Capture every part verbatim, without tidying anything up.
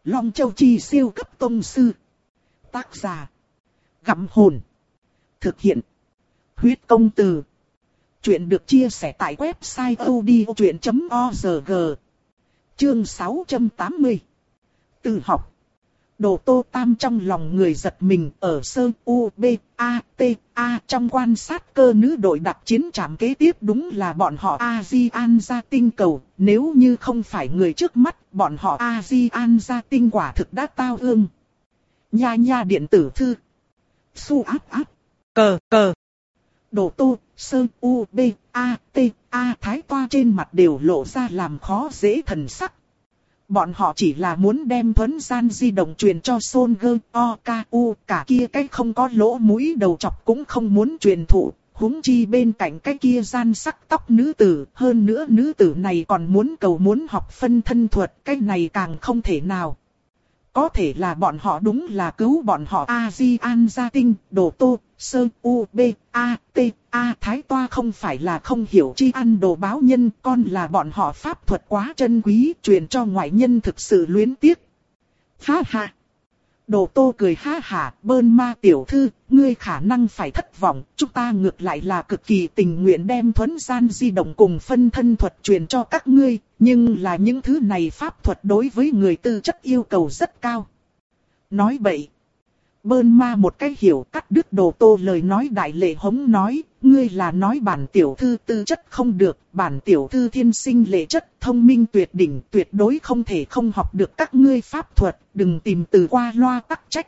Long Châu Chi siêu cấp tông sư. Tác giả. Gặm hồn. Thực hiện. Huyết công từ. Chuyện được chia sẻ tại website audiochuyện chấm org. Chương sáu trăm tám mươi. Từ học. Đồ Tô Tam trong lòng người giật mình ở sơ U B A T A trong quan sát cơ nữ đội đặc chiến trạm kế tiếp đúng là bọn họ A-di-an gia tinh cầu. Nếu như không phải người trước mắt, bọn họ A-di-an gia tinh quả thực đã tao ương. Nha nha điện tử thư. Su áp áp. Cờ cờ. Đồ Tô, sơ U B A T A thái toa trên mặt đều lộ ra làm khó dễ thần sắc. Bọn họ chỉ là muốn đem thuấn gian di động truyền cho Son Gơ O K U, cả kia cái không có lỗ mũi đầu chọc cũng không muốn truyền thụ, huống chi bên cạnh cái kia gian sắc tóc nữ tử, hơn nữa nữ tử này còn muốn cầu muốn học phân thân thuật, cái này càng không thể nào. Có thể là bọn họ đúng là cứu bọn họ A-di-an gia tinh, Đồ Tô, sơ U B A T A thái toa không phải là không hiểu chi ăn đồ báo nhân, con là bọn họ pháp thuật quá chân quý, truyền cho ngoại nhân thực sự luyến tiếc. Ha ha! Đồ Tô cười ha hả, Bơn Ma tiểu thư, ngươi khả năng phải thất vọng, chúng ta ngược lại là cực kỳ tình nguyện đem thuấn gian di động cùng phân thân thuật truyền cho các ngươi, nhưng là những thứ này pháp thuật đối với người tư chất yêu cầu rất cao. Nói bậy. Bơn Ma một cách hiểu cắt đứt Đồ Tô lời nói đại lệ hống nói, ngươi là nói bản tiểu thư tư chất không được, bản tiểu thư thiên sinh lệ chất thông minh tuyệt đỉnh, tuyệt đối không thể không học được các ngươi pháp thuật, đừng tìm từ qua loa tắc trách.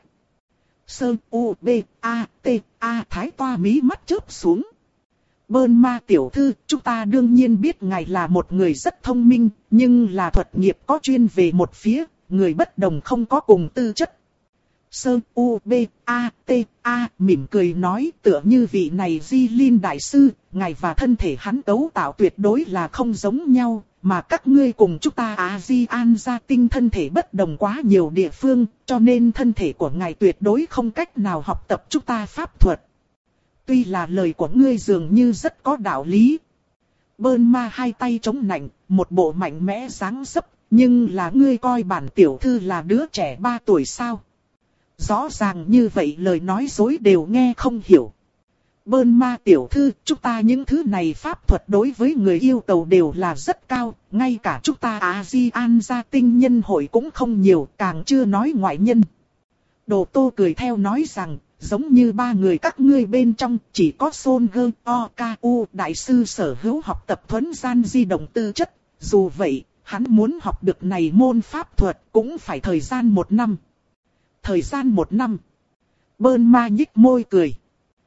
Sơ U B A T A thái toa mí mắt chớp xuống. Bơn Ma tiểu thư, chúng ta đương nhiên biết ngài là một người rất thông minh, nhưng là thuật nghiệp có chuyên về một phía, người bất đồng không có cùng tư chất. Sơ U B A T A mỉm cười nói tựa như vị này Di Linh đại sư, ngài và thân thể hắn cấu tạo tuyệt đối là không giống nhau, mà các ngươi cùng chúng ta A-di-an gia tinh thân thể bất đồng quá nhiều địa phương, cho nên thân thể của ngài tuyệt đối không cách nào học tập chúng ta pháp thuật. Tuy là lời của ngươi dường như rất có đạo lý. Bơn Ma hai tay chống nạnh, một bộ mạnh mẽ dáng dấp, nhưng là ngươi coi bản tiểu thư là đứa trẻ ba tuổi sao? Rõ ràng như vậy lời nói dối đều nghe không hiểu. Bơn Ma tiểu thư, chúng ta những thứ này pháp thuật đối với người yêu cầu đều là rất cao, ngay cả chúng ta A-di-an gia tinh nhân hội cũng không nhiều, càng chưa nói ngoại nhân. Đồ Tô cười theo nói rằng, giống như ba người các ngươi bên trong, chỉ có Son Gơ O K U đại sư sở hữu học tập thuấn gian di động tư chất, dù vậy, hắn muốn học được này môn pháp thuật cũng phải thời gian một năm. Thời gian một năm. Bơn Ma nhích môi cười.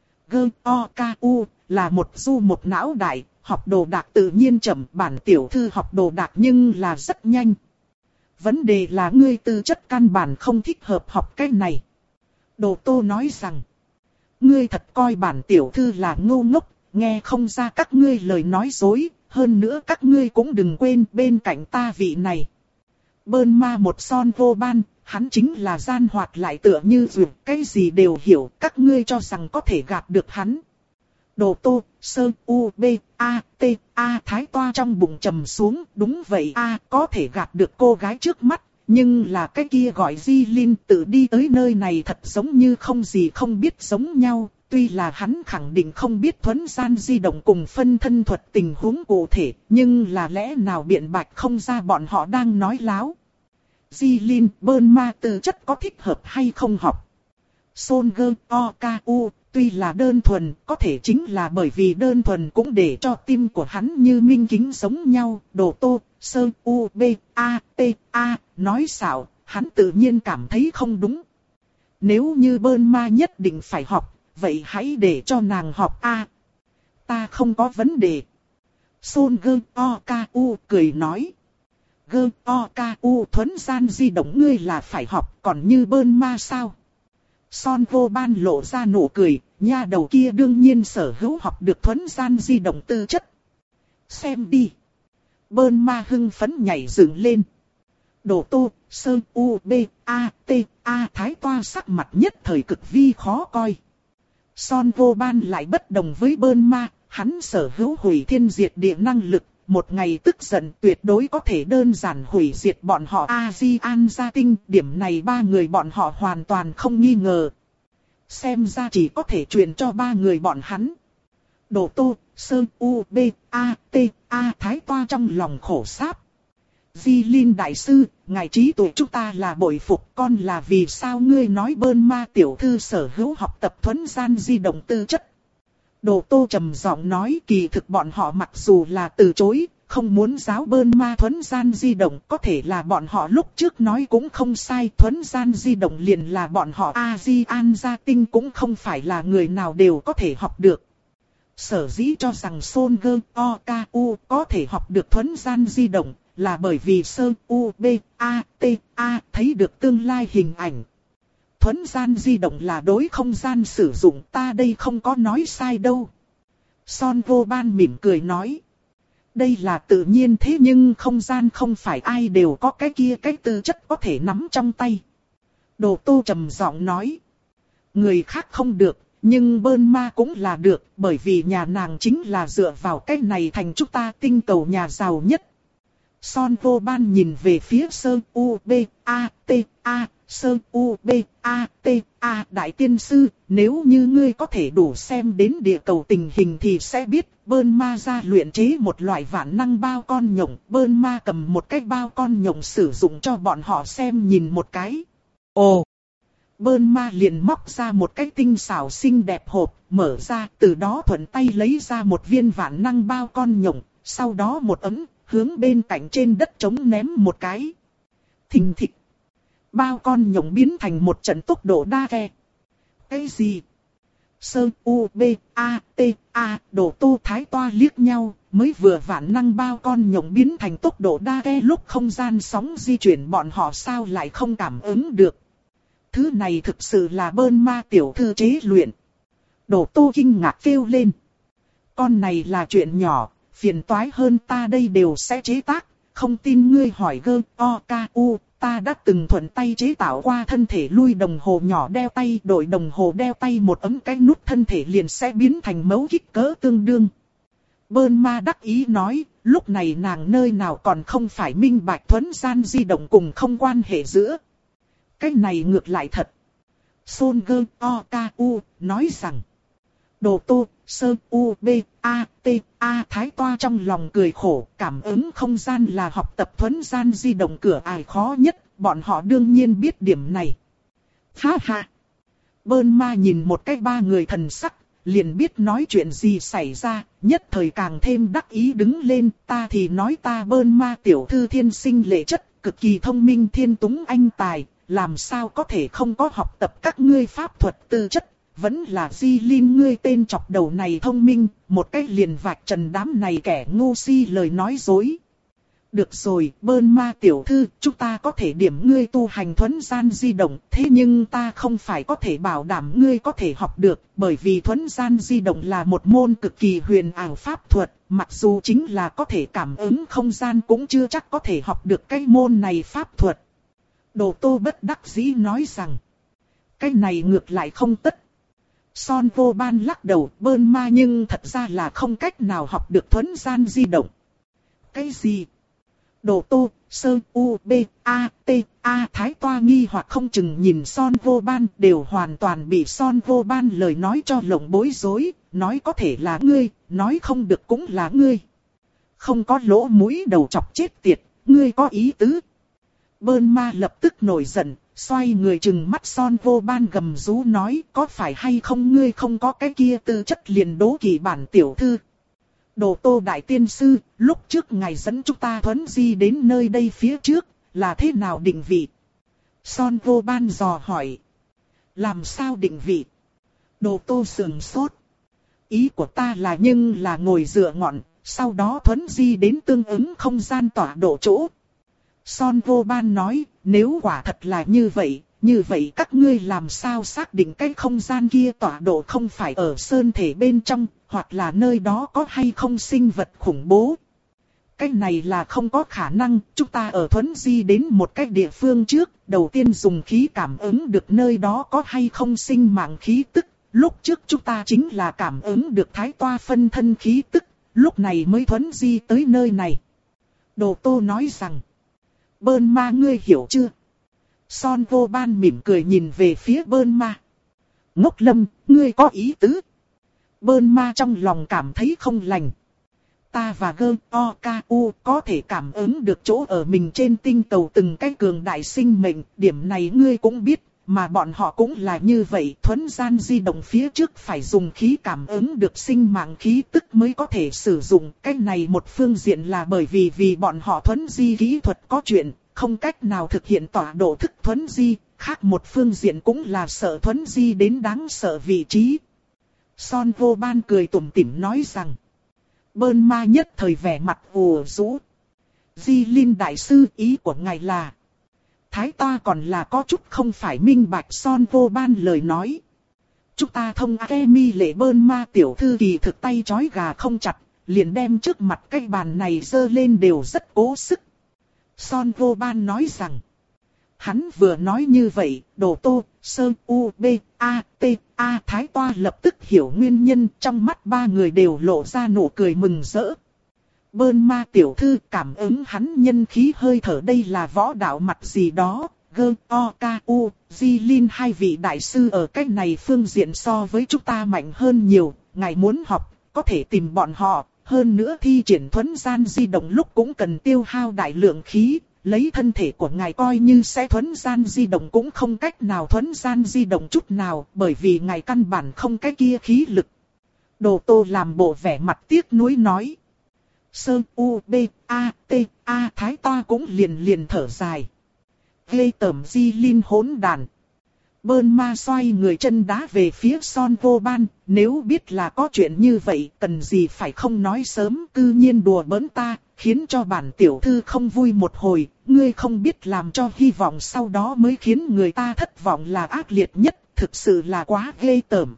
Gơ O K U là một du một não đại, học đồ đạc tự nhiên chậm, bản tiểu thư học đồ đạc nhưng là rất nhanh. Vấn đề là ngươi tư chất căn bản không thích hợp học cái này. Đồ Tô nói rằng, ngươi thật coi bản tiểu thư là ngu ngốc, nghe không ra các ngươi lời nói dối, hơn nữa các ngươi cũng đừng quên bên cạnh ta vị này. Bơn Ma một son vô ban, hắn chính là gian hoạt lại tựa như dược, cái gì đều hiểu, các ngươi cho rằng có thể gạt được hắn. Đồ Tô, sơ U B A T A thái toa trong bụng trầm xuống, đúng vậy a có thể gạt được cô gái trước mắt, nhưng là cái kia gọi Di Linh tự đi tới nơi này thật giống như không gì không biết giống nhau, tuy là hắn khẳng định không biết thuấn gian di động cùng phân thân thuật tình huống cụ thể, nhưng là lẽ nào biện bạch không ra bọn họ đang nói láo. Di Linh, Bơn Ma tư chất có thích hợp hay không học? Son Gơ O K U, tuy là đơn thuần, có thể chính là bởi vì đơn thuần cũng để cho tim của hắn như minh kính giống nhau. Đồ Tô, sơ U B A T A, nói xạo, hắn tự nhiên cảm thấy không đúng. Nếu như Bơn Ma nhất định phải học, vậy hãy để cho nàng học a. Ta không có vấn đề. Son Gơ O K U cười nói. Gơ O K U thuấn gian di động ngươi là phải học, còn như Bơn Ma sao? Son vô ban lộ ra nụ cười, nha đầu kia đương nhiên sở hữu học được thuấn gian di động tư chất. Xem đi. Bơn Ma hưng phấn nhảy dựng lên. Đồ Tô, sơ U B A T A thái toa sắc mặt nhất thời cực vi khó coi. Son vô ban lại bất đồng với Bơn Ma, hắn sở hữu hủy thiên diệt địa năng lực. một ngày tức giận tuyệt đối có thể đơn giản hủy diệt bọn họ A-di-an gia tinh, điểm này ba người bọn họ hoàn toàn không nghi ngờ. Xem ra chỉ có thể truyền cho ba người bọn hắn. Đồ Tô, Sơn U, B, A, T, A Thái Toa trong lòng khổ sáp. Di Linh đại sư, ngài trí tuệ chúng ta là bội phục, con là vì sao ngươi nói Bơn Ma tiểu thư sở hữu học tập thuấn gian di động tư chất. Đồ Tô trầm giọng nói, kỳ thực bọn họ mặc dù là từ chối, không muốn giáo Bơn Ma thuấn gian di động, có thể là bọn họ lúc trước nói cũng không sai, thuấn gian di động liền là bọn họ A-di-an gia tinh cũng không phải là người nào đều có thể học được. Sở dĩ cho rằng Son Gơ O K U có thể học được thuấn gian di động, là bởi vì Sơn U B A T A thấy được tương lai hình ảnh. Thuấn gian di động là đối không gian sử dụng, ta đây không có nói sai đâu. Son Vô Ban mỉm cười nói. Đây là tự nhiên, thế nhưng không gian không phải ai đều có cái kia cái tư chất có thể nắm trong tay. Đồ Tô trầm giọng nói. Người khác không được, nhưng Bơn Ma cũng là được, bởi vì nhà nàng chính là dựa vào cái này thành chúng ta tinh cầu nhà giàu nhất. Son Vô Ban nhìn về phía Sơn U B A T A, Sơn U B A T A đại tiên sư, nếu như ngươi có thể đủ xem đến địa cầu tình hình thì sẽ biết, Bơn Ma ra luyện chế một loại vạn năng bao con nhộng, Bơn Ma cầm một cái bao con nhộng sử dụng cho bọn họ xem nhìn một cái. Ồ! Bơn Ma liền móc ra một cái tinh xảo xinh đẹp hộp, mở ra, từ đó thuận tay lấy ra một viên vạn năng bao con nhộng, sau đó một ấm, hướng bên cạnh trên đất trống ném một cái. Thình thịch. Bao con nhộng biến thành một trận tốc độ đa ke. Cái gì? Sơn U B A T A, Đồ Tô Thái Toa liếc nhau, mới vừa vạn năng bao con nhộng biến thành tốc độ đa ke lúc không gian sóng di chuyển bọn họ sao lại không cảm ứng được. Thứ này thực sự là Bơn Ma tiểu thư chế luyện. Đồ Tô kinh ngạc kêu lên. Con này là chuyện nhỏ, phiền toái hơn ta đây đều sẽ chế tác, không tin ngươi hỏi Gơ O K U, ta đã từng thuận tay chế tạo qua thân thể lui đồng hồ nhỏ đeo tay, đổi đồng hồ đeo tay một ấm cái nút thân thể liền sẽ biến thành mẫu kích cỡ tương đương. Bơn Ma đắc ý nói, lúc này nàng nơi nào còn không phải minh bạch thuấn gian di động cùng không quan hệ giữa. Cái này ngược lại thật. Son Gơ O K U nói rằng, Đồ Tô, Sơn U B A T A Thái Toa trong lòng cười khổ, cảm ứng không gian là học tập thuấn gian di động cửa ải khó nhất, bọn họ đương nhiên biết điểm này. Ha ha! Bơn Ma nhìn một cái ba người thần sắc, liền biết nói chuyện gì xảy ra, nhất thời càng thêm đắc ý đứng lên, ta thì nói ta Bơn Ma tiểu thư thiên sinh lệ chất, cực kỳ thông minh thiên túng anh tài, làm sao có thể không có học tập các ngươi pháp thuật tư chất. Vẫn là Di Linh ngươi tên chọc đầu này thông minh, một cách liền vạch trần đám này kẻ ngu si lời nói dối. Được rồi, Bơn Ma tiểu thư, chúng ta có thể điểm ngươi tu hành thuấn gian di động, thế nhưng ta không phải có thể bảo đảm ngươi có thể học được, bởi vì thuấn gian di động là một môn cực kỳ huyền ảo pháp thuật, mặc dù chính là có thể cảm ứng không gian cũng chưa chắc có thể học được cái môn này pháp thuật. Đồ Tô bất đắc dĩ nói rằng, cái này ngược lại không tất. Son Vô Ban lắc đầu, Bơn Ma nhưng thật ra là không cách nào học được thuấn gian di động. Cái gì? Đồ Tô, Sơn U B A T A Thái Toa nghi hoặc không chừng nhìn Son Vô Ban, đều hoàn toàn bị Son Vô Ban lời nói cho lộng bối rối, nói có thể là ngươi, nói không được cũng là ngươi. Không có lỗ mũi đầu chọc chết tiệt, ngươi có ý tứ. Bơn Ma lập tức nổi giận, xoay người trừng mắt Son Vô Ban gầm rú nói, có phải hay không ngươi không có cái kia tư chất liền đố kỵ bản tiểu thư. Đồ Tô đại tiên sư, lúc trước ngài dẫn chúng ta thuấn di đến nơi đây phía trước, là thế nào định vị? Son Vô Ban dò hỏi. Làm sao định vị? Đồ Tô sườn sốt. Ý của ta là nhưng là ngồi dựa ngọn, sau đó thuấn di đến tương ứng không gian tọa độ chỗ. Son Vô Ban nói, nếu quả thật là như vậy, như vậy các ngươi làm sao xác định cái không gian kia tọa độ không phải ở sơn thể bên trong, hoặc là nơi đó có hay không sinh vật khủng bố. Cái này là không có khả năng, chúng ta ở thuấn di đến một cái địa phương trước, đầu tiên dùng khí cảm ứng được nơi đó có hay không sinh mạng khí tức. Lúc trước chúng ta chính là cảm ứng được Thái Toa phân thân khí tức, lúc này mới thuấn di tới nơi này. Đồ Tô nói rằng, Bơn Ma ngươi hiểu chưa? Son vô ban mỉm cười nhìn về phía Bơn Ma. Ngốc Lâm, ngươi có ý tứ? Bơn Ma trong lòng cảm thấy không lành. Ta và Gơ O Ca U có thể cảm ứng được chỗ ở mình trên tinh cầu từng cái cường đại sinh mệnh, điểm này ngươi cũng biết, mà bọn họ cũng là như vậy. Thuấn gian di động phía trước phải dùng khí cảm ứng được sinh mạng khí tức mới có thể sử dụng. Cái này một phương diện là bởi vì vì bọn họ thuấn di kỹ thuật có chuyện, không cách nào thực hiện tọa độ thức thuấn di, khác một phương diện cũng là sợ thuấn di đến đáng sợ vị trí. Son vô ban cười tủm tỉm nói rằng, Bơn Ma nhất thời vẻ mặt ủ rũ. Di Linh đại sư, ý của ngài là? Thái ta còn là có chút không phải minh bạch Son vô ban lời nói. Chúng ta thông Akemi lệ Bơn Ma tiểu thư kỳ thực tay chói gà không chặt, liền đem trước mặt cái bàn này dơ lên đều rất cố sức. Son vô ban nói rằng, hắn vừa nói như vậy, Đồ Tô, Sơ, U, B, A, T, A Thái Toa lập tức hiểu nguyên nhân, trong mắt ba người đều lộ ra nụ cười mừng rỡ. Bơn Ma tiểu thư cảm ứng hắn nhân khí hơi thở, đây là võ đạo mặt gì đó. Gơ, O, Ca, U, Di Linh hai vị đại sư ở cách này phương diện so với chúng ta mạnh hơn nhiều, ngài muốn học, có thể tìm bọn họ. Hơn nữa thi triển thuấn gian di động lúc cũng cần tiêu hao đại lượng khí, lấy thân thể của ngài coi như sẽ thuấn gian di động cũng không cách nào thuấn gian di động chút nào, bởi vì ngài căn bản không cái kia khí lực. Đồ Tô làm bộ vẻ mặt tiếc nuối nói. Sơ U B A T A Thái Toa cũng liền liền thở dài. Ghê tởm Di Linh hỗn đàn. Bơn Ma xoay người chân đá về phía Son vô ban, nếu biết là có chuyện như vậy, cần gì phải không nói sớm, cư nhiên đùa bỡn ta, khiến cho bản tiểu thư không vui một hồi, ngươi không biết làm cho hy vọng sau đó mới khiến người ta thất vọng là ác liệt nhất, thực sự là quá ghê tởm.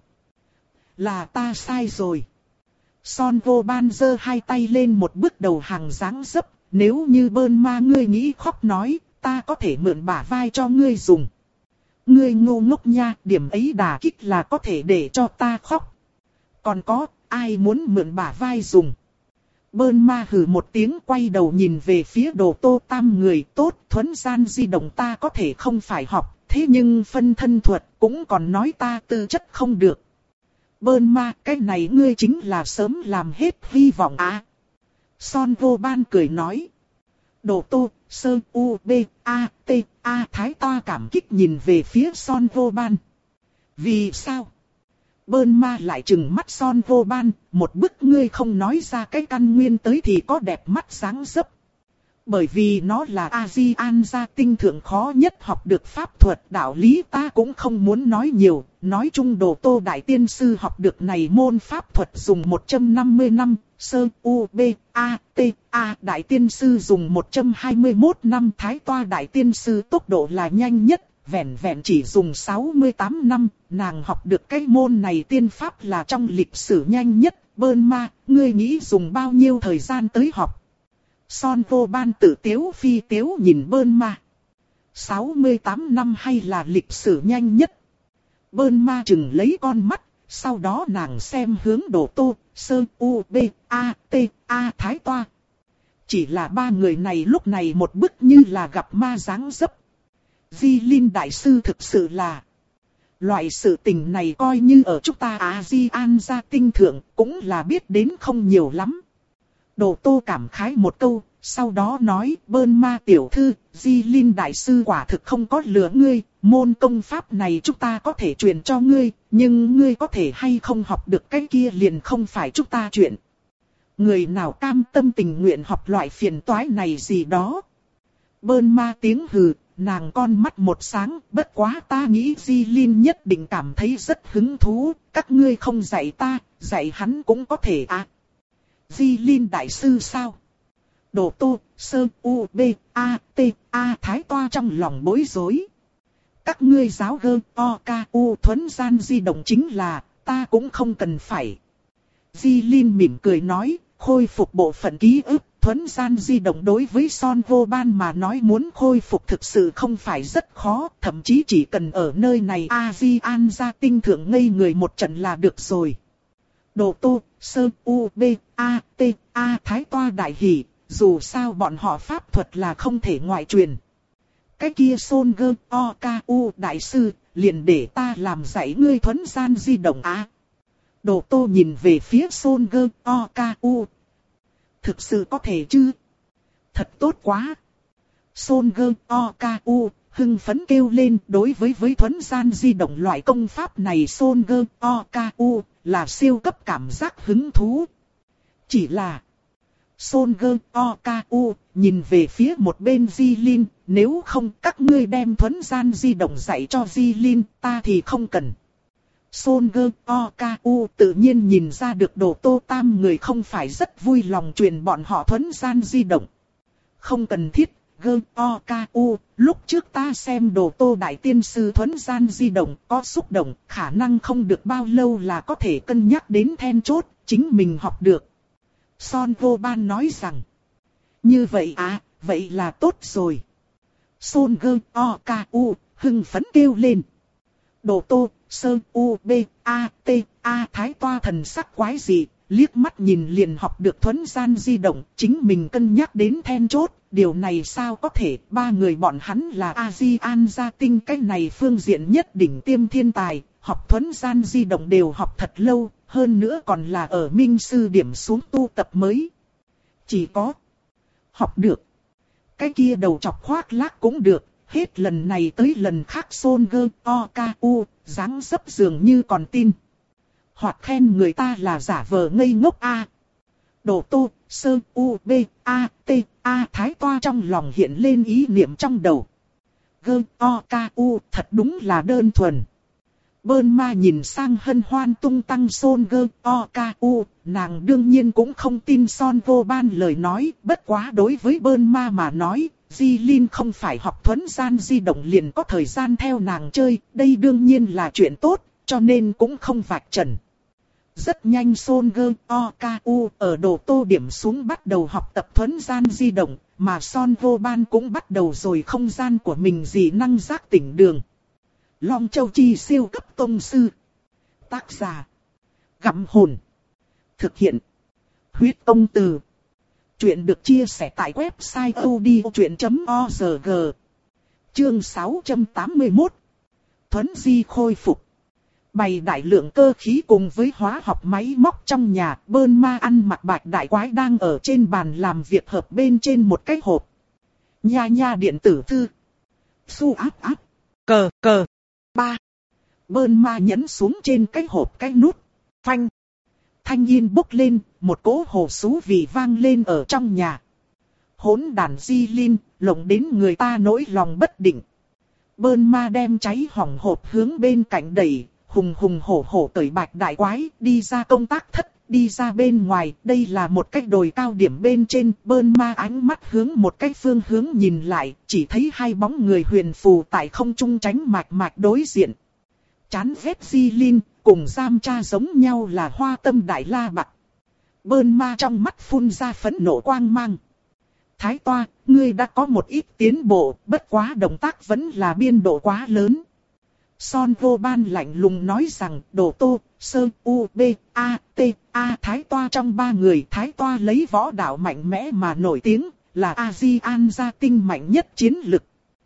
Là ta sai rồi. Son vô ban giơ hai tay lên một bước đầu hàng dáng dấp, nếu như Bơn Ma ngươi nghĩ khóc nói, ta có thể mượn bả vai cho ngươi dùng. Ngươi ngu ngốc nha, điểm ấy đả kích là có thể để cho ta khóc. Còn có, ai muốn mượn bả vai dùng? Bơn Ma hừ một tiếng quay đầu nhìn về phía Đồ Tô tam người. Tốt, thuấn gian di động ta có thể không phải học, thế nhưng phân thân thuật cũng còn nói ta tư chất không được. Bơn Ma, cái này ngươi chính là sớm làm hết hy vọng à? Son vô ban cười nói. Đồ Tô, Sơ, U, B, A, T, A Thái Toa cảm kích nhìn về phía Son vô ban. Vì sao? Bơn Ma lại trừng mắt Son vô ban, một bức ngươi không nói ra cái căn nguyên tới thì có đẹp mắt sáng dấp. Bởi vì nó là A-di-an gia tinh thượng khó nhất học được pháp thuật, đạo lý ta cũng không muốn nói nhiều. Nói chung Đồ Tô đại tiên sư học được này môn pháp thuật dùng một trăm năm mươi năm, Sơ U B A T A đại tiên sư dùng một trăm hai mươi mốt năm, Thái Toa đại tiên sư tốc độ là nhanh nhất, vẹn vẹn chỉ dùng sáu mươi tám năm, nàng học được cái môn này tiên pháp là trong lịch sử nhanh nhất. Bơn Ma, ngươi nghĩ dùng bao nhiêu thời gian tới học? Son vô ban tự tiếu phi tiếu nhìn Bơn Ma. sáu mươi tám năm hay là lịch sử nhanh nhất? Bơn Ma chừng lấy con mắt, sau đó nàng xem hướng Đồ Tô, Sơ, U, B, A, T, A Thái Toa. Chỉ là ba người này lúc này một bức như là gặp ma dáng dấp. Di Linh đại sư thực sự là... Loại sự tình này coi như ở chúng ta A-di-an gia tinh thượng cũng là biết đến không nhiều lắm. Đồ Tô cảm khái một câu, sau đó nói, Bơn Ma tiểu thư, Di Linh đại sư quả thực không có lừa ngươi, môn công pháp này chúng ta có thể truyền cho ngươi, nhưng ngươi có thể hay không học được cái kia liền không phải chúng ta chuyện. Người nào cam tâm tình nguyện học loại phiền toái này gì đó. Bơn Ma tiếng hừ, nàng con mắt một sáng, bất quá ta nghĩ Di Linh nhất định cảm thấy rất hứng thú, các ngươi không dạy ta, dạy hắn cũng có thể à. Di Linh đại sư sao? Đồ Tô, Sơ, U, B, A, T, A Thái Toa trong lòng bối rối. Các ngươi giáo Gơ, O, Ca, U thuấn gian di động chính là, ta cũng không cần phải. Di Linh mỉm cười nói, khôi phục bộ phận ký ức, thuấn gian di động đối với Son vô ban mà nói muốn khôi phục thực sự không phải rất khó, thậm chí chỉ cần ở nơi này A-di-an gia tinh thượng ngây người một trận là được rồi. Đồ Tô, Sơ, U, B, A, T, A Thái Toa đại hỉ, dù sao bọn họ pháp thuật là không thể ngoại truyền. Cái kia Son Gơ O Ca U đại sư, liền để ta làm dạy ngươi thuấn gian di động á. Đồ Tô nhìn về phía Son Gơ O Ca U. Thực sự có thể chứ? Thật tốt quá. Son Gơ O Ca U hưng phấn kêu lên, đối với với thuấn gian di động loại công pháp này Son Gơ O Ca U là siêu cấp cảm giác hứng thú. Chỉ là Son Gơ O Ca U nhìn về phía một bên Di Linh, nếu không các ngươi đem thuấn gian di động dạy cho Di Linh, ta thì không cần. Son Gơ O Ca U tự nhiên nhìn ra được Đồ Tô tam người không phải rất vui lòng truyền bọn họ thuấn gian di động. Không cần thiết. Gơ O Ca U, lúc trước ta xem Đồ Tô đại tiên sư thuấn gian di động có xúc động, khả năng không được bao lâu là có thể cân nhắc đến then chốt, chính mình học được. Son Vô Ban nói rằng, như vậy à, vậy là tốt rồi. Son Gơ O Ca U, hưng phấn kêu lên. Đồ Tô, Sơ, U, B, A, T, A Thái Toa thần sắc quái dị, liếc mắt nhìn liền học được thuấn gian di động, chính mình cân nhắc đến then chốt. Điều này sao có thể, ba người bọn hắn là A-di-an gia tinh, cái này phương diện nhất đỉnh tiêm thiên tài, học thuấn gian di động đều học thật lâu, hơn nữa còn là ở minh sư điểm xuống tu tập mới. Chỉ có học được, cái kia đầu chọc khoác lác cũng được, hết lần này tới lần khác Son Gơ O Ca U, dáng dấp dường như còn tin. Hoặc khen người ta là giả vờ ngây ngốc a. Đồ Tô, Sơ, U, B, A, T, A Thái Toa trong lòng hiện lên ý niệm trong đầu. Gơ, O, Ca, U thật đúng là đơn thuần. Bơn ma nhìn sang hân hoan tung tăng Son Gơ, O, Ca, U, nàng đương nhiên cũng không tin Son Vô Ban lời nói, bất quá đối với bơn ma mà nói, Di Linh không phải học thuấn gian di động liền có thời gian theo nàng chơi, đây đương nhiên là chuyện tốt, cho nên cũng không vạch trần. Rất nhanh Son Gơ O Ca U ở Đồ Tô điểm xuống bắt đầu học tập thuấn gian di động, mà Son Vô Ban cũng bắt đầu rồi không gian của mình dị năng giác tỉnh đường. Long Châu Chi siêu cấp tông sư. Tác giả Gặm Hồn. Thực hiện Huyết Công Từ. Chuyện được chia sẻ tại website odchuyện chấm org. Chương sáu trăm tám mươi mốt. Thuấn di khôi phục. Bày đại lượng cơ khí cùng với hóa học máy móc trong nhà, bơn ma ăn mặc bạch đại quái đang ở trên bàn làm việc hợp bên trên một cái hộp. Nha nha điện tử thư. Su áp áp. Cờ cờ. Ba. Bơn ma nhấn xuống trên cái hộp cái nút. Phanh. Thanh yên bốc lên, một cỗ hồ xú vị vang lên ở trong nhà. Hỗn đàn Di Linh, lộng đến người ta nỗi lòng bất định. Bơn ma đem cháy hỏng hộp hướng bên cạnh đẩy. Hùng hùng hổ hổ cởi bạch đại quái, đi ra công tác thất, đi ra bên ngoài, đây là một cái đồi cao điểm bên trên, bơn ma ánh mắt hướng một cái phương hướng nhìn lại, chỉ thấy hai bóng người huyền phù tại không trung tránh mạch mạch đối diện. Chán ghét Di Linh, cùng giam cha giống nhau là Hoa Tâm Đại La Bạc. Bơn ma trong mắt phun ra phẫn nộ quang mang. Thái Toa, ngươi đã có một ít tiến bộ, bất quá động tác vẫn là biên độ quá lớn. Son Vô Ban lạnh lùng nói rằng, Đồ Tô, Sơ, U, B, A, T, A Thái Toa trong ba người, Thái Toa lấy võ đạo mạnh mẽ mà nổi tiếng, là A-di-an gia tinh mạnh nhất chiến lực.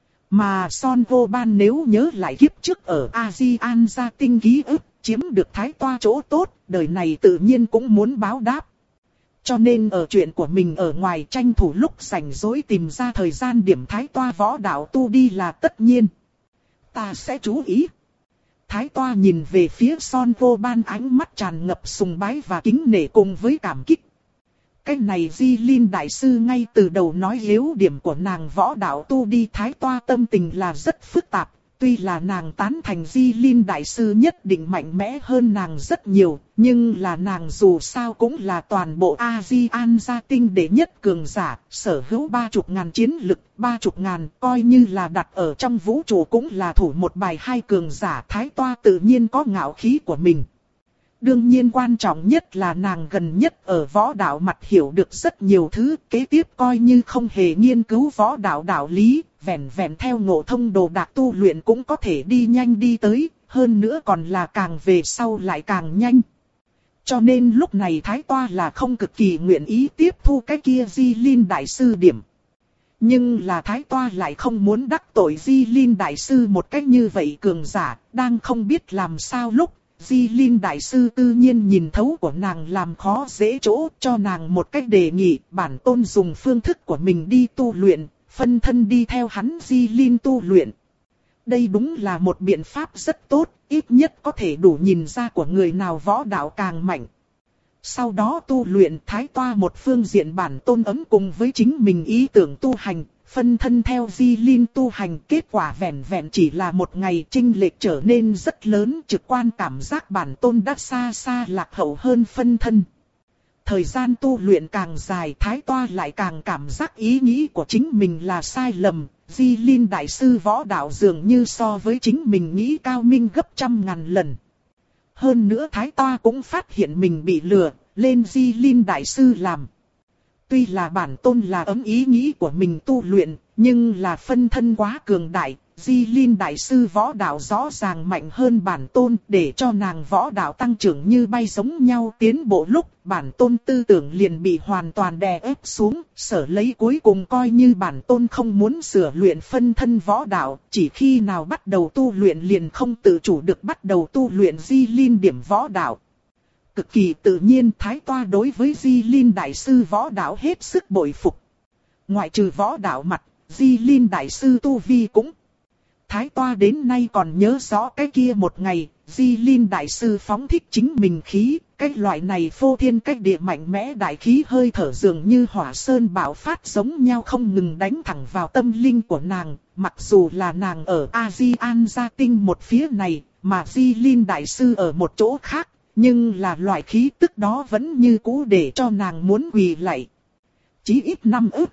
Mà Son Vô Ban nếu nhớ lại kiếp trước ở A-di-an gia tinh ký ức, chiếm được Thái Toa chỗ tốt, đời này tự nhiên cũng muốn báo đáp. Cho nên ở chuyện của mình ở ngoài tranh thủ lúc rảnh rỗi tìm ra thời gian điểm Thái Toa võ đạo tu đi là tất nhiên. Ta sẽ chú ý. Thái Toa nhìn về phía Son Vô Ban ánh mắt tràn ngập sùng bái và kính nể cùng với cảm kích. Cái này Di Linh đại sư ngay từ đầu nói yếu điểm của nàng võ đạo tu đi, Thái Toa tâm tình là rất phức tạp. Tuy là nàng tán thành Di Linh đại sư nhất định mạnh mẽ hơn nàng rất nhiều, nhưng là nàng dù sao cũng là toàn bộ A-di-an gia tinh đệ nhất cường giả, sở hữu ba chục ngàn chiến lực, ba chục ngàn coi như là đặt ở trong vũ trụ cũng là thủ một bài hai cường giả. Thái Toa tự nhiên có ngạo khí của mình. Đương nhiên quan trọng nhất là nàng gần nhất ở võ đạo mặt hiểu được rất nhiều thứ, kế tiếp coi như không hề nghiên cứu võ đạo đạo lý, vẹn vẹn theo ngộ thông đồ đạc tu luyện cũng có thể đi nhanh đi tới, hơn nữa còn là càng về sau lại càng nhanh. Cho nên lúc này Thái Toa là không cực kỳ nguyện ý tiếp thu cái kia Di Linh Đại Sư điểm. Nhưng là Thái Toa lại không muốn đắc tội Di Linh Đại Sư một cách như vậy cường giả, đang không biết làm sao lúc. Di Linh Đại Sư tự nhiên nhìn thấu của nàng làm khó dễ chỗ, cho nàng một cách đề nghị, bản tôn dùng phương thức của mình đi tu luyện, phân thân đi theo hắn Di Linh tu luyện. Đây đúng là một biện pháp rất tốt, ít nhất có thể đủ nhìn ra của người nào võ đạo càng mạnh. Sau đó tu luyện Thái Toa một phương diện bản tôn ấm cùng với chính mình ý tưởng tu hành, phân thân theo Di Linh tu hành, kết quả vẹn vẹn chỉ là một ngày chênh lệch trở nên rất lớn, trực quan cảm giác bản tôn đã xa xa lạc hậu hơn phân thân. Thời gian tu luyện càng dài, Thái Toa lại càng cảm giác ý nghĩ của chính mình là sai lầm. Di Linh Đại Sư võ đạo dường như so với chính mình nghĩ cao minh gấp trăm ngàn lần. Hơn nữa Thái Toa cũng phát hiện mình bị lừa, lên Di Linh Đại Sư làm. Tuy là bản tôn là ấm ý nghĩ của mình tu luyện, nhưng là phân thân quá cường đại. Di Linh Đại Sư võ đạo rõ ràng mạnh hơn bản tôn, để cho nàng võ đạo tăng trưởng như bay giống nhau tiến bộ lúc, bản tôn tư tưởng liền bị hoàn toàn đè ép xuống, sở lấy cuối cùng coi như bản tôn không muốn sửa luyện phân thân võ đạo, chỉ khi nào bắt đầu tu luyện liền không tự chủ được bắt đầu tu luyện Di Linh điểm võ đạo. Cực kỳ tự nhiên Thái Toa đối với Di Linh Đại Sư võ đạo hết sức bội phục. Ngoại trừ võ đạo mặt, Di Linh Đại Sư tu vi cũng. Thái Toa đến nay còn nhớ rõ cái kia một ngày, Di Linh Đại Sư phóng thích chính mình khí, cái loại này phô thiên cách địa mạnh mẽ đại khí hơi thở dường như hỏa sơn bạo phát giống nhau không ngừng đánh thẳng vào tâm linh của nàng, mặc dù là nàng ở A-di-an gia tinh một phía này, mà Di Linh Đại Sư ở một chỗ khác, nhưng là loại khí tức đó vẫn như cũ để cho nàng muốn quỳ lạy. Chí ít năm ức.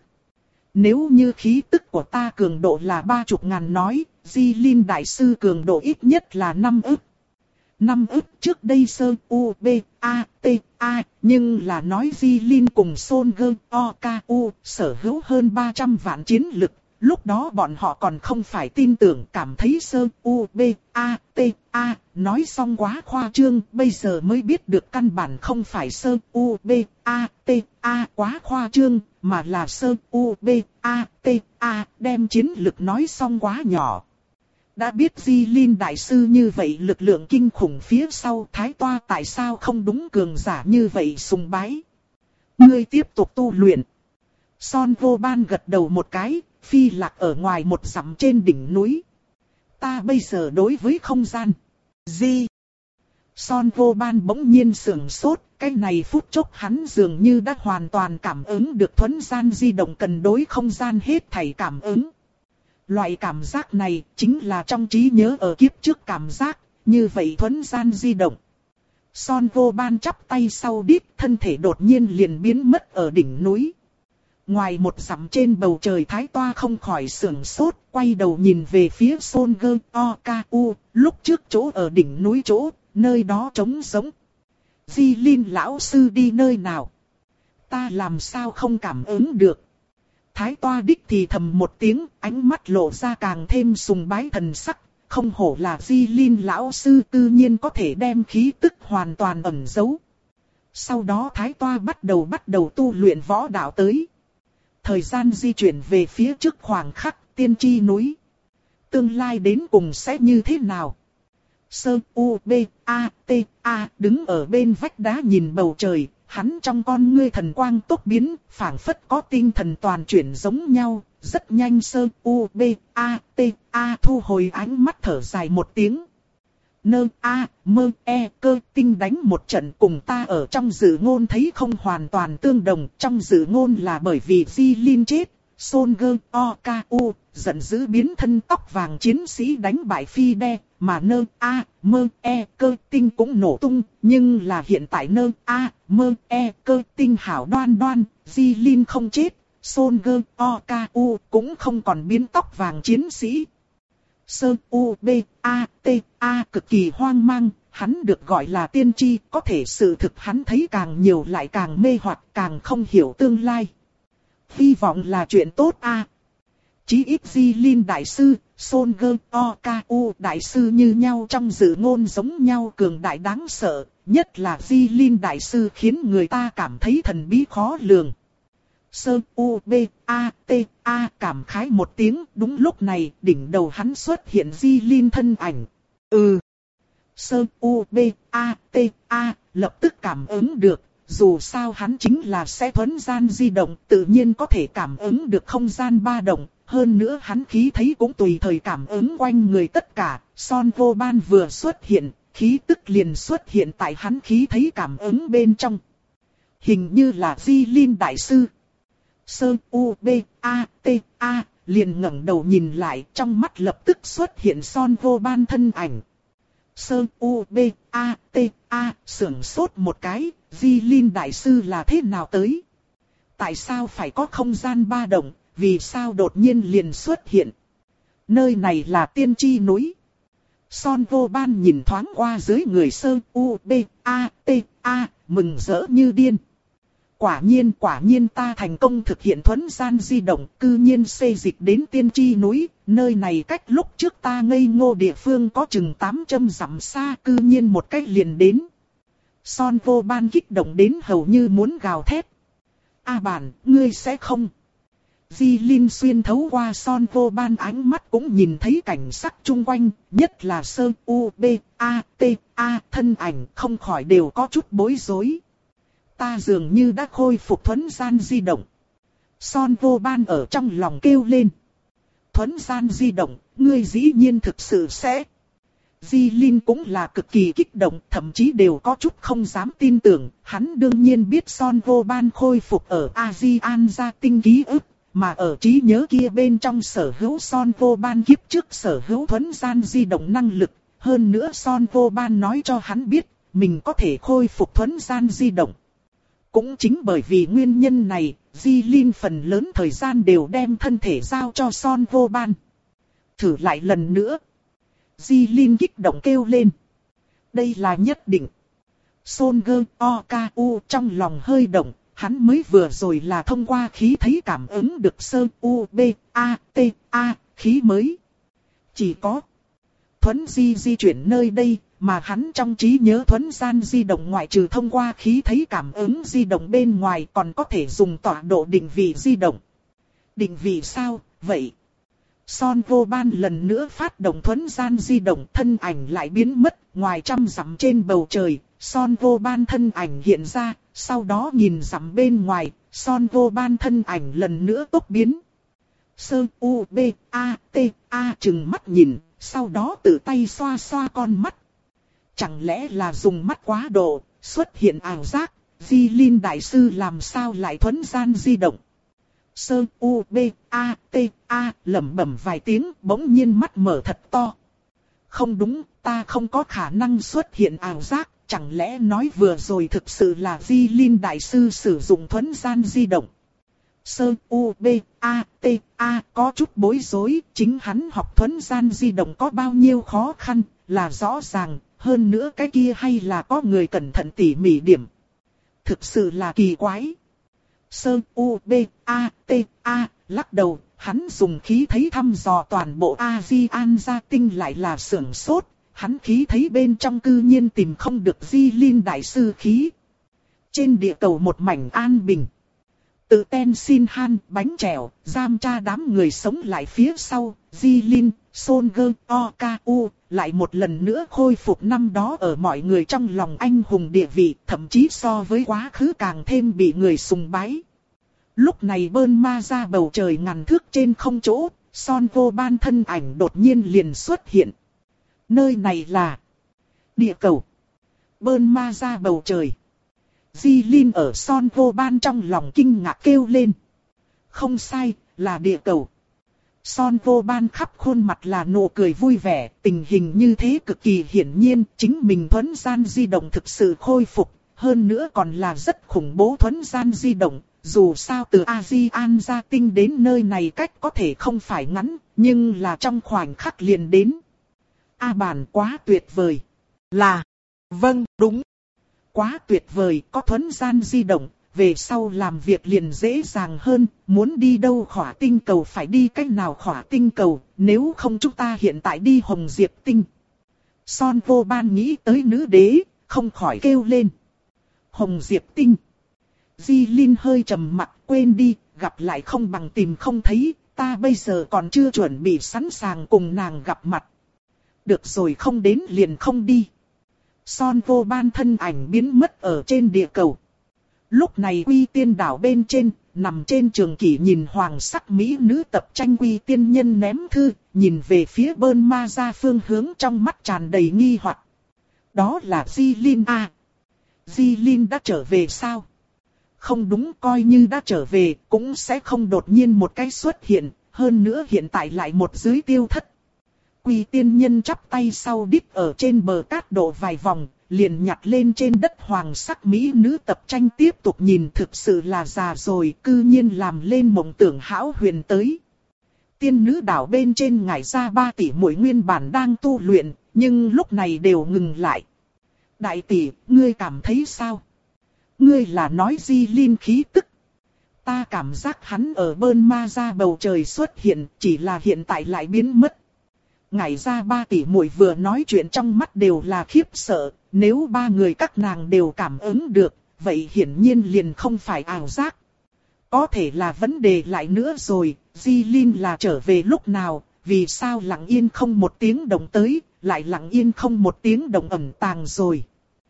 Nếu như khí tức của ta cường độ là ba chục ngàn nói, Di Linh Đại Sư cường độ ít nhất là năm ức. Năm ức trước đây sơ u b a t a, nhưng là nói Di Linh cùng Son Gơ o k u sở hữu hơn ba trăm vạn chiến lực. Lúc đó bọn họ còn không phải tin tưởng, cảm thấy sơ u b a t a nói xong quá khoa trương, bây giờ mới biết được căn bản không phải sơ u b a t a quá khoa trương, mà là sơ u b a t a đem chiến lực nói xong quá nhỏ. Đã biết Di Linh Đại Sư như vậy lực lượng kinh khủng phía sau, Thái Toa tại sao không đúng cường giả như vậy sùng bái. Ngươi tiếp tục tu luyện. Son Vô Ban gật đầu một cái, phi lạc ở ngoài một dặm trên đỉnh núi. Ta bây giờ đối với không gian. Di. Son Vô Ban bỗng nhiên sưởng sốt, cái này phút chốc hắn dường như đã hoàn toàn cảm ứng được thuấn gian di động cần đối không gian hết thảy cảm ứng. Loại cảm giác này chính là trong trí nhớ ở kiếp trước cảm giác, như vậy thuấn gian di động. Son Vô Ban chắp tay sau đít, thân thể đột nhiên liền biến mất ở đỉnh núi. Ngoài một dặm trên bầu trời, Thái Toa không khỏi sưởng sốt, quay đầu nhìn về phía Son Gơ o k u, lúc trước chỗ ở đỉnh núi chỗ, nơi đó trống rỗng. Di Linh lão sư đi nơi nào? Ta làm sao không cảm ứng được? Thái Toa đích thì thầm một tiếng, ánh mắt lộ ra càng thêm sùng bái thần sắc, không hổ là Di Linh lão sư tự nhiên có thể đem khí tức hoàn toàn ẩn giấu. Sau đó Thái Toa bắt đầu bắt đầu tu luyện võ đạo tới. Thời gian di chuyển về phía trước khoảng khắc, tiên tri núi. Tương lai đến cùng sẽ như thế nào? Sơ U B A T A đứng ở bên vách đá nhìn bầu trời, hắn trong con ngươi thần quang tốc biến, phảng phất có tinh thần toàn chuyển giống nhau, rất nhanh Sơ U B A T A thu hồi ánh mắt thở dài một tiếng. Nơ A mơ e cơ tinh đánh một trận cùng ta ở trong dự ngôn thấy không hoàn toàn tương đồng, trong dự ngôn là bởi vì Di Linh chết, Son Gơ o k u giận dữ biến thân tóc vàng chiến sĩ đánh bại Phi Đe, mà nơ A mơ e cơ tinh cũng nổ tung, nhưng là hiện tại nơ A mơ e cơ tinh hảo đoan đoan, Di Linh không chết, Son Gơ o k u cũng không còn biến tóc vàng chiến sĩ. Sơ U B A T A cực kỳ hoang mang, hắn được gọi là tiên tri, có thể sự thực hắn thấy càng nhiều lại càng mê hoặc, càng không hiểu tương lai. Hy vọng là chuyện tốt a. À. Chí ít Di Linh Đại Sư, Son Gơ o k u Đại Sư như nhau trong dự ngôn giống nhau cường đại đáng sợ, nhất là Di Linh Đại Sư khiến người ta cảm thấy thần bí khó lường. Sơ U B A T A cảm khái một tiếng, đúng lúc này đỉnh đầu hắn xuất hiện Di Linh thân ảnh. Ừ. Sơ U B A T A lập tức cảm ứng được, dù sao hắn chính là sẽ thuấn gian di động, tự nhiên có thể cảm ứng được không gian ba động. Hơn nữa hắn khí thấy cũng tùy thời cảm ứng quanh người tất cả. Son Vô Ban vừa xuất hiện, khí tức liền xuất hiện tại hắn khí thấy cảm ứng bên trong. Hình như là Di Linh Đại Sư. Sơ U B A T A liền ngẩng đầu nhìn lại, trong mắt lập tức xuất hiện Son Vô Ban thân ảnh. Sơ U B A T A sưởng sốt một cái, Di Linh Đại Sư là thế nào tới? Tại sao phải có không gian ba động, vì sao đột nhiên liền xuất hiện? Nơi này là Tiên Tri núi. Son Vô Ban nhìn thoáng qua dưới người Sơ U B A T A, mừng rỡ như điên. Quả nhiên quả nhiên ta thành công thực hiện thuấn gian di động, cư nhiên xê dịch đến Tiên Tri núi, nơi này cách lúc trước ta ngây ngô địa phương có chừng tám trăm dặm xa, cư nhiên một cách liền đến. Son Vô Ban kích động đến hầu như muốn gào thét. A bản, ngươi sẽ không. Di Linh xuyên thấu qua Son Vô Ban ánh mắt cũng nhìn thấy cảnh sắc chung quanh, nhất là Sơ U B A T A thân ảnh không khỏi đều có chút bối rối. Ta dường như đã khôi phục thuấn gian di động. Son Vô Ban ở trong lòng kêu lên. Thuấn gian di động, ngươi dĩ nhiên thực sự sẽ. Di Linh cũng là cực kỳ kích động, thậm chí đều có chút không dám tin tưởng. Hắn đương nhiên biết Son Vô Ban khôi phục ở A-di-an gia tinh ký ức, mà ở trí nhớ kia bên trong sở hữu Son Vô Ban kiếp trước sở hữu thuấn gian di động năng lực. Hơn nữa Son Vô Ban nói cho hắn biết, mình có thể khôi phục thuấn gian di động. Cũng chính bởi vì nguyên nhân này, Di Linh phần lớn thời gian đều đem thân thể giao cho Son Vô Ban. Thử lại lần nữa. Di Linh kích động kêu lên. Đây là nhất định. Son Gơ O K U trong lòng hơi động, hắn mới vừa rồi là thông qua khí thấy cảm ứng được Sơ U B A T A khí mới. Chỉ có thuấn di di chuyển nơi đây, mà hắn trong trí nhớ thuấn gian di động ngoại trừ thông qua khí thấy cảm ứng di động bên ngoài còn có thể dùng tọa độ định vị di động. Định vị sao, vậy? Son Vô Ban lần nữa phát động thuấn gian di động, thân ảnh lại biến mất, ngoài trăm dặm trên bầu trời, Son Vô Ban thân ảnh hiện ra, sau đó nhìn dặm bên ngoài, Son Vô Ban thân ảnh lần nữa tốc biến. Sơ U B A T A trừng mắt nhìn, sau đó tự tay xoa xoa con mắt. Chẳng lẽ là dùng mắt quá độ, xuất hiện ảo giác, Di Linh Đại Sư làm sao lại thuấn gian di động? Sơ U B A T A lẩm bẩm vài tiếng, bỗng nhiên mắt mở thật to. Không đúng, ta không có khả năng xuất hiện ảo giác, chẳng lẽ nói vừa rồi thực sự là Di Linh Đại Sư sử dụng thuấn gian di động? Sơ U B A T A có chút bối rối, chính hắn học thuấn gian di động có bao nhiêu khó khăn, là rõ ràng, hơn nữa cái kia hay là có người cẩn thận tỉ mỉ điểm. Thực sự là kỳ quái. Sơ U B A T A lắc đầu, hắn dùng khí thấy thăm dò toàn bộ A-di-an gia tinh lại là sưởng sốt, hắn khí thấy bên trong cư nhiên tìm không được Di Linh Đại Sư khí. Trên địa cầu một mảnh an bình. Tự ten xin han, bánh chèo, giam tra đám người sống lại phía sau, Di Linh, Son Gơ, O K U, lại một lần nữa khôi phục năm đó ở mọi người trong lòng anh hùng địa vị, thậm chí so với quá khứ càng thêm bị người sùng bái. Lúc này bơn ma ra bầu trời ngàn thước trên không chỗ, Son Vô Ban thân ảnh đột nhiên liền xuất hiện. Nơi này là địa cầu. Bơn ma ra bầu trời. Di Linh ở Son Vô Ban trong lòng kinh ngạc kêu lên. Không sai, là địa cầu. Son Vô Ban khắp khuôn mặt là nụ cười vui vẻ, tình hình như thế cực kỳ hiển nhiên, chính mình thuấn gian di động thực sự khôi phục, hơn nữa còn là rất khủng bố thuấn gian di động, dù sao từ A-di-an gia tinh đến nơi này cách có thể không phải ngắn, nhưng là trong khoảnh khắc liền đến. A bản quá tuyệt vời. Là, vâng, đúng. Quá tuyệt vời, có thuấn gian di động, về sau làm việc liền dễ dàng hơn, muốn đi đâu khỏa tinh cầu phải đi cách nào khỏa tinh cầu, nếu không chúng ta hiện tại đi Hồng Diệp tinh. Son Vô Ban nghĩ tới nữ đế, không khỏi kêu lên. Hồng Diệp Tinh. Di Linh hơi trầm mặc, quên đi, gặp lại không bằng tìm không thấy, ta bây giờ còn chưa chuẩn bị sẵn sàng cùng nàng gặp mặt. Được rồi, không đến liền không đi. Son Vô Ban thân ảnh biến mất ở trên địa cầu. Lúc này Quy Tiên đảo bên trên, nằm trên trường kỷ nhìn hoàng sắc mỹ nữ tập tranh Quy Tiên nhân ném thư, nhìn về phía Bơn Ma ra phương hướng trong mắt tràn đầy nghi hoặc. Đó là Di Linh à? Di Linh đã trở về sao? Không đúng, coi như đã trở về, cũng sẽ không đột nhiên một cái xuất hiện, hơn nữa hiện tại lại một dưới tiêu thất. Quy Tiên nhân chắp tay sau đít ở trên bờ cát độ vài vòng, liền nhặt lên trên đất hoàng sắc mỹ nữ tập tranh tiếp tục nhìn, thực sự là già rồi, cư nhiên làm lên mộng tưởng hão huyền tới. Tiên nữ đảo bên trên ngải ra ba tỷ muội nguyên bản đang tu luyện, nhưng lúc này đều ngừng lại. Đại tỷ, ngươi cảm thấy sao? Ngươi là nói Di Linh khí tức? Ta cảm giác hắn ở Bơn Ma ra bầu trời xuất hiện, chỉ là hiện tại lại biến mất. Ngải ra ba tỷ muội vừa nói chuyện trong mắt đều là khiếp sợ, nếu ba người các nàng đều cảm ứng được, vậy hiển nhiên liền không phải ảo giác. Có thể là vấn đề lại nữa rồi, Di Linh là trở về lúc nào, vì sao lặng yên không một tiếng động tới, lại lặng yên không một tiếng động ẩn tàng rồi.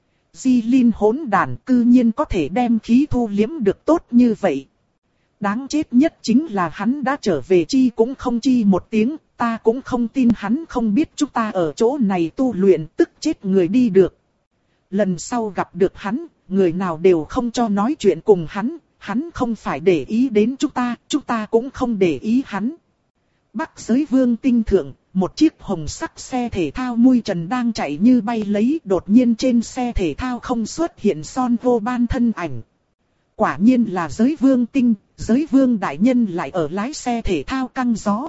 Di Linh hỗn đản cư nhiên có thể đem khí thu liếm được tốt như vậy. Đáng chết nhất chính là hắn đã trở về chi cũng không chi một tiếng, ta cũng không tin hắn không biết chúng ta ở chỗ này tu luyện, tức chết người đi được. Lần sau gặp được hắn, người nào đều không cho nói chuyện cùng hắn, hắn không phải để ý đến chúng ta, chúng ta cũng không để ý hắn. Bắc Giới Vương tinh thượng, một chiếc hồng sắc xe thể thao mui trần đang chạy như bay lấy, đột nhiên trên xe thể thao không xuất hiện Son Vô Ban thân ảnh. Quả nhiên là Giới Vương tinh, Giới Vương đại nhân lại ở lái xe thể thao căng gió.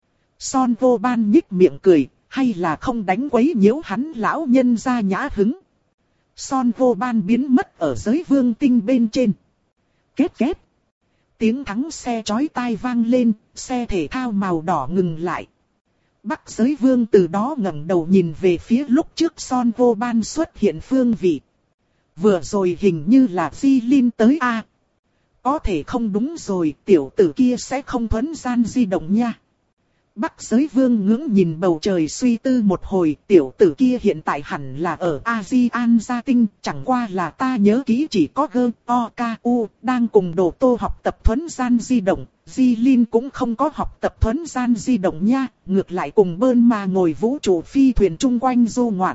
Son Vô Ban nhích miệng cười, hay là không đánh quấy nhiễu hắn lão nhân ra nhã hứng. Son Vô Ban biến mất ở Giới Vương tinh bên trên. Kết kết. Tiếng thắng xe chói tai vang lên, xe thể thao màu đỏ ngừng lại. Bắc Giới Vương từ đó ngẩng đầu nhìn về phía lúc trước Son Vô Ban xuất hiện phương vị. Vừa rồi hình như là Di Linh tới a. À, có thể không đúng rồi, tiểu tử kia sẽ không thuấn gian di động nha. Bắc Giới Vương ngưỡng nhìn bầu trời suy tư một hồi, tiểu tử kia hiện tại hẳn là ở A-di-an gia tinh, chẳng qua là ta nhớ kỹ chỉ có G, O, K, U, đang cùng Đồ Tô học tập thuấn gian di động, Di Linh cũng không có học tập thuấn gian di động nha, ngược lại cùng Bơn Ma ngồi vũ trụ phi thuyền chung quanh du ngoạn.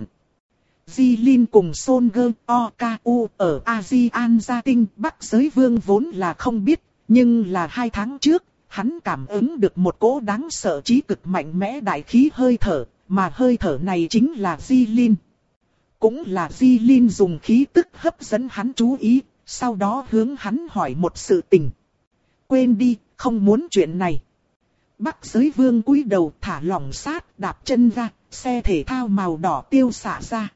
Di Linh cùng Son G, O, K, U ở A-di-an gia tinh, Bắc Giới Vương vốn là không biết, nhưng là hai tháng trước. Hắn cảm ứng được một cỗ đáng sợ trí cực mạnh mẽ đại khí hơi thở, mà hơi thở này chính là Di Linh. Cũng là Di Linh dùng khí tức hấp dẫn hắn chú ý, sau đó hướng hắn hỏi một sự tình. Quên đi, không muốn chuyện này. Bắc Giới Vương cúi đầu thả lỏng sát, đạp chân ra, xe thể thao màu đỏ tiêu xạ ra.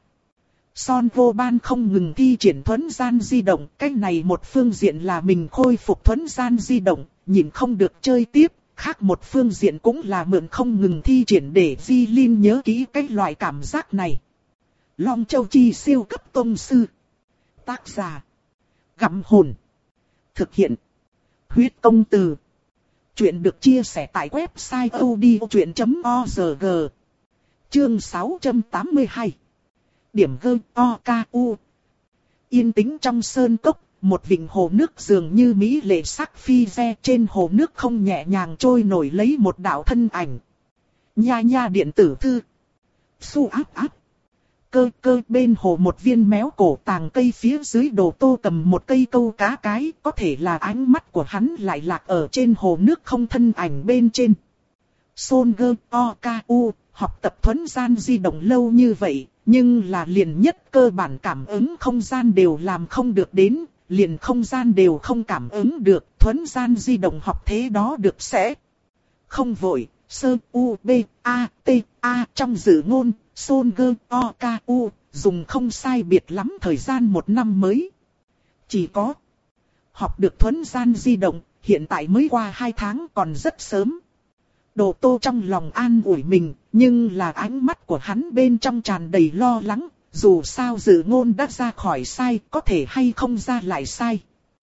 Son Vô Ban không ngừng thi triển thuấn gian di động, cách này một phương diện là mình khôi phục thuấn gian di động, nhìn không được chơi tiếp, khác một phương diện cũng là mượn không ngừng thi triển để Di Linh nhớ kỹ cái loại cảm giác này. Long Châu Chi siêu cấp tông sư. Tác giả. Gặm hồn. Thực hiện. Huyết công từ. Chuyện được chia sẻ tại website odchuyện chấm org. Chương sáu trăm tám mươi hai. Điểm G, O, K, U. Yên tĩnh trong sơn cốc, một vịnh hồ nước dường như mỹ lệ sắc phi ve, trên hồ nước không nhẹ nhàng trôi nổi lấy một đạo thân ảnh. Nha nha điện tử thư. Su áp áp. Cơ cơ bên hồ một viên méo cổ tàng cây phía dưới Đồ Tô cầm một cây câu cá cái, có thể là ánh mắt của hắn lại lạc ở trên hồ nước không thân ảnh bên trên. Son G, O, K, U, học tập thuấn gian di động lâu như vậy, nhưng là liền nhất cơ bản cảm ứng không gian đều làm không được đến, liền không gian đều không cảm ứng được, thuấn gian di động học thế đó được sẽ. Không vội, sơ u b a t a trong dự ngôn, Son G, O, K, U, dùng không sai biệt lắm thời gian một năm mới. Chỉ có học được thuấn gian di động, hiện tại mới qua hai tháng còn rất sớm. Đồ Tô trong lòng an ủi mình, nhưng là ánh mắt của hắn bên trong tràn đầy lo lắng, dù sao dự ngôn đã ra khỏi sai, có thể hay không ra lại sai.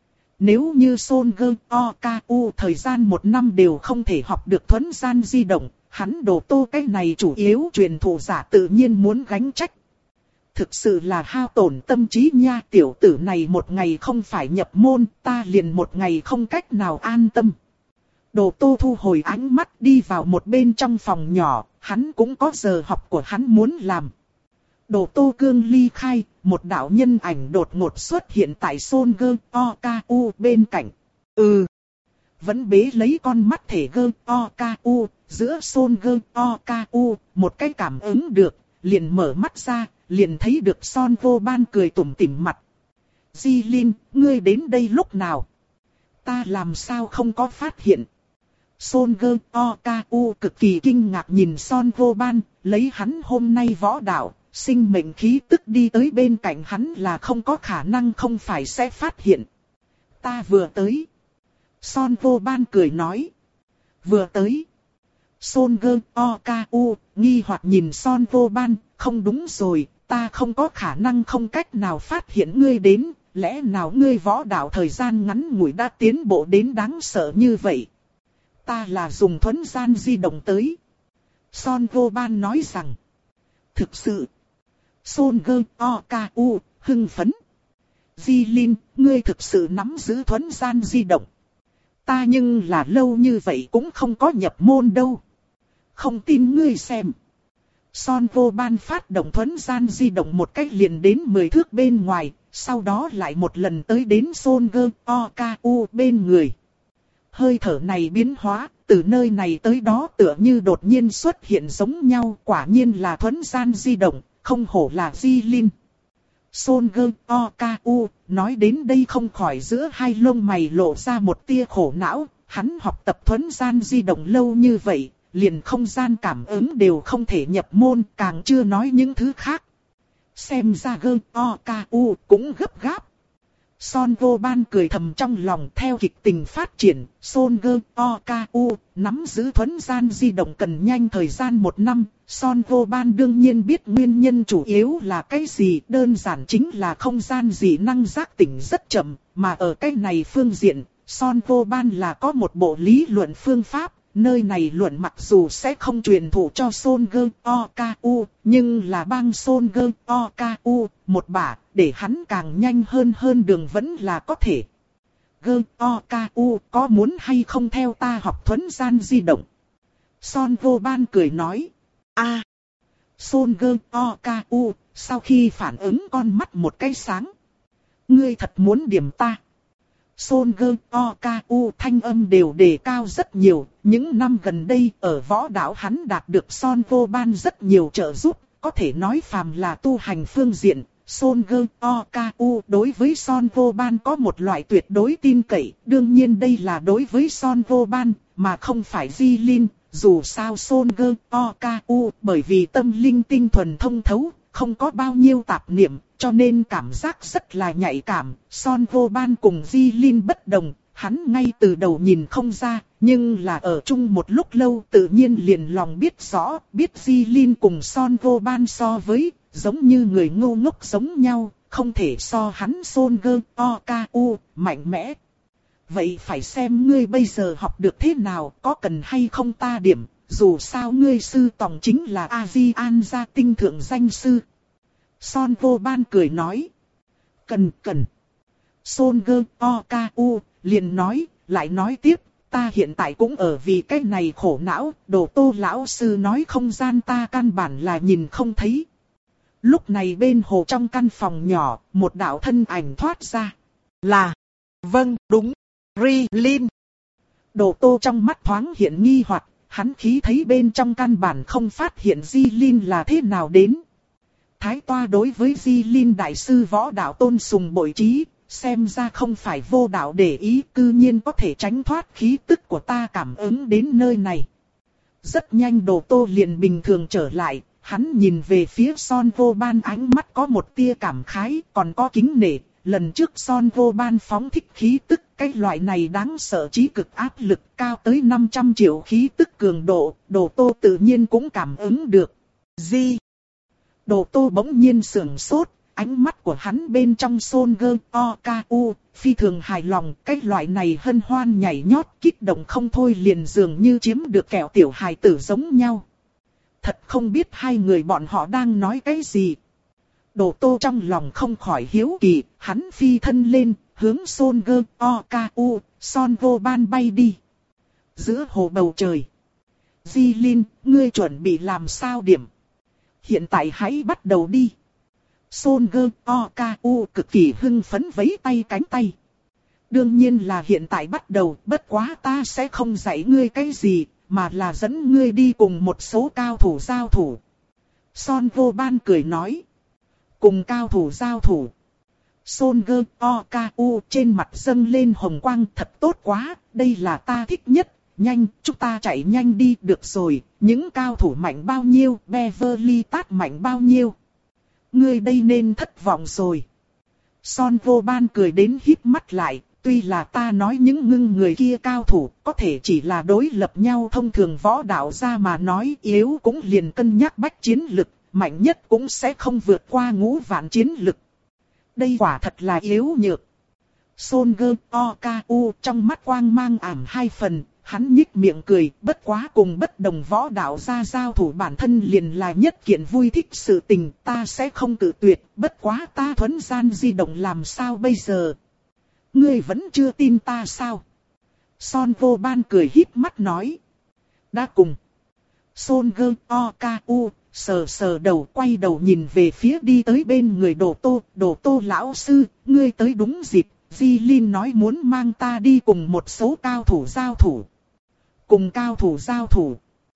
Nếu như Son Gơ Oku thời gian một năm đều không thể học được thuấn gian di động, hắn Đồ Tô cái này chủ yếu truyền thụ giả tự nhiên muốn gánh trách. Thực sự là hao tổn tâm trí nha, tiểu tử này một ngày không phải nhập môn, ta liền một ngày không cách nào an tâm. Đồ Tô thu hồi ánh mắt đi vào một bên trong phòng nhỏ, hắn cũng có giờ học của hắn muốn làm. Đồ Tô cương ly khai, một đạo nhân ảnh đột ngột xuất hiện tại Son Gơ Oku bên cạnh. Ừ, vẫn bế lấy con mắt thể Gơ Oku, giữa Son Gơ Oku, một cái cảm ứng được, liền mở mắt ra, liền thấy được Son Vô Ban cười tủm tỉm mặt. Di Linh, ngươi đến đây lúc nào? Ta làm sao không có phát hiện? Son Gơ Oku cực kỳ kinh ngạc nhìn Son Vô Ban, lấy hắn hôm nay võ đạo, sinh mệnh khí tức đi tới bên cạnh hắn là không có khả năng không phải sẽ phát hiện. Ta vừa tới. Son Vô Ban cười nói. Vừa tới. Son Gơ Oku nghi hoặc nhìn Son Vô Ban, không đúng rồi, ta không có khả năng không cách nào phát hiện ngươi đến, lẽ nào ngươi võ đạo thời gian ngắn ngủi đã tiến bộ đến đáng sợ như vậy? Ta là dùng thuấn gian di động tới. Son Vô Ban nói rằng. Thực sự. Son Gơ Oku hưng phấn. Di Linh, ngươi thực sự nắm giữ thuấn gian di động. Ta nhưng là lâu như vậy cũng không có nhập môn đâu. Không tin ngươi xem. Son Vô Ban phát động thuấn gian di động một cách liền đến mười thước bên ngoài, sau đó lại một lần tới đến Son Gơ Oku bên người. Hơi thở này biến hóa, từ nơi này tới đó tựa như đột nhiên xuất hiện giống nhau, quả nhiên là thuấn gian di động, không hổ là Di Linh. Son Gơ Oku nói đến đây không khỏi giữa hai lông mày lộ ra một tia khổ não, hắn học tập thuấn gian di động lâu như vậy, liền không gian cảm ứng đều không thể nhập môn, càng chưa nói những thứ khác. Xem ra Gơ Oku cũng gấp gáp. Son Vô Ban cười thầm trong lòng, theo kịch tình phát triển, Son Gơ Oku nắm giữ thuấn gian di động cần nhanh thời gian một năm. Son Vô Ban đương nhiên biết nguyên nhân chủ yếu là cái gì, đơn giản chính là không gian dị năng giác tỉnh rất chậm, mà ở cái này phương diện, Son Vô Ban là có một bộ lý luận phương pháp. Nơi này luận mặc dù sẽ không truyền thụ cho Son Gơ Oku, nhưng là bang Son Gơ Oku một bả, để hắn càng nhanh hơn hơn đường vẫn là có thể. Gơ Oku có muốn hay không theo ta học thuấn gian di động? Son Vô Ban cười nói. A. À, Son Gơ Oku sau khi phản ứng con mắt một cái sáng. Ngươi thật muốn điểm ta? Son Gơ Oku thanh âm đều đề cao rất nhiều, những năm gần đây ở võ đạo hắn đạt được Son Vô Ban rất nhiều trợ giúp, có thể nói phàm là tu hành phương diện, Son Gơ Oku đối với Son Vô Ban có một loại tuyệt đối tin cậy, đương nhiên đây là đối với Son Vô Ban, mà không phải Di Linh, dù sao Son Gơ Oku bởi vì tâm linh tinh thuần thông thấu, không có bao nhiêu tạp niệm, cho nên cảm giác rất là nhạy cảm. Son Vô Ban cùng Di Linh bất đồng, hắn ngay từ đầu nhìn không ra, nhưng là ở chung một lúc lâu tự nhiên liền lòng biết rõ, biết Di Linh cùng Son Vô Ban so với, giống như người ngu ngốc giống nhau, không thể so hắn Son Gơ Oku mạnh mẽ. Vậy phải xem ngươi bây giờ học được thế nào, có cần hay không ta điểm, dù sao ngươi sư tòng chính là A-di-an gia tinh thượng danh sư. Son Vô Ban cười nói. Cần cần. Son Gơ Oku liền nói, lại nói tiếp, ta hiện tại cũng ở vì cái này khổ não, Đồ Tô lão sư nói không gian ta căn bản là nhìn không thấy. Lúc này bên hồ trong căn phòng nhỏ, một đạo thân ảnh thoát ra. Là, vâng, đúng, Ri Linh. Đồ Tô trong mắt thoáng hiện nghi hoặc, hắn khí thấy bên trong căn bản không phát hiện Di Linh là thế nào đến. Thái Toa đối với Di Linh đại sư võ đạo tôn sùng bội trí, xem ra không phải vô đạo để ý, cư nhiên có thể tránh thoát khí tức của ta cảm ứng đến nơi này. Rất nhanh Đồ Tô liền bình thường trở lại, hắn nhìn về phía Son Vô Ban ánh mắt có một tia cảm khái, còn có kính nể. Lần trước Son Vô Ban phóng thích khí tức, cái loại này đáng sợ trí cực áp lực cao tới năm trăm triệu khí tức cường độ, Đồ Tô tự nhiên cũng cảm ứng được. Di. Đồ Tô bỗng nhiên sửng sốt, ánh mắt của hắn bên trong Son Gơ O K U, phi thường hài lòng, cái loại này hân hoan nhảy nhót kích động không thôi liền dường như chiếm được kẹo tiểu hài tử giống nhau. Thật không biết hai người bọn họ đang nói cái gì. Đồ Tô trong lòng không khỏi hiếu kỳ, hắn phi thân lên, hướng Son Gơ O K U, Son Vô Ban bay đi. Giữa hồ bầu trời. Di Linh, ngươi chuẩn bị làm sao điểm? Hiện tại hãy bắt đầu đi. Son Gơ O K U cực kỳ hưng phấn vẫy tay cánh tay. Đương nhiên là hiện tại bắt đầu, bất quá ta sẽ không dạy ngươi cái gì, mà là dẫn ngươi đi cùng một số cao thủ giao thủ. Son Vô Ban cười nói. Cùng cao thủ giao thủ. Son Gơ O K U trên mặt dâng lên hồng quang, thật tốt quá, đây là ta thích nhất. Nhanh, chúng ta chạy nhanh đi, được rồi, những cao thủ mạnh bao nhiêu, Beverly Tát mạnh bao nhiêu. Ngươi đây nên thất vọng rồi. Son Vô Ban cười đến híp mắt lại, tuy là ta nói những ngưng người kia cao thủ, có thể chỉ là đối lập nhau thông thường võ đạo ra mà nói, yếu cũng liền cân nhắc bách chiến lực, mạnh nhất cũng sẽ không vượt qua ngũ vạn chiến lực. Đây quả thật là yếu nhược. Son Gơ O K U trong mắt quang mang ảm hai phần. Hắn nhích miệng cười, bất quá cùng bất đồng võ đạo ra giao thủ bản thân liền là nhất kiện vui thích sự tình, ta sẽ không cự tuyệt, bất quá ta thuấn gian di động làm sao bây giờ? Ngươi vẫn chưa tin ta sao? Son Vô Ban cười híp mắt nói. Đã cùng. Son Gơ O K U, sờ sờ đầu quay đầu nhìn về phía đi tới bên người Đồ Tô, Đồ Tô lão sư, ngươi tới đúng dịp, Di Linh nói muốn mang ta đi cùng một số cao thủ giao thủ. Cùng cao thủ giao thủ.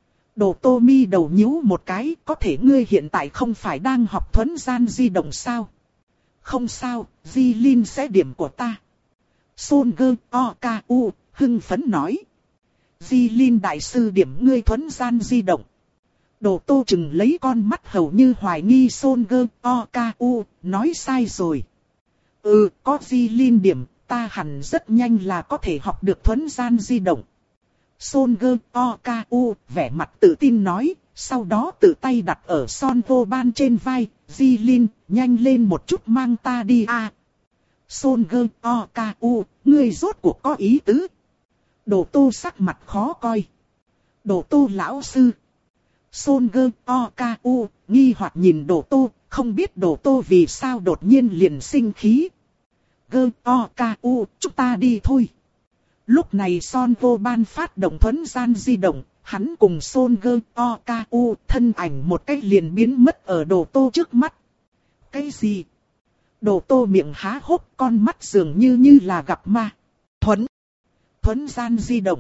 Đồ Tô mi đầu nhíu một cái, có thể ngươi hiện tại không phải đang học thuấn gian di động sao? Không sao, Di Linh sẽ điểm của ta. Son Gơ O K U hưng phấn nói. Di Linh đại sư điểm ngươi thuấn gian di động. Đồ Tô chừng lấy con mắt hầu như hoài nghi Son Gơ O K U, nói sai rồi. Ừ, có Di Linh điểm, ta hẳn rất nhanh là có thể học được thuấn gian di động. Son Gơ O K U vẻ mặt tự tin nói, sau đó tự tay đặt ở Son Vô Ban trên vai, Di Linh, nhanh lên một chút mang ta đi a. À. Son Gơ O K U, ngươi rốt cuộc có ý tứ. Đồ Tô sắc mặt khó coi. Đồ Tô lão sư. Son Gơ O K U nghi hoặc nhìn Đồ Tô, không biết Đồ Tô vì sao đột nhiên liền sinh khí. Gơ O K U, chúng ta đi thôi. Lúc này Son Vô Ban phát động thuấn gian di động, hắn cùng Son Gơ O K U thân ảnh một cách liền biến mất ở Đồ Tô trước mắt. Cái gì? Đồ Tô miệng há hốc, con mắt dường như như là gặp ma. Thuấn. Thuấn gian di động.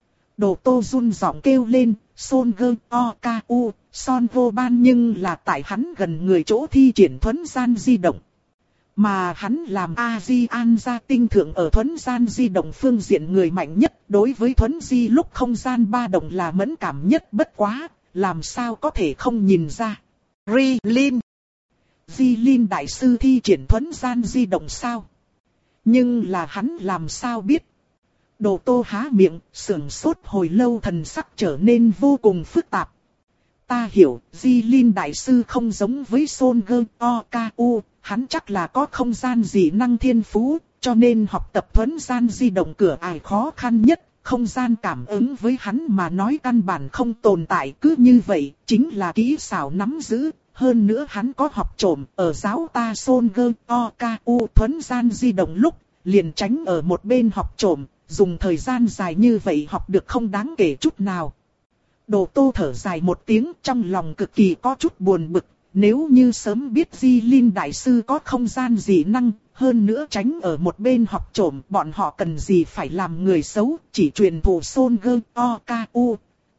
Đồ Tô run giọng kêu lên, Son Gơ O K U, Son Vô Ban nhưng là tại hắn gần người chỗ thi triển thuấn gian di động. Mà hắn làm A-di-an gia tinh thượng ở thuấn gian di động phương diện người mạnh nhất, đối với thuấn di lúc không gian ba động là mẫn cảm nhất, bất quá, làm sao có thể không nhìn ra. Ri Linh. Di Linh đại sư thi triển thuấn gian di động sao? Nhưng là hắn làm sao biết? Đồ Tô há miệng, sững sốt hồi lâu, thần sắc trở nên vô cùng phức tạp. Ta hiểu, Di Linh đại sư không giống với Son Gơ O K U, hắn chắc là có không gian dị năng thiên phú, cho nên học tập thuấn gian di động cửa ải khó khăn nhất, không gian cảm ứng với hắn mà nói căn bản không tồn tại, cứ như vậy, chính là kỹ xảo nắm giữ. Hơn nữa hắn có học trộm ở giáo ta Son Gơ O K U thuấn gian di động lúc, liền tránh ở một bên học trộm, dùng thời gian dài như vậy học được không đáng kể chút nào. Đồ Tô thở dài một tiếng, trong lòng cực kỳ có chút buồn bực, nếu như sớm biết Di Linh đại sư có không gian dị năng, hơn nữa tránh ở một bên học trộm, bọn họ cần gì phải làm người xấu, chỉ truyền thụ Son Gơ O K U.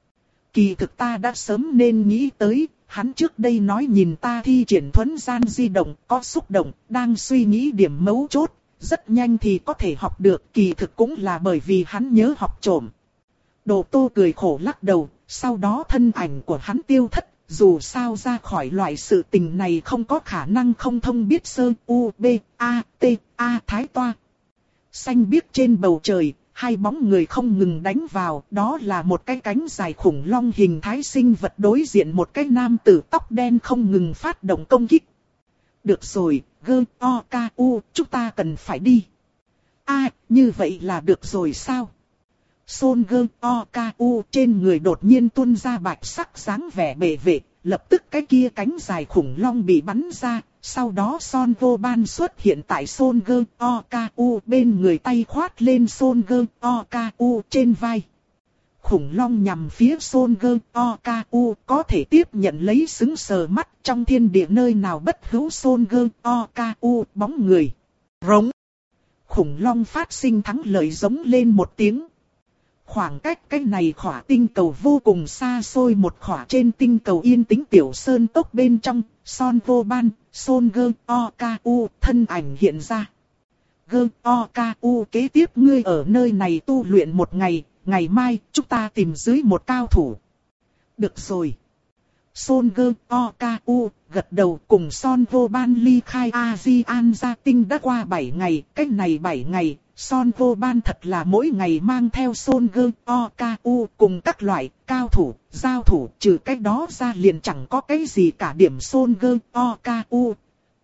Kỳ thực ta đã sớm nên nghĩ tới. Hắn trước đây nói nhìn ta thi triển thuấn gian di động, có xúc động, đang suy nghĩ điểm mấu chốt, rất nhanh thì có thể học được, kỳ thực cũng là bởi vì hắn nhớ học trộm. Đồ Tô cười khổ lắc đầu, sau đó thân ảnh của hắn tiêu thất, dù sao ra khỏi loại sự tình này không có khả năng không thông biết sơ u b a t a thái toa. Xanh biếc trên bầu trời, hai bóng người không ngừng đánh vào, đó là một cái cánh dài khủng long hình thái sinh vật đối diện một cái nam tử tóc đen không ngừng phát động công kích. Được rồi, gơ o ca u, chúng ta cần phải đi. A, à, như vậy là được rồi sao? Son gơ o ca u trên người đột nhiên tuôn ra bạch sắc dáng vẻ bệ vệ, lập tức cái kia cánh dài khủng long bị bắn ra. Sau đó Son Vô Ban xuất hiện tại Son gơ o ca u bên người, tay khoát lên Son gơ o ca u trên vai. Khủng long nhằm phía Son gơ o ca u có thể tiếp nhận lấy sững sờ mắt, trong thiên địa nơi nào bất hữu Son gơ o ca u bóng người. Rống. Khủng long phát sinh thắng lợi giống lên một tiếng. Khoảng cách cái này khỏa tinh cầu vô cùng xa xôi, một khỏa trên tinh cầu yên tĩnh tiểu sơn cốc bên trong, Son Vô Ban, Son gơ o ca u thân ảnh hiện ra. Gơ o ca u, kế tiếp ngươi ở nơi này tu luyện một ngày, ngày mai chúng ta tìm dưới một cao thủ. Được rồi. Son gơ o ca u gật đầu, cùng Son Vô Ban ly khai A-di-an gia tinh đã qua bảy ngày, cách này bảy ngày. Son Vô Ban thật là mỗi ngày mang theo Son gơ o ca u cùng các loại cao thủ, giao thủ, trừ cách đó ra liền chẳng có cái gì cả. Điểm Son gơ o ca u.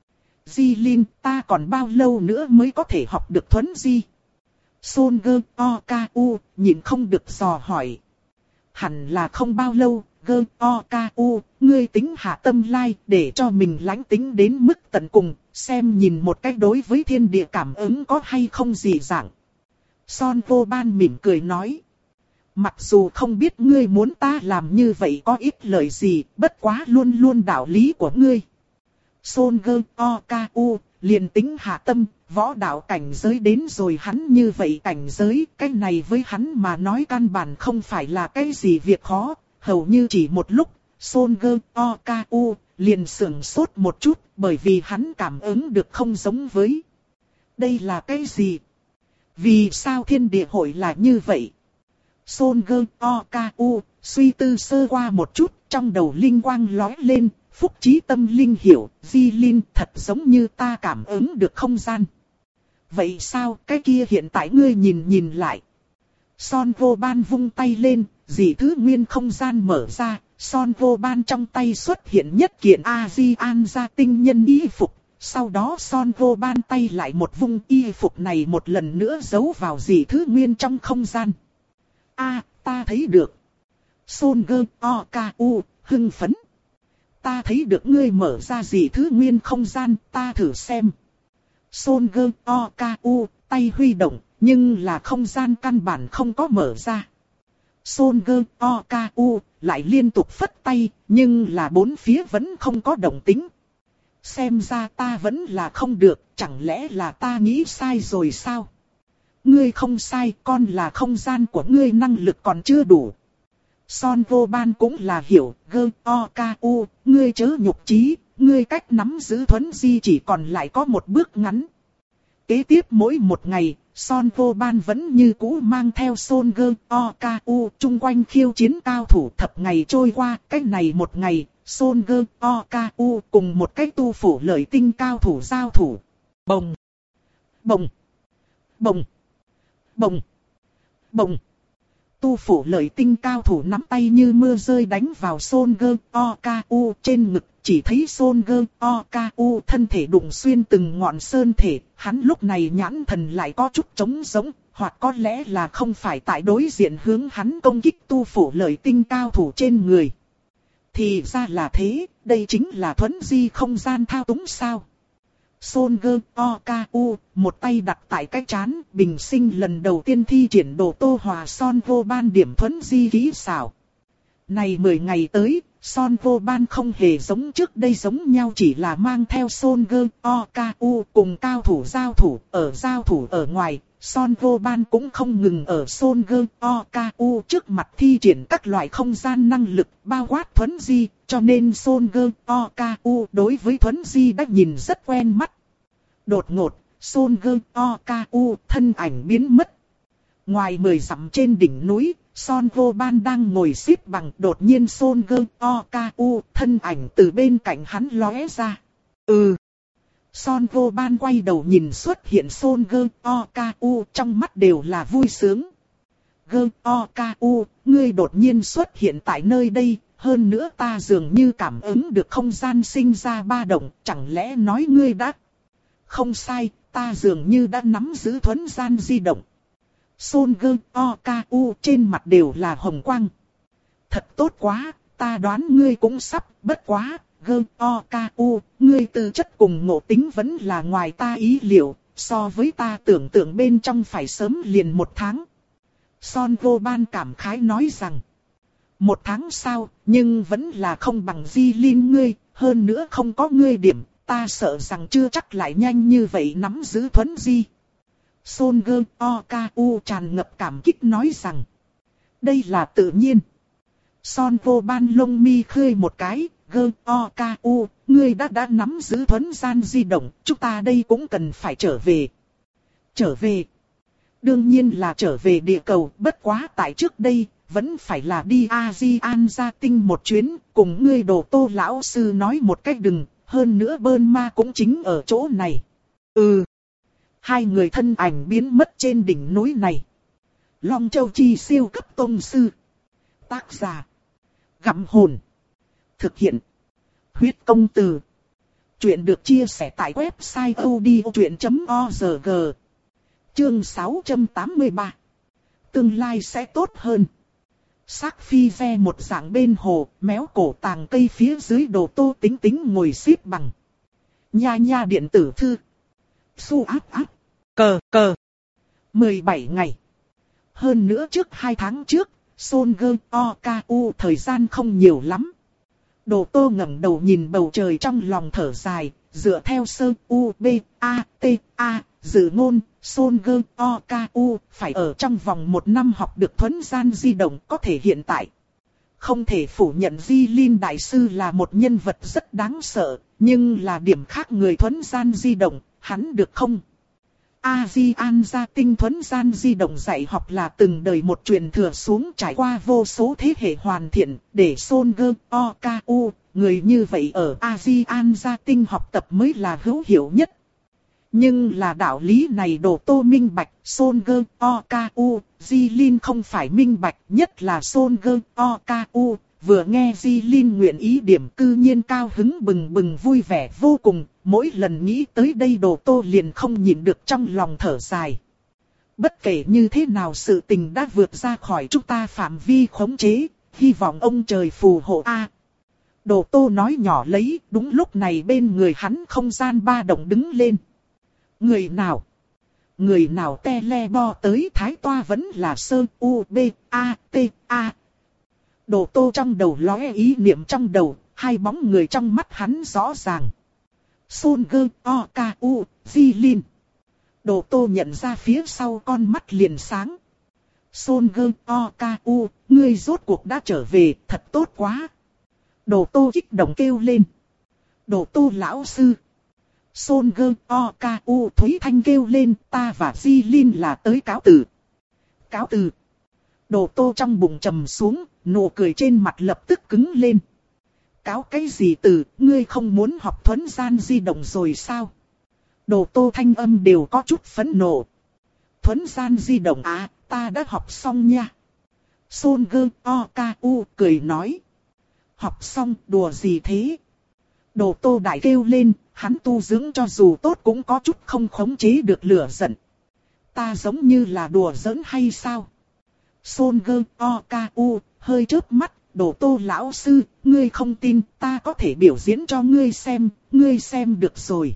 Di Linh, ta còn bao lâu nữa mới có thể học được thuấn di? Son gơ o ca u nhìn không được dò hỏi. Hẳn là không bao lâu. Gơ o ca u, ngươi tính hạ tâm lai để cho mình lãnh tính đến mức tận cùng, xem nhìn một cách đối với thiên địa cảm ứng có hay không gì dạng. Son Vô Ban mỉm cười nói. Mặc dù không biết ngươi muốn ta làm như vậy có ích lợi gì, bất quá luôn luôn đạo lý của ngươi. Son gơ o ca u, liền tính hạ tâm, võ đạo cảnh giới đến rồi hắn như vậy cảnh giới, cái này với hắn mà nói căn bản không phải là cái gì việc khó. Hầu như chỉ một lúc, Son gơ o ca u liền sửng sốt một chút, bởi vì hắn cảm ứng được không giống với. Đây là cái gì? Vì sao thiên địa hội là như vậy? Son gơ o ca u suy tư sơ qua một chút, trong đầu linh quang lóe lên, phúc trí tâm linh hiểu, Di Linh thật giống như ta cảm ứng được không gian. Vậy sao, cái kia hiện tại ngươi nhìn nhìn lại. Son Vô Ban vung tay lên, dị thứ nguyên không gian mở ra, Son Vô Ban trong tay xuất hiện nhất kiện A-di-an gia tinh nhân y phục. Sau đó Son Vô Ban tay lại một vung, y phục này một lần nữa giấu vào dị thứ nguyên trong không gian. A, ta thấy được. Son gơ o ca u hưng phấn. Ta thấy được ngươi mở ra dị thứ nguyên không gian, ta thử xem. Son gơ o ca u tay huy động, nhưng là không gian căn bản không có mở ra. Son gơ o ca u lại liên tục phất tay, nhưng là bốn phía vẫn không có động tĩnh. Xem ra ta vẫn là không được, chẳng lẽ là ta nghĩ sai rồi sao? Ngươi không sai, con là không gian của ngươi năng lực còn chưa đủ. Son Vô Ban cũng là hiểu, gơ o ca u, ngươi chớ nhục trí, ngươi cách nắm giữ thuấn di chỉ còn lại có một bước ngắn. Kế tiếp mỗi một ngày, Son Vô Ban vẫn như cũ mang theo Son gơ o ca u chung quanh khiêu chiến cao thủ. Thập ngày trôi qua, cách này một ngày, Son gơ o ca u cùng một cái tu phủ lợi tinh cao thủ giao thủ. Bồng, bồng, bồng, bồng, bồng. Tu phủ lợi tinh cao thủ nắm tay như mưa rơi đánh vào Son gơ o ca u trên ngực. Chỉ thấy Son gơ o ca u thân thể đụng xuyên từng ngọn sơn thể, hắn lúc này nhãn thần lại có chút trống rỗng, hoặc có lẽ là không phải tại đối diện hướng hắn công kích tu phủ lợi tinh cao thủ trên người. Thì ra là thế, đây chính là thuấn di không gian thao túng sao. Son gơ o ca u một tay đặt tại cái trán, bình sinh lần đầu tiên thi triển đồ Tô Hòa Son Vô Ban điểm thuấn di kỹ xảo. Này mười ngày tới, Son Vô Ban không hề giống trước đây giống nhau, chỉ là mang theo Son gơ o ca u cùng cao thủ giao thủ. Ở giao thủ ở ngoài, Son Vô Ban cũng không ngừng ở Son gơ o ca u trước mặt thi triển các loại không gian năng lực bao quát thuấn di, cho nên Son gơ o ca u đối với thuấn di đã nhìn rất quen mắt. Đột ngột, Son gơ o ca u thân ảnh biến mất. Ngoài mười dặm trên đỉnh núi, Son Vô Ban đang ngồi xếp bằng, đột nhiên Son gơ o ca u thân ảnh từ bên cạnh hắn lóe ra. Ừ. Son vô ban quay đầu nhìn xuất hiện Son Gơ O Ca U, trong mắt đều là vui sướng. Gơ O Ca U, ngươi đột nhiên xuất hiện tại nơi đây, hơn nữa ta dường như cảm ứng được không gian sinh ra ba động, chẳng lẽ nói ngươi đã... Không sai, ta dường như đã nắm giữ thuấn gian di động. Son Gơ O Ca U trên mặt đều là hồng quang. Thật tốt quá, ta đoán ngươi cũng sắp, bất quá, Gơ O Ca U, ngươi tư chất cùng ngộ tính vẫn là ngoài ta ý liệu, so với ta tưởng tượng bên trong phải sớm liền một tháng. Son vô ban cảm khái nói rằng, một tháng sau, nhưng vẫn là không bằng Di Linh ngươi, hơn nữa không có ngươi điểm, ta sợ rằng chưa chắc lại nhanh như vậy nắm giữ thuấn di. Son Gơ O Ca U tràn ngập cảm kích nói rằng, đây là tự nhiên. Son vô ban lông mi khơi một cái, Gơ O Ca U, ngươi đã đã nắm giữ thuấn gian di động, chúng ta đây cũng cần phải trở về. Trở về? Đương nhiên là trở về địa cầu, bất quá tại trước đây, vẫn phải là đi A-di-an gia tinh một chuyến, cùng ngươi đồ Tô lão sư nói một cách đừng, hơn nữa Bơn Ma cũng chính ở chỗ này. Ừ. Hai người thân ảnh biến mất trên đỉnh núi này. Long Châu Chi siêu cấp tông sư. Tác giả. Gặm hồn. Thực hiện. Huyết công từ. Chuyện được chia sẻ tại website odchuyện chấm org. Chương sáu trăm tám mươi ba. Tương lai sẽ tốt hơn. Sắc phi ve một dạng bên hồ, méo cổ tàng cây phía dưới đồ Tô Tính Tính ngồi xếp bằng. Nha nha điện tử thư. Su áp áp. Cờ cờ. mười bảy ngày. Hơn nữa trước hai tháng trước, Son Gơ O Ca U thời gian không nhiều lắm. Đồ Tô ngẩng đầu nhìn bầu trời trong lòng thở dài, dựa theo sơ U B A T A, dự ngôn, Son Gơ O Ca U phải ở trong vòng một năm học được thuấn gian di động có thể hiện tại. Không thể phủ nhận Di Linh Đại Sư là một nhân vật rất đáng sợ, nhưng là điểm khác người thuấn gian di động, hắn được không? A-di-an gia tinh thuấn gian di động dạy học là từng đời một truyền thừa xuống trải qua vô số thế hệ hoàn thiện, để Son Gơ O Ca U, người như vậy ở A-di-an gia tinh học tập mới là hữu hiệu nhất. Nhưng là đạo lý này Đồ Tô minh bạch, Son Gơ O Ca U, Di Linh không phải minh bạch, nhất là Son Gơ O Ca U, vừa nghe Di Linh nguyện ý điểm cư nhiên cao hứng bừng bừng vui vẻ vô cùng, mỗi lần nghĩ tới đây Đồ Tô liền không nhịn được trong lòng thở dài. Bất kể như thế nào sự tình đã vượt ra khỏi chúng ta phạm vi khống chế, hy vọng ông trời phù hộ a. Đồ Tô nói nhỏ lấy, đúng lúc này bên người hắn không gian ba động đứng lên. Người nào? Người te tele bo tới Thái Toa vẫn là Sơ U B A T A. Đồ Tô trong đầu lóe ý niệm trong đầu, hai bóng người trong mắt hắn rõ ràng. Son Gơ O Ca U, Di Linh. Đồ Tô nhận ra phía sau con mắt liền sáng. Son Gơ O Ca U, ngươi rốt cuộc đã trở về, thật tốt quá. Đồ Tô kích động kêu lên. Đồ Tô lão sư. Son Gơ O Ca U Thúy Thanh kêu lên, ta và Di Linh là tới cáo từ. Cáo từ. Đồ Tô trong bụng trầm xuống, nụ cười trên mặt lập tức cứng lên. Cáo cái gì từ, ngươi không muốn học thuấn gian di động rồi sao? Đồ Tô thanh âm đều có chút phẫn nộ. Thuấn gian di động à, ta đã học xong nha. Son Gơ O Ca U cười nói. Học xong, đùa gì thế? Đồ Tô đại kêu lên, hắn tu dưỡng cho dù tốt cũng có chút không khống chế được lửa giận. Ta giống như là đùa giỡn hay sao? Son Gơ O Ca U hơi chớp mắt, Đồ Tô lão sư, ngươi không tin, ta có thể biểu diễn cho ngươi xem, ngươi xem được rồi.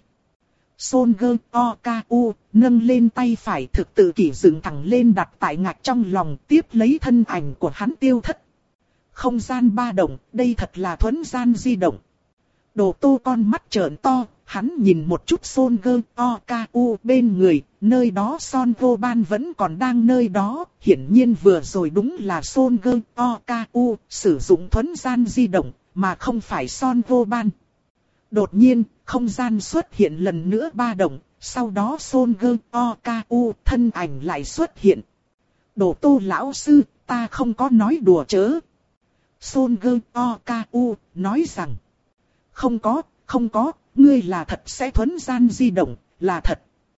Son Gơ O Ca U nâng lên tay phải thực tự kỷ dựng thẳng lên đặt tại ngạch trong lòng, tiếp lấy thân ảnh của hắn tiêu thất. Không gian ba động, đây thật là thuấn gian di động. Đồ Tô con mắt trợn to, hắn nhìn một chút Son Gơ O Ca U bên người, nơi đó Son vô ban vẫn còn đang nơi đó, hiển nhiên vừa rồi đúng là Son Gơ O Ca U sử dụng thuấn gian di động, mà không phải Son vô ban. Đột nhiên, không gian xuất hiện lần nữa ba động, sau đó Son Gơ O Ca U thân ảnh lại xuất hiện. Đồ Tô lão sư, ta không có nói đùa chớ. Son Gơ O Ca U nói rằng, không có, Không có, ngươi là thật sẽ thuấn gian di động, là thật.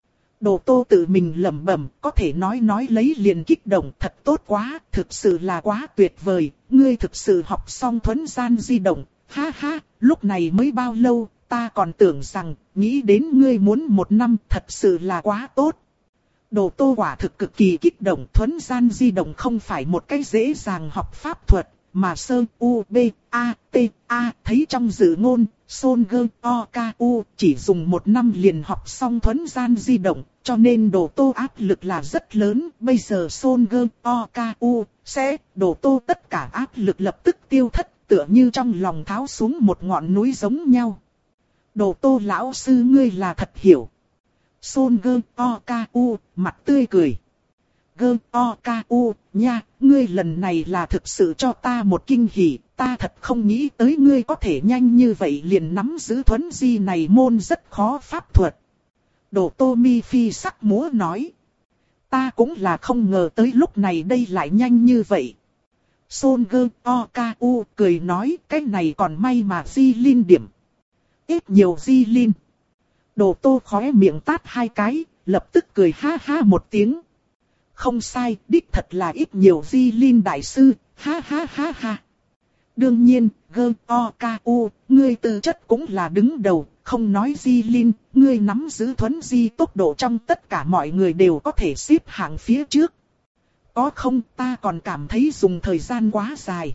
Đồ Tô tự mình lẩm bẩm, có thể nói nói lấy liền kích động, thật tốt quá, thực sự là quá tuyệt vời, ngươi thực sự học xong thuấn gian di động, ha ha, lúc này mới bao lâu, ta còn tưởng rằng, nghĩ đến ngươi muốn một năm, thật sự là quá tốt. Đồ Tô quả thực cực kỳ kích động, thuấn gian di động không phải một cái dễ dàng học pháp thuật, mà sơ u b a t a thấy trong dự ngôn, son gơ o k u chỉ dùng một năm liền học xong thuấn gian di động, cho nên Đồ Tô áp lực là rất lớn. Bây giờ son gơ o k u sẽ, Đồ Tô tất cả áp lực lập tức tiêu thất, tựa như trong lòng tháo xuống một ngọn núi giống nhau. Đồ Tô lão sư ngươi là thật hiểu. Son gơ o k u mặt tươi cười. Gơ o k u nha, ngươi lần này là thực sự cho ta một kinh hỉ, ta thật không nghĩ tới ngươi có thể nhanh như vậy liền nắm giữ thuấn di này môn rất khó pháp thuật. Đồ Tô mi phi sắc múa nói. Ta cũng là không ngờ tới lúc này đây lại nhanh như vậy. Son gơ o k u cười nói, cái này còn may mà di linh điểm. Ít nhiều di linh. Đồ Tô khóe miệng tát hai cái, lập tức cười ha ha một tiếng. Không sai, đích thật là ít nhiều di linh đại sư, ha ha ha ha. Đương nhiên, gơ o k u, ngươi tư chất cũng là đứng đầu, không nói di linh, ngươi nắm giữ thuấn di tốc độ trong tất cả mọi người đều có thể xếp hạng phía trước. Có không, ta còn cảm thấy dùng thời gian quá dài.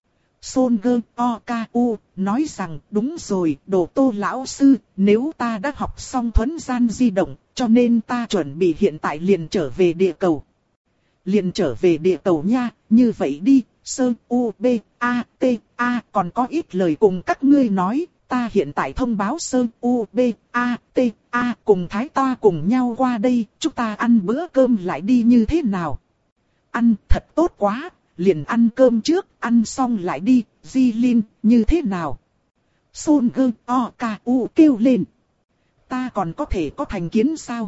Son gơ o k u nói rằng, đúng rồi, Đồ Tô lão sư, nếu ta đã học xong thuấn gian di động, cho nên ta chuẩn bị hiện tại liền trở về địa cầu. Liền trở về địa cầu nha, như vậy đi, sơ u b a t a còn có ít lời cùng các ngươi nói, ta hiện tại thông báo sơ u b a t a cùng Thái ta cùng nhau qua đây, chúng ta ăn bữa cơm lại đi như thế nào? Ăn thật tốt quá, liền ăn cơm trước, ăn xong lại đi, Di Linh, như thế nào? Son gơ o k u kêu lên. Ta còn có thể có thành kiến sao?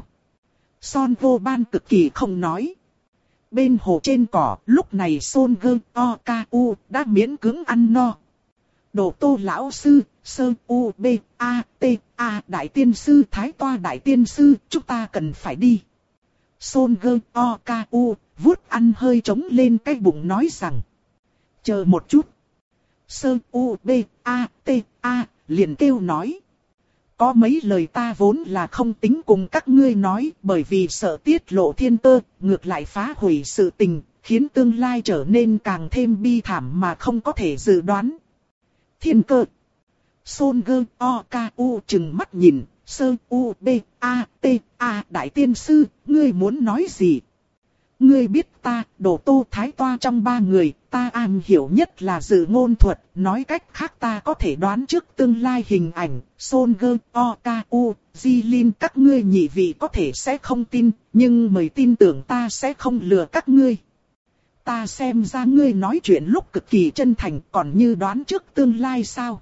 Son vô ban cực kỳ không nói. Bên hồ trên cỏ, lúc này Son gơ o k u đã miễn cưỡng ăn no. Đồ Tô lão sư, sơ u b a t a đại tiên sư Thái toa đại tiên sư, chúng ta cần phải đi. Son gơ o k u vuốt ăn hơi trống lên cái bụng nói rằng. Chờ một chút. Sơ u b a t a liền kêu nói. Có mấy lời ta vốn là không tính cùng các ngươi nói, bởi vì sợ tiết lộ thiên cơ, ngược lại phá hủy sự tình, khiến tương lai trở nên càng thêm bi thảm mà không có thể dự đoán. Thiên cơ. Son gơ o k u chừng mắt nhìn, sơ u b a t a đại tiên sư, ngươi muốn nói gì? Ngươi biết ta, Đồ Tô Thái toa trong ba người, ta am hiểu nhất là dự ngôn thuật, nói cách khác ta có thể đoán trước tương lai hình ảnh, Son gơ o k u, Di Linh các ngươi nhị vị có thể sẽ không tin, nhưng mời tin tưởng ta sẽ không lừa các ngươi. Ta xem ra ngươi nói chuyện lúc cực kỳ chân thành, còn như đoán trước tương lai sao?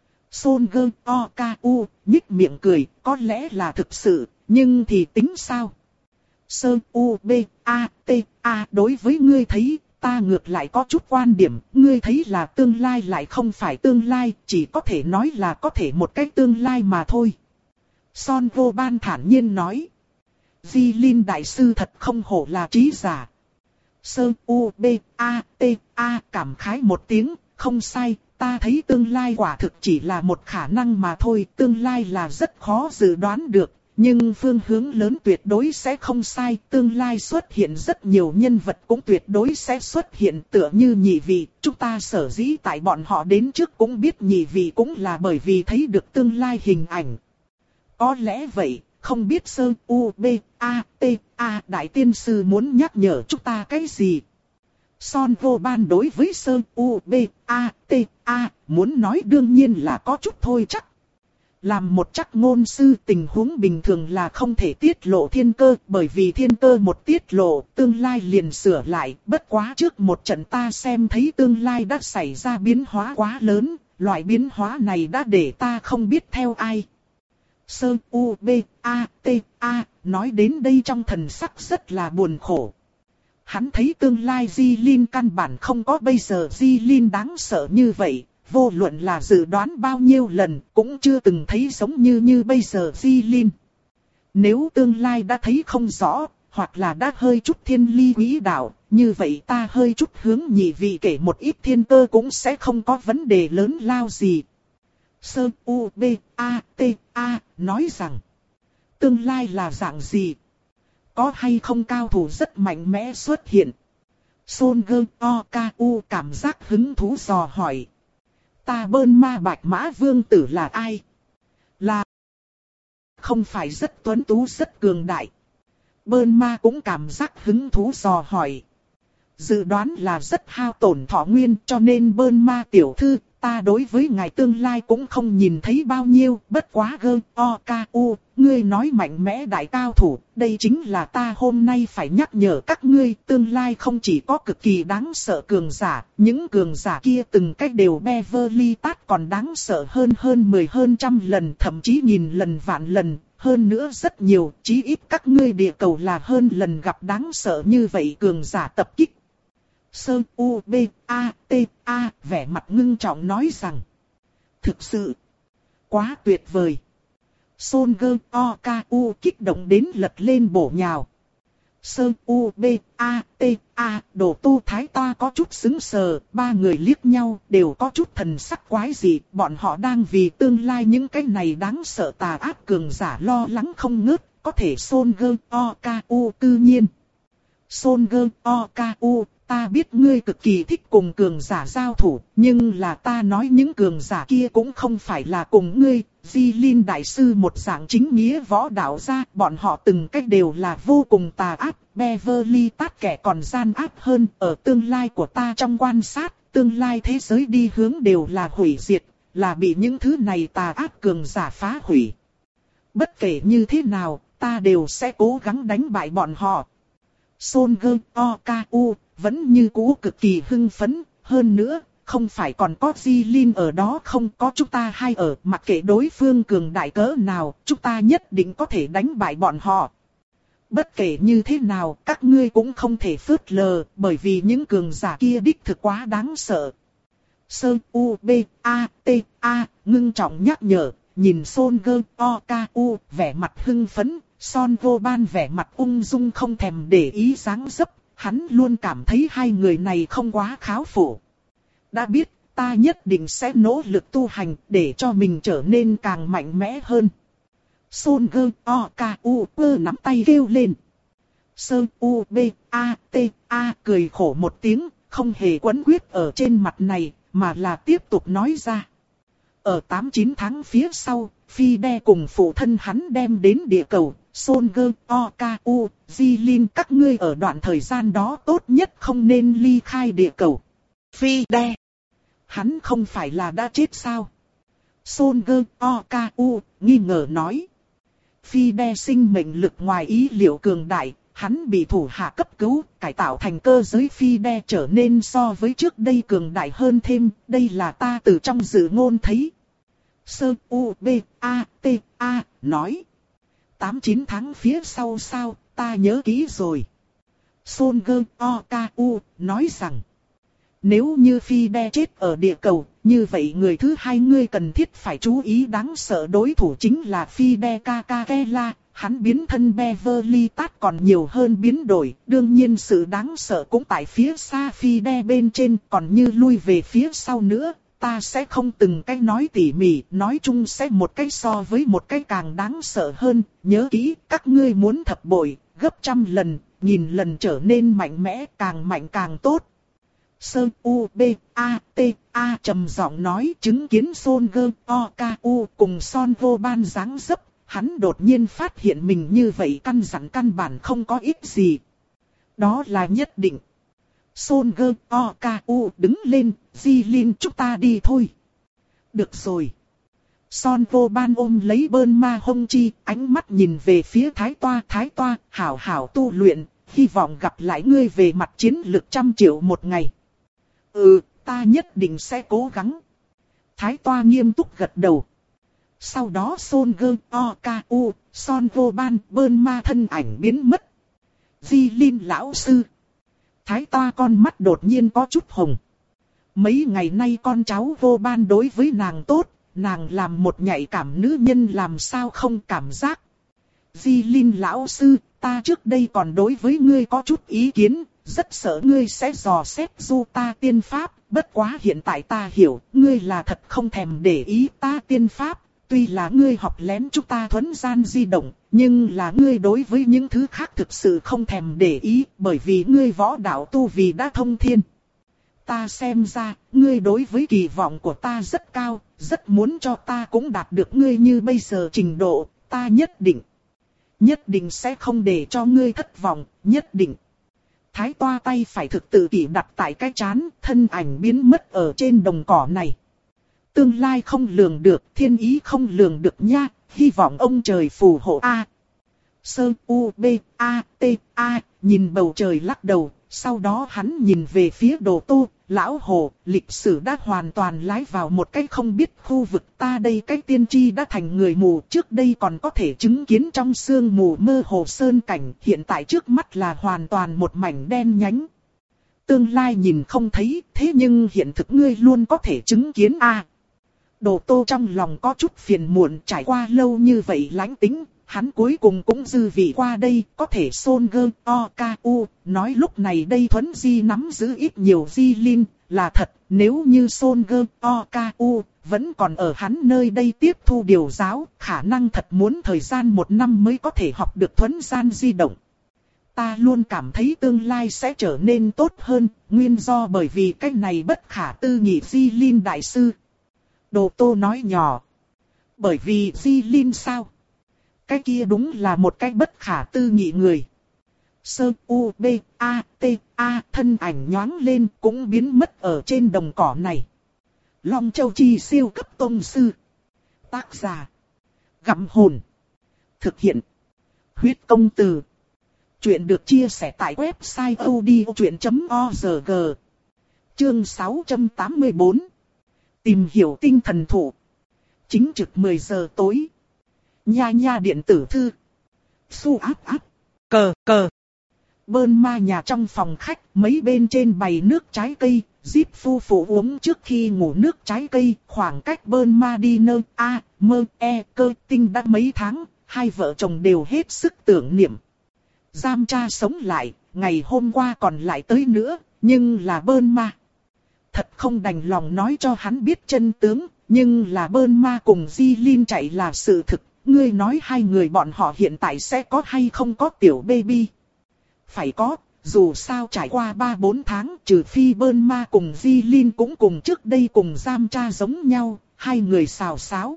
Son gơ o k u nhích miệng cười, có lẽ là thực sự, nhưng thì tính sao? Sơ u b a t a đối với ngươi thấy, ta ngược lại có chút quan điểm, ngươi thấy là tương lai lại không phải tương lai, chỉ có thể nói là có thể một cái tương lai mà thôi. Son vô ban thản nhiên nói. Di Linh đại sư thật không hổ là trí giả. Sơ u b a t a cảm khái một tiếng, không sai, ta thấy tương lai quả thực chỉ là một khả năng mà thôi, tương lai là rất khó dự đoán được. Nhưng phương hướng lớn tuyệt đối sẽ không sai, tương lai xuất hiện rất nhiều nhân vật cũng tuyệt đối sẽ xuất hiện tựa như nhị vị, chúng ta sở dĩ tại bọn họ đến trước cũng biết nhị vị cũng là bởi vì thấy được tương lai hình ảnh. Có lẽ vậy, không biết sơ u b a t a đại tiên sư muốn nhắc nhở chúng ta cái gì? Son vô ban đối với sơ u b a t a muốn nói đương nhiên là có chút thôi chắc. Làm một chắc ngôn sư tình huống bình thường là không thể tiết lộ thiên cơ, bởi vì thiên cơ một tiết lộ, tương lai liền sửa lại, bất quá trước một trận ta xem thấy tương lai đã xảy ra biến hóa quá lớn, loại biến hóa này đã để ta không biết theo ai. Sơ U B A T A nói đến đây trong thần sắc rất là buồn khổ. Hắn thấy tương lai Di Linh căn bản không có bây giờ Di Linh đáng sợ như vậy. vô luận là dự đoán bao nhiêu lần cũng chưa từng thấy giống như như bây giờ Di Linh. Nếu tương lai đã thấy không rõ, hoặc là đã hơi chút thiên ly quỹ đạo, như vậy ta hơi chút hướng nhị vị kể một ít thiên cơ cũng sẽ không có vấn đề lớn lao gì. Sơ U B A T A nói rằng, tương lai là dạng gì? Có hay không cao thủ rất mạnh mẽ xuất hiện? Son Gơ O K U cảm giác hứng thú dò hỏi. Ta Bơn Ma Bạch Mã Vương Tử là ai? Là không phải rất tuấn tú rất cường đại. Bơn Ma cũng cảm giác hứng thú dò hỏi. Dự đoán là rất hao tổn thọ nguyên, cho nên Bơn Ma tiểu thư, ta đối với ngài tương lai cũng không nhìn thấy bao nhiêu. Bất quá Gơ O K U, ngươi nói mạnh mẽ đại cao thủ, đây chính là ta hôm nay phải nhắc nhở các ngươi. Tương lai không chỉ có cực kỳ đáng sợ cường giả, những cường giả kia từng cách đều Beverly Tát còn đáng sợ hơn hơn mười hơn trăm lần, thậm chí nghìn lần vạn lần. Hơn nữa rất nhiều, chí ít các ngươi địa cầu là hơn lần gặp đáng sợ như vậy cường giả tập kích. Sơ U B A T A vẻ mặt ngưng trọng nói rằng, thực sự quá tuyệt vời. Son Gơ O K U kích động đến lật lên bổ nhào. Sơ U B A T A Đồ Tu Thái Ta có chút sững sờ, ba người liếc nhau đều có chút thần sắc quái dị. Bọn họ đang vì tương lai những cái này đáng sợ tà ác cường giả lo lắng không ngớt. Có thể Son Gơ O K U tự nhiên. Son Gơ O K U, ta biết ngươi cực kỳ thích cùng cường giả giao thủ, nhưng là ta nói những cường giả kia cũng không phải là cùng ngươi. Di Linh đại sư một dạng chính nghĩa võ đạo gia, bọn họ từng cách đều là vô cùng tà ác, Beverly Tát kẻ còn gian ác hơn. Ở tương lai của ta trong quan sát, tương lai thế giới đi hướng đều là hủy diệt, là bị những thứ này tà ác cường giả phá hủy. Bất kể như thế nào, ta đều sẽ cố gắng đánh bại bọn họ. Son Gơ O K U vẫn như cũ cực kỳ hưng phấn, hơn nữa, không phải còn có Di Linh ở đó không, có chúng ta hai ở, mặc kệ đối phương cường đại cỡ nào, chúng ta nhất định có thể đánh bại bọn họ. Bất kể như thế nào, các ngươi cũng không thể phớt lờ, bởi vì những cường giả kia đích thực quá đáng sợ. Sơ U B A T A ngưng trọng nhắc nhở, nhìn Son Gơ O K U vẻ mặt hưng phấn, Son Vô Ban vẻ mặt ung dung không thèm để ý dáng dấp, hắn luôn cảm thấy hai người này không quá kháo phổ. Đã biết, ta nhất định sẽ nỗ lực tu hành để cho mình trở nên càng mạnh mẽ hơn. Son Gơ O K U ơ nắm tay kêu lên. Sơ U B A T A cười khổ một tiếng, không hề quấn quyết ở trên mặt này, mà là tiếp tục nói ra. Ở tám chín tháng phía sau, Phi Đe cùng phụ thân hắn đem đến địa cầu, Son Gơ O K U, Di Linh các ngươi ở đoạn thời gian đó tốt nhất không nên ly khai địa cầu. Phi Đe, hắn không phải là đã chết sao? Son Gơ O K U nghi ngờ nói. Phi Đe sinh mệnh lực ngoài ý liệu cường đại, hắn bị thủ hạ cấp cứu, cải tạo thành cơ giới Phi Đe trở nên so với trước đây cường đại hơn thêm, đây là ta từ trong dự ngôn thấy. Sơ U B A T A nói. tám chín tháng phía sau sao, ta nhớ kỹ rồi. Son Gơ O K U nói rằng. Nếu như Phi Đe chết ở địa cầu, như vậy người thứ hai ngươi cần thiết phải chú ý đáng sợ đối thủ chính là Phi Đe Kakakela. Hắn biến thân Beverly Tát còn nhiều hơn biến đổi, đương nhiên sự đáng sợ cũng tại phía xa Phi Đe bên trên, còn như lui về phía sau nữa, ta sẽ không từng cách nói tỉ mỉ, nói chung sẽ một cách so với một cách càng đáng sợ hơn, nhớ kỹ, các ngươi muốn thập bội, gấp trăm lần, nghìn lần trở nên mạnh mẽ, càng mạnh càng tốt. Sơ U B A T A trầm giọng nói, chứng kiến Son Gơ O K U cùng Son Vô Ban dáng dấp. Hắn đột nhiên phát hiện mình như vậy căn dặn căn bản không có ích gì. Đó là nhất định. Son Gơ O K U đứng lên, Di Linh chúng ta đi thôi. Được rồi. Son Vô Ban ôm lấy Bơn Ma Hông Chi, ánh mắt nhìn về phía Thái Toa. Thái Toa, hảo hảo tu luyện, hy vọng gặp lại ngươi về mặt chiến lực trăm triệu một ngày. Ừ, ta nhất định sẽ cố gắng. Thái Toa nghiêm túc gật đầu. Sau đó Son Gơ O K U, Son Vô Ban, Bơn Ma thân ảnh biến mất. Di Linh lão sư. Thái Toa con mắt đột nhiên có chút hồng. Mấy ngày nay con cháu vô ban đối với nàng tốt, nàng làm một nhạy cảm nữ nhân làm sao không cảm giác. Di Linh lão sư, ta trước đây còn đối với ngươi có chút ý kiến, rất sợ ngươi sẽ dò xét du ta tiên pháp, bất quá hiện tại ta hiểu, ngươi là thật không thèm để ý ta tiên pháp, tuy là ngươi học lén chúng ta thuấn gian di động, nhưng là ngươi đối với những thứ khác thực sự không thèm để ý, bởi vì ngươi võ đạo tu vì đã thông thiên. Ta xem ra, ngươi đối với kỳ vọng của ta rất cao, rất muốn cho ta cũng đạt được ngươi như bây giờ trình độ, ta nhất định, nhất định sẽ không để cho ngươi thất vọng, nhất định. Thái Toa tay phải thực tự kỷ đặt tại cái chán, thân ảnh biến mất ở trên đồng cỏ này. Tương lai không lường được, thiên ý không lường được nha, hy vọng ông trời phù hộ A. Sơ U B A T A, nhìn bầu trời lắc đầu, sau đó hắn nhìn về phía Đồ Tô, lão hồ, lịch sử đã hoàn toàn lái vào một cái không biết khu vực, ta đây cái tiên tri đã thành người mù, trước đây còn có thể chứng kiến trong sương mù mơ hồ sơn cảnh, hiện tại trước mắt là hoàn toàn một mảnh đen nhánh. Tương lai nhìn không thấy, thế nhưng hiện thực ngươi luôn có thể chứng kiến a. Đồ Tô trong lòng có chút phiền muộn, trải qua lâu như vậy lánh tính, hắn cuối cùng cũng dư vị qua đây, có thể Son Gơ O K U, nói lúc này đây Thuấn Di nắm giữ ít nhiều Di Linh, là thật, nếu như Son Gơ O K U vẫn còn ở hắn nơi đây tiếp thu điều giáo, khả năng thật muốn thời gian một năm mới có thể học được Thuấn gian di động. Ta luôn cảm thấy tương lai sẽ trở nên tốt hơn, nguyên do bởi vì cái này bất khả tư nghị Di Linh đại sư. Đồ Tô nói nhỏ. Bởi vì Di Linh sao? Cái kia đúng là một cái bất khả tư nghị người. Sơ U B A T A thân ảnh nhoáng lên cũng biến mất ở trên đồng cỏ này. Long Châu Chi siêu cấp tông sư. Tác giả. Gặm hồn. Thực hiện. Huyết công từ. Chuyện được chia sẻ tại website odchuyện chấm org. Chương sáu trăm tám mươi tư. Tìm hiểu tinh thần thụ. Chính trực mười giờ tối. Nha nha điện tử thư. Su áp áp. Cờ cờ. Bơn ma nhà trong phòng khách, mấy bên trên bày nước trái cây, Zip phu phụ uống trước khi ngủ nước trái cây, khoảng cách bơn ma đi nơi A, mơ, e, cơ tinh đã mấy tháng, hai vợ chồng đều hết sức tưởng niệm. Giam cha sống lại, ngày hôm qua còn lại tới nữa, nhưng là bơn ma. Thật không đành lòng nói cho hắn biết chân tướng, nhưng là bơn ma cùng Di Linh chạy là sự thực. Ngươi nói hai người bọn họ hiện tại sẽ có hay không có tiểu baby? Phải có, dù sao trải qua ba bốn tháng, trừ phi bơn ma cùng Di Linh cũng cùng trước đây cùng giam cha giống nhau, hai người xào xáo.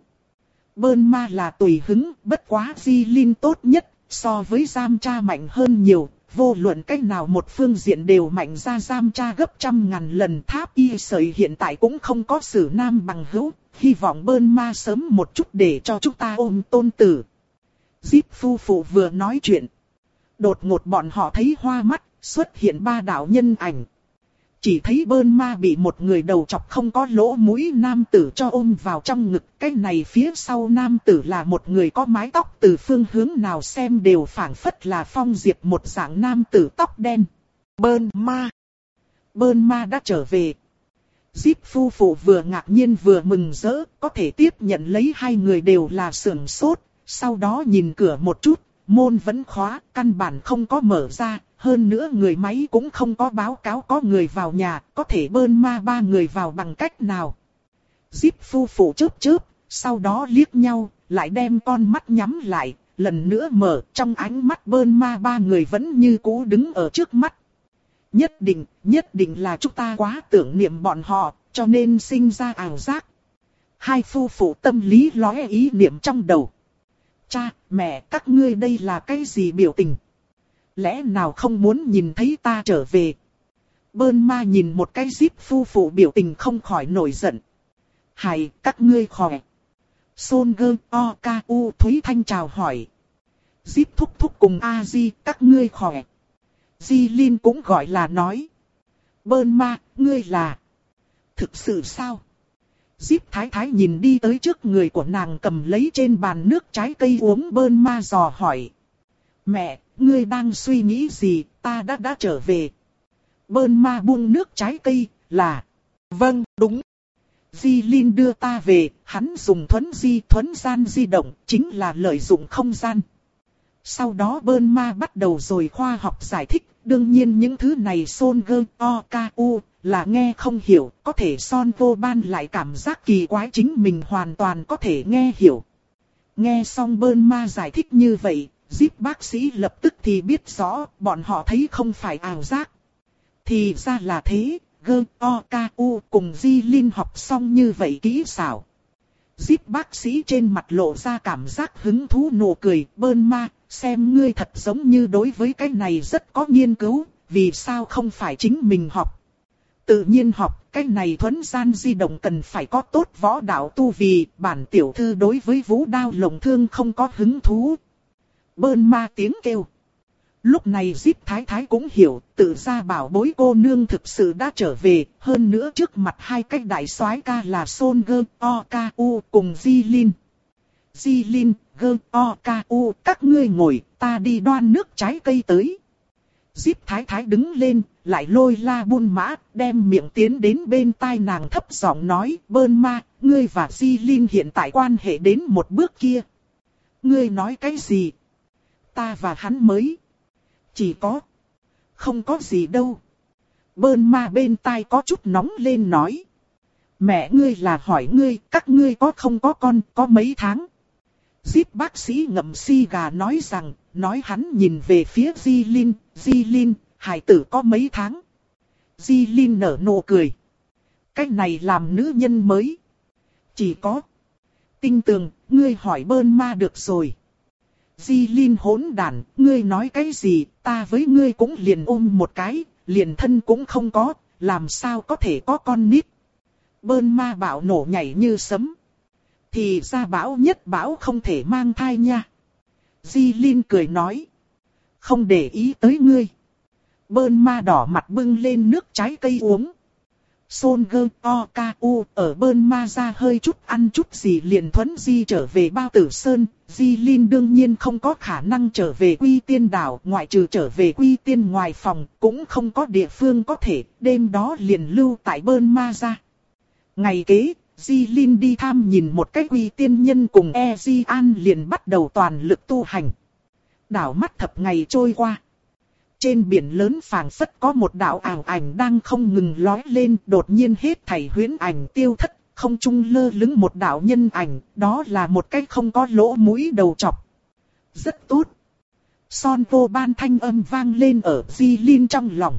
Bơn ma là tùy hứng, bất quá Di Linh tốt nhất, so với giam cha mạnh hơn nhiều, vô luận cách nào một phương diện đều mạnh ra giam cha gấp trăm ngàn lần. Tháp y sợi hiện tại cũng không có sử nam bằng hữu. Hy vọng bơn ma sớm một chút để cho chúng ta ôm tôn tử. Zip phu phụ vừa nói chuyện. Đột ngột bọn họ thấy hoa mắt, xuất hiện ba đạo nhân ảnh. Chỉ thấy bơn ma bị một người đầu chọc không có lỗ mũi nam tử cho ôm vào trong ngực. Cái này phía sau nam tử là một người có mái tóc, từ phương hướng nào xem đều phảng phất là Phong Diệp một dạng nam tử tóc đen. Bơn ma. Bơn ma đã trở về. Zip phu phụ vừa ngạc nhiên vừa mừng rỡ, có thể tiếp nhận lấy hai người đều là sưởng sốt, sau đó nhìn cửa một chút, môn vẫn khóa, căn bản không có mở ra, hơn nữa người máy cũng không có báo cáo có người vào nhà, có thể bơn ma ba người vào bằng cách nào. Zip phu phụ chớp chớp, sau đó liếc nhau, lại đem con mắt nhắm lại, lần nữa mở, trong ánh mắt bơn ma ba người vẫn như cũ đứng ở trước mắt. Nhất định, nhất định là chúng ta quá tưởng niệm bọn họ, cho nên sinh ra ảo giác. Hai phu phụ tâm lý lóe ý niệm trong đầu. Cha, mẹ, các ngươi đây là cái gì biểu tình? Lẽ nào không muốn nhìn thấy ta trở về? Bơn ma nhìn một cái Zip phu phụ biểu tình không khỏi nổi giận. Hay, các ngươi khỏe. Son Gơ O K U Thúy Thanh chào hỏi. Zip thúc thúc cùng A-di, các ngươi khỏe. Di Linh cũng gọi là nói. Bơn ma, ngươi là... Thực sự sao? Zip thái thái nhìn đi tới trước người của nàng cầm lấy trên bàn nước trái cây uống. Bơn ma dò hỏi. Mẹ, ngươi đang suy nghĩ gì, ta đã đã trở về. Bơn ma buông nước trái cây, là... Vâng, đúng. Di Linh đưa ta về, hắn dùng thuấn di thuấn gian di động, chính là lợi dụng không gian. Sau đó Bơn Ma bắt đầu rồi khoa học giải thích, đương nhiên những thứ này Son Gơ O K U là nghe không hiểu, có thể Son Vô Ban lại cảm giác kỳ quái chính mình hoàn toàn có thể nghe hiểu. Nghe xong Bơn Ma giải thích như vậy, Zip bác sĩ lập tức thì biết rõ, bọn họ thấy không phải ảo giác. Thì ra là thế, Gơ O K U cùng Di Linh học xong như vậy kỹ xảo. Zip bác sĩ trên mặt lộ ra cảm giác hứng thú nụ cười, Bơn Ma, xem ngươi thật giống như đối với cái này rất có nghiên cứu, vì sao không phải chính mình học. Tự nhiên học, cái này thuấn gian di động cần phải có tốt võ đạo tu vì bản tiểu thư đối với vũ đao lồng thương không có hứng thú. Bơn Ma tiếng kêu. Lúc này Zip Thái Thái cũng hiểu, tự ra bảo bối cô nương thực sự đã trở về, hơn nữa trước mặt hai cách đại soái ca là Son Gơ O K U cùng Di Linh. Di Linh, Gơ O K U, các ngươi ngồi, ta đi đoan nước trái cây tới. Zip Thái Thái đứng lên, lại lôi la buôn mã, đem miệng tiến đến bên tai nàng thấp giọng nói, Bơn Ma, ngươi và Di Linh hiện tại quan hệ đến một bước kia. Ngươi nói cái gì? Ta và hắn mới. Chỉ có. Không có gì đâu. Bơn Ma bên tai có chút nóng lên nói. Mẹ ngươi là hỏi ngươi, các ngươi có không có con, có mấy tháng? Zip bác sĩ ngậm si gà nói rằng, nói hắn nhìn về phía Di Linh, Di Linh, hải tử có mấy tháng? Di Linh nở nụ cười. Cái này làm nữ nhân mới. Chỉ có. Tinh tường, ngươi hỏi Bơn Ma được rồi. Di Linh hỗn đản, ngươi nói cái gì, ta với ngươi cũng liền ôm một cái, liền thân cũng không có, làm sao có thể có con nít. Bơn Ma bạo nổ nhảy như sấm. Thì ra bão nhất bão không thể mang thai nha. Di Linh cười nói. Không để ý tới ngươi. Bơn Ma đỏ mặt bưng lên nước trái cây uống. Son Gơ O K U ở Bơn Ma ra hơi chút ăn chút gì liền thuấn di trở về Bao Tử Sơn. Di Linh đương nhiên không có khả năng trở về Quy Tiên Đảo, ngoại trừ trở về Quy Tiên ngoài phòng, cũng không có địa phương có thể, đêm đó liền lưu tại Bơn Ma ra. Ngày kế, Di Linh đi thăm nhìn một cái Quy Tiên nhân cùng E Di An liền bắt đầu toàn lực tu hành. Đảo mắt thập ngày trôi qua. Trên biển lớn phảng phất có một đạo ảo ảnh đang không ngừng lói lên, đột nhiên hết thảy huyễn ảnh tiêu thất, không trung lơ lửng một đạo nhân ảnh, đó là một cái không có lỗ mũi đầu trọc. Rất tốt. Son Vô Ban thanh âm vang lên ở Di Linh trong lòng.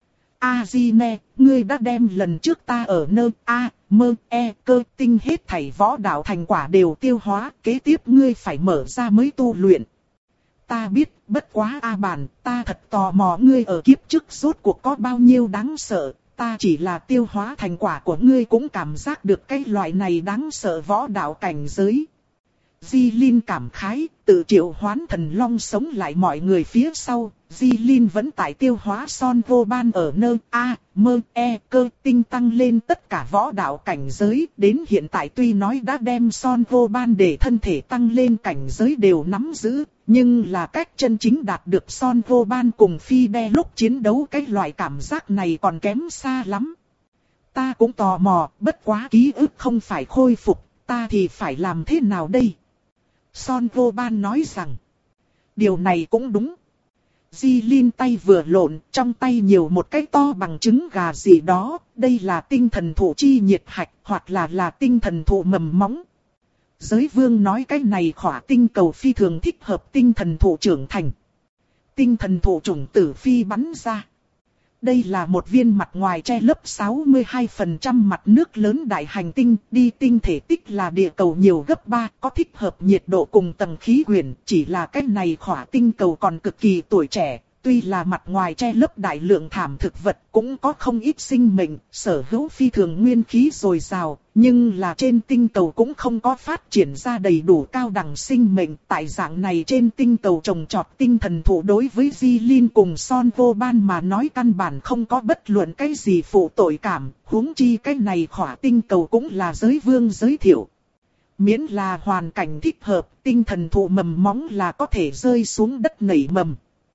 A Di Ne, ngươi đã đem lần trước ta ở nơi A, mơ, e, cơ tinh hết thảy võ đạo thành quả đều tiêu hóa, kế tiếp ngươi phải mở ra mới tu luyện. Ta biết, bất quá A Bản, ta thật tò mò ngươi ở kiếp trước rốt cuộc có bao nhiêu đáng sợ, ta chỉ là tiêu hóa thành quả của ngươi cũng cảm giác được cái loại này đáng sợ võ đạo cảnh giới. Di Linh cảm khái, tự triệu hoán thần long sống lại mọi người phía sau, Di Linh vẫn tại tiêu hóa Son Vô Ban ở nơi A, mơ, e, cơ tinh tăng lên tất cả võ đạo cảnh giới, đến hiện tại tuy nói đã đem Son Vô Ban để thân thể tăng lên cảnh giới đều nắm giữ, nhưng là cách chân chính đạt được Son Vô Ban cùng Phi Đe lúc chiến đấu cái loại cảm giác này còn kém xa lắm. Ta cũng tò mò, bất quá ký ức không phải khôi phục, ta thì phải làm thế nào đây? Son Vô Ban nói rằng, điều này cũng đúng. Di Linh tay vừa lộn, trong tay nhiều một cái to bằng trứng gà gì đó, đây là tinh thần thụ chi nhiệt hạch, hoặc là là tinh thần thụ mầm móng. Giới vương nói cái này khỏa tinh cầu phi thường thích hợp tinh thần thụ trưởng thành. Tinh thần thụ chủng tử phi bắn ra. Đây là một viên mặt ngoài che lấp sáu mươi hai phần trăm mặt nước lớn đại hành tinh, đi tinh thể tích là địa cầu nhiều gấp ba, có thích hợp nhiệt độ cùng tầng khí quyển, chỉ là cái này khỏa tinh cầu còn cực kỳ tuổi trẻ, tuy là mặt ngoài che lấp đại lượng thảm thực vật, cũng có không ít sinh mệnh, sở hữu phi thường nguyên khí dồi dào, nhưng là trên tinh cầu cũng không có phát triển ra đầy đủ cao đẳng sinh mệnh, tại dạng này trên tinh cầu trồng trọt tinh thần thụ đối với Di Linh cùng Son Vô Ban mà nói căn bản không có bất luận cái gì phụ tội cảm, huống chi cái này khỏa tinh cầu cũng là giới vương giới thiệu. Miễn là hoàn cảnh thích hợp, tinh thần thụ mầm móng là có thể rơi xuống đất nảy mầm.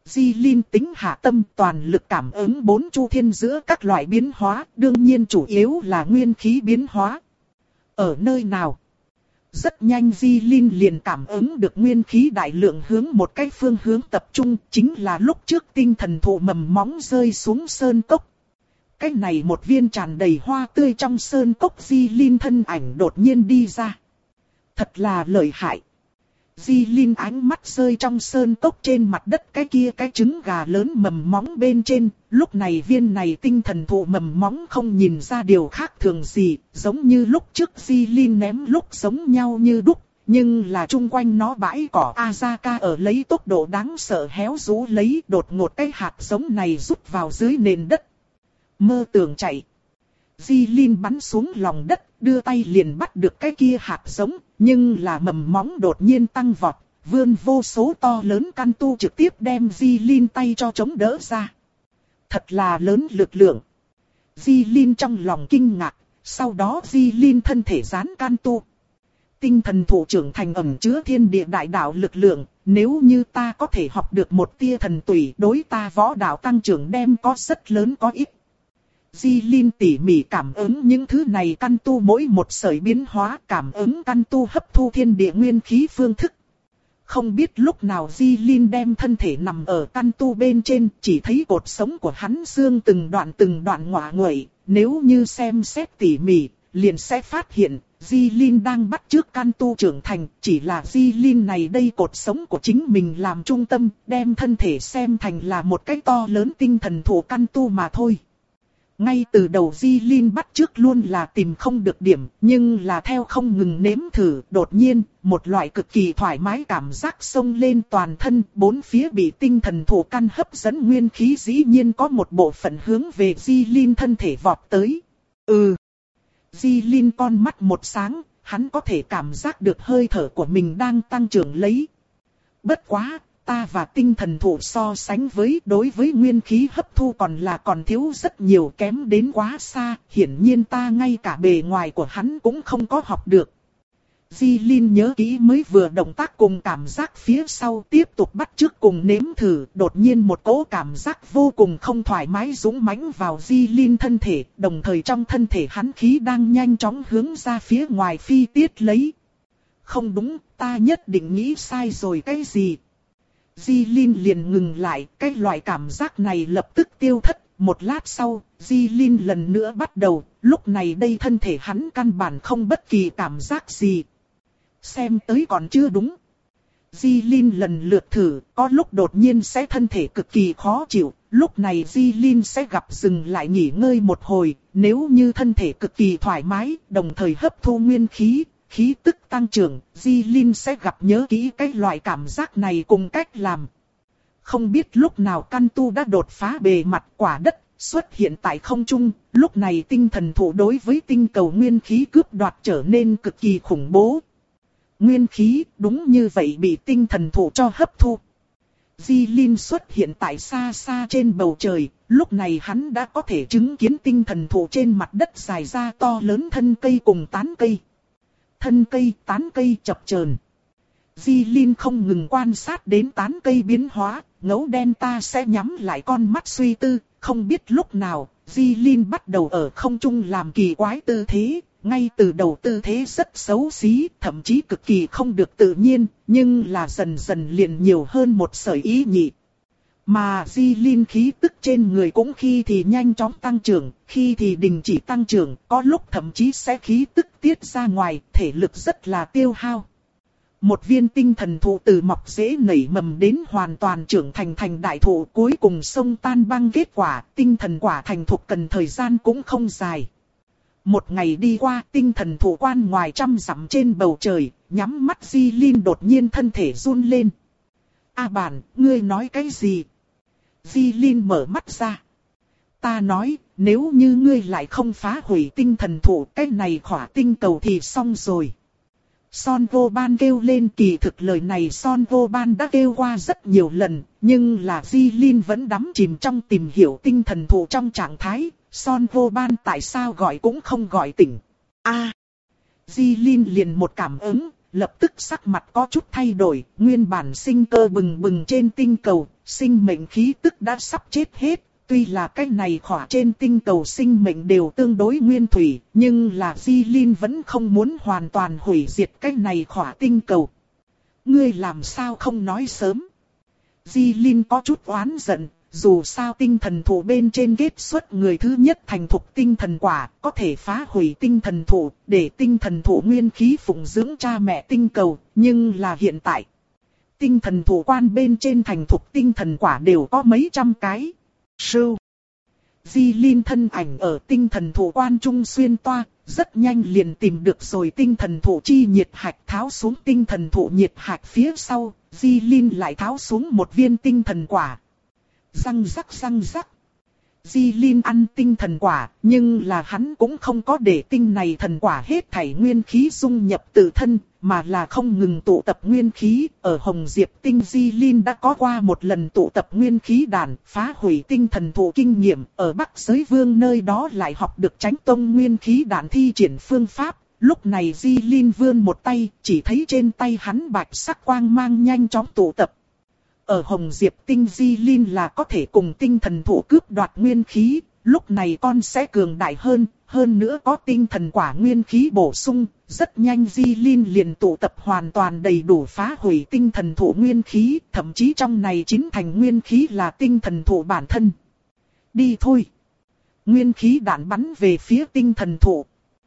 Di Linh tính hạ tâm toàn lực cảm ứng bốn chu thiên giữa các loại biến hóa, đương nhiên chủ yếu là nguyên khí biến hóa. Ở nơi nào? Rất nhanh Di Linh liền cảm ứng được nguyên khí đại lượng hướng một cái phương hướng tập trung, chính là lúc trước tinh thần thụ mầm móng rơi xuống sơn cốc. Cái này một viên tràn đầy hoa tươi trong sơn cốc, Di Linh thân ảnh đột nhiên đi ra. Thật là lợi hại. Di Linh ánh mắt rơi trong sơn cốc trên mặt đất cái kia cái trứng gà lớn mầm móng bên trên. Lúc này viên này tinh thần thụ mầm móng không nhìn ra điều khác thường gì, giống như lúc trước Di Linh ném lúc giống nhau như đúc. Nhưng là chung quanh nó bãi cỏ Azaka ở lấy tốc độ đáng sợ héo rũ lấy, đột ngột cái hạt giống này rút vào dưới nền đất. Mơ tưởng chạy. Di Linh bắn xuống lòng đất, đưa tay liền bắt được cái kia hạt giống, nhưng là mầm móng đột nhiên tăng vọt, vươn vô số to lớn căn tu trực tiếp đem Di Linh tay cho chống đỡ ra. Thật là lớn lực lượng. Di Linh trong lòng kinh ngạc, sau đó Di Linh thân thể dán căn tu. Tinh thần thụ trưởng thành ẩn chứa thiên địa đại đạo lực lượng, nếu như ta có thể học được một tia thần tùy, đối ta võ đạo tăng trưởng đem có rất lớn có ích. Di Linh tỉ mỉ cảm ứng những thứ này căn tu mỗi một sợi biến hóa, cảm ứng căn tu hấp thu thiên địa nguyên khí phương thức. Không biết lúc nào Di Linh đem thân thể nằm ở căn tu bên trên, chỉ thấy cột sống của hắn xương từng đoạn từng đoạn ngọa nguậy. Nếu như xem xét tỉ mỉ, liền sẽ phát hiện Di Linh đang bắt chước căn tu trưởng thành, chỉ là Di Linh này đây cột sống của chính mình làm trung tâm, đem thân thể xem thành là một cái to lớn tinh thần thụ căn tu mà thôi. Ngay từ đầu Di Linh bắt chước luôn là tìm không được điểm, nhưng là theo không ngừng nếm thử, đột nhiên, một loại cực kỳ thoải mái cảm giác xông lên toàn thân, bốn phía bị tinh thần thụ căn hấp dẫn nguyên khí dĩ nhiên có một bộ phận hướng về Di Linh thân thể vọt tới. Ừ. Di Linh con mắt một sáng, hắn có thể cảm giác được hơi thở của mình đang tăng trưởng lấy. Bất quá, ta và tinh thần thụ so sánh với đối với nguyên khí hấp thu còn là còn thiếu rất nhiều, kém đến quá xa, hiển nhiên ta ngay cả bề ngoài của hắn cũng không có học được. Di Linh nhớ kỹ mới vừa động tác cùng cảm giác phía sau, tiếp tục bắt chước cùng nếm thử, đột nhiên một cỗ cảm giác vô cùng không thoải mái dũng mãnh vào Di Linh thân thể, đồng thời trong thân thể hắn khí đang nhanh chóng hướng ra phía ngoài phi tiết lấy. Không đúng, ta nhất định nghĩ sai rồi cái gì. Di Linh liền ngừng lại, cái loại cảm giác này lập tức tiêu thất. Một lát sau, Di Linh lần nữa bắt đầu, lúc này đây thân thể hắn căn bản không bất kỳ cảm giác gì. Xem tới còn chưa đúng. Di Linh lần lượt thử, có lúc đột nhiên sẽ thân thể cực kỳ khó chịu, lúc này Di Linh sẽ gặp dừng lại nghỉ ngơi một hồi, nếu như thân thể cực kỳ thoải mái, đồng thời hấp thu nguyên khí, khí tức tăng trưởng, Di Linh sẽ gặp nhớ kỹ cái loại cảm giác này cùng cách làm. Không biết lúc nào căn tu đã đột phá bề mặt quả đất, xuất hiện tại không trung, lúc này tinh thần thụ đối với tinh cầu nguyên khí cướp đoạt trở nên cực kỳ khủng bố. Nguyên khí đúng như vậy bị tinh thần thụ cho hấp thu. Di Linh xuất hiện tại xa xa trên bầu trời, lúc này hắn đã có thể chứng kiến tinh thần thụ trên mặt đất dài ra to lớn thân cây cùng tán cây. Thân cây, tán cây chập chờn. Di Linh không ngừng quan sát đến tán cây biến hóa, ngấu đen ta sẽ nhắm lại con mắt suy tư, không biết lúc nào, Di Linh bắt đầu ở không trung làm kỳ quái tư thế, ngay từ đầu tư thế rất xấu xí, thậm chí cực kỳ không được tự nhiên, nhưng là dần dần liền nhiều hơn một sợi ý nhị. Mà Di Linh khí tức trên người cũng khi thì nhanh chóng tăng trưởng, khi thì đình chỉ tăng trưởng, có lúc thậm chí sẽ khí tức tiết ra ngoài, thể lực rất là tiêu hao. Một viên tinh thần thụ từ mọc rễ nảy mầm đến hoàn toàn trưởng thành thành đại thụ, cuối cùng xông tan băng kết quả, tinh thần quả thành thục cần thời gian cũng không dài. Một ngày đi qua, tinh thần thụ quan ngoài trăm dặm trên bầu trời, nhắm mắt Di Linh đột nhiên thân thể run lên. A bản, ngươi nói cái gì? Di Linh mở mắt ra. Ta nói, nếu như ngươi lại không phá hủy tinh thần thụ, cái này khỏa tinh cầu thì xong rồi. Son Vô Ban kêu lên, kỳ thực lời này Son Vô Ban đã kêu qua rất nhiều lần, nhưng là Di Linh vẫn đắm chìm trong tìm hiểu tinh thần thụ trong trạng thái. Son Vô Ban tại sao gọi cũng không gọi tỉnh. A, Di Linh liền một cảm ứng, lập tức sắc mặt có chút thay đổi, nguyên bản sinh cơ bừng bừng trên tinh cầu, sinh mệnh khí tức đã sắp chết hết. Tuy là cái này khỏa trên tinh cầu sinh mệnh đều tương đối nguyên thủy, nhưng là Di Linh vẫn không muốn hoàn toàn hủy diệt cái này khỏa tinh cầu. Ngươi làm sao không nói sớm? Di Linh có chút oán giận, dù sao tinh thần thụ bên trên kết xuất người thứ nhất thành thục tinh thần quả, có thể phá hủy tinh thần thụ, để tinh thần thụ nguyên khí phụng dưỡng cha mẹ tinh cầu, nhưng là hiện tại. Tinh thần thụ quan bên trên thành thục tinh thần quả đều có mấy trăm cái. Sưu. Di Linh thân ảnh ở tinh thần thụ quan trung xuyên toa, rất nhanh liền tìm được rồi tinh thần thụ chi nhiệt hạch, tháo xuống tinh thần thụ nhiệt hạch phía sau, Di Linh lại tháo xuống một viên tinh thần quả. Răng rắc răng rắc. Di Linh ăn tinh thần quả, nhưng là hắn cũng không có để tinh này thần quả hết thảy nguyên khí dung nhập tự thân, mà là không ngừng tụ tập nguyên khí. Ở Hồng Diệp Tinh Di Linh đã có qua một lần tụ tập nguyên khí đàn, phá hủy tinh thần thụ kinh nghiệm, ở Bắc Giới Vương nơi đó lại học được Chánh Tông nguyên khí đàn thi triển phương pháp. Lúc này Di Linh vươn một tay, chỉ thấy trên tay hắn bạch sắc quang mang nhanh chóng tụ tập. Ở Hồng Diệp Tinh Di Linh là có thể cùng tinh thần thụ cướp đoạt nguyên khí, lúc này con sẽ cường đại hơn, hơn nữa có tinh thần quả nguyên khí bổ sung, rất nhanh Di Linh liền tụ tập hoàn toàn đầy đủ phá hủy tinh thần thụ nguyên khí, thậm chí trong này chính thành nguyên khí là tinh thần thụ bản thân. Đi thôi! Nguyên khí đạn bắn về phía tinh thần thụ.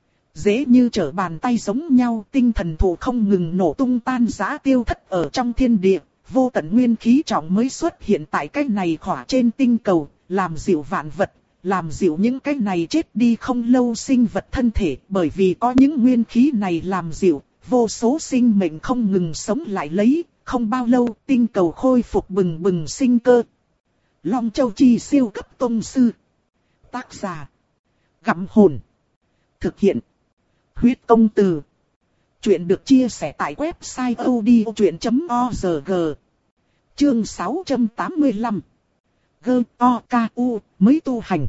Dễ như trở bàn tay giống nhau, tinh thần thụ không ngừng nổ tung tan rã tiêu thất ở trong thiên địa. Vô tận nguyên khí trọng mới xuất hiện tại cái này khỏa trên tinh cầu, làm dịu vạn vật, làm dịu những cái này chết đi không lâu sinh vật thân thể. Bởi vì có những nguyên khí này làm dịu, vô số sinh mệnh không ngừng sống lại lấy, không bao lâu tinh cầu khôi phục bừng bừng sinh cơ. Long Châu Chi siêu cấp tông sư. Tác giả: Gặm Hồn. Thực hiện: Huyết Công Từ. Chuyện được chia sẻ tại website odchuyện chấm org. Chương sáu trăm tám mươi lăm. Gơ O K U mới tu hành.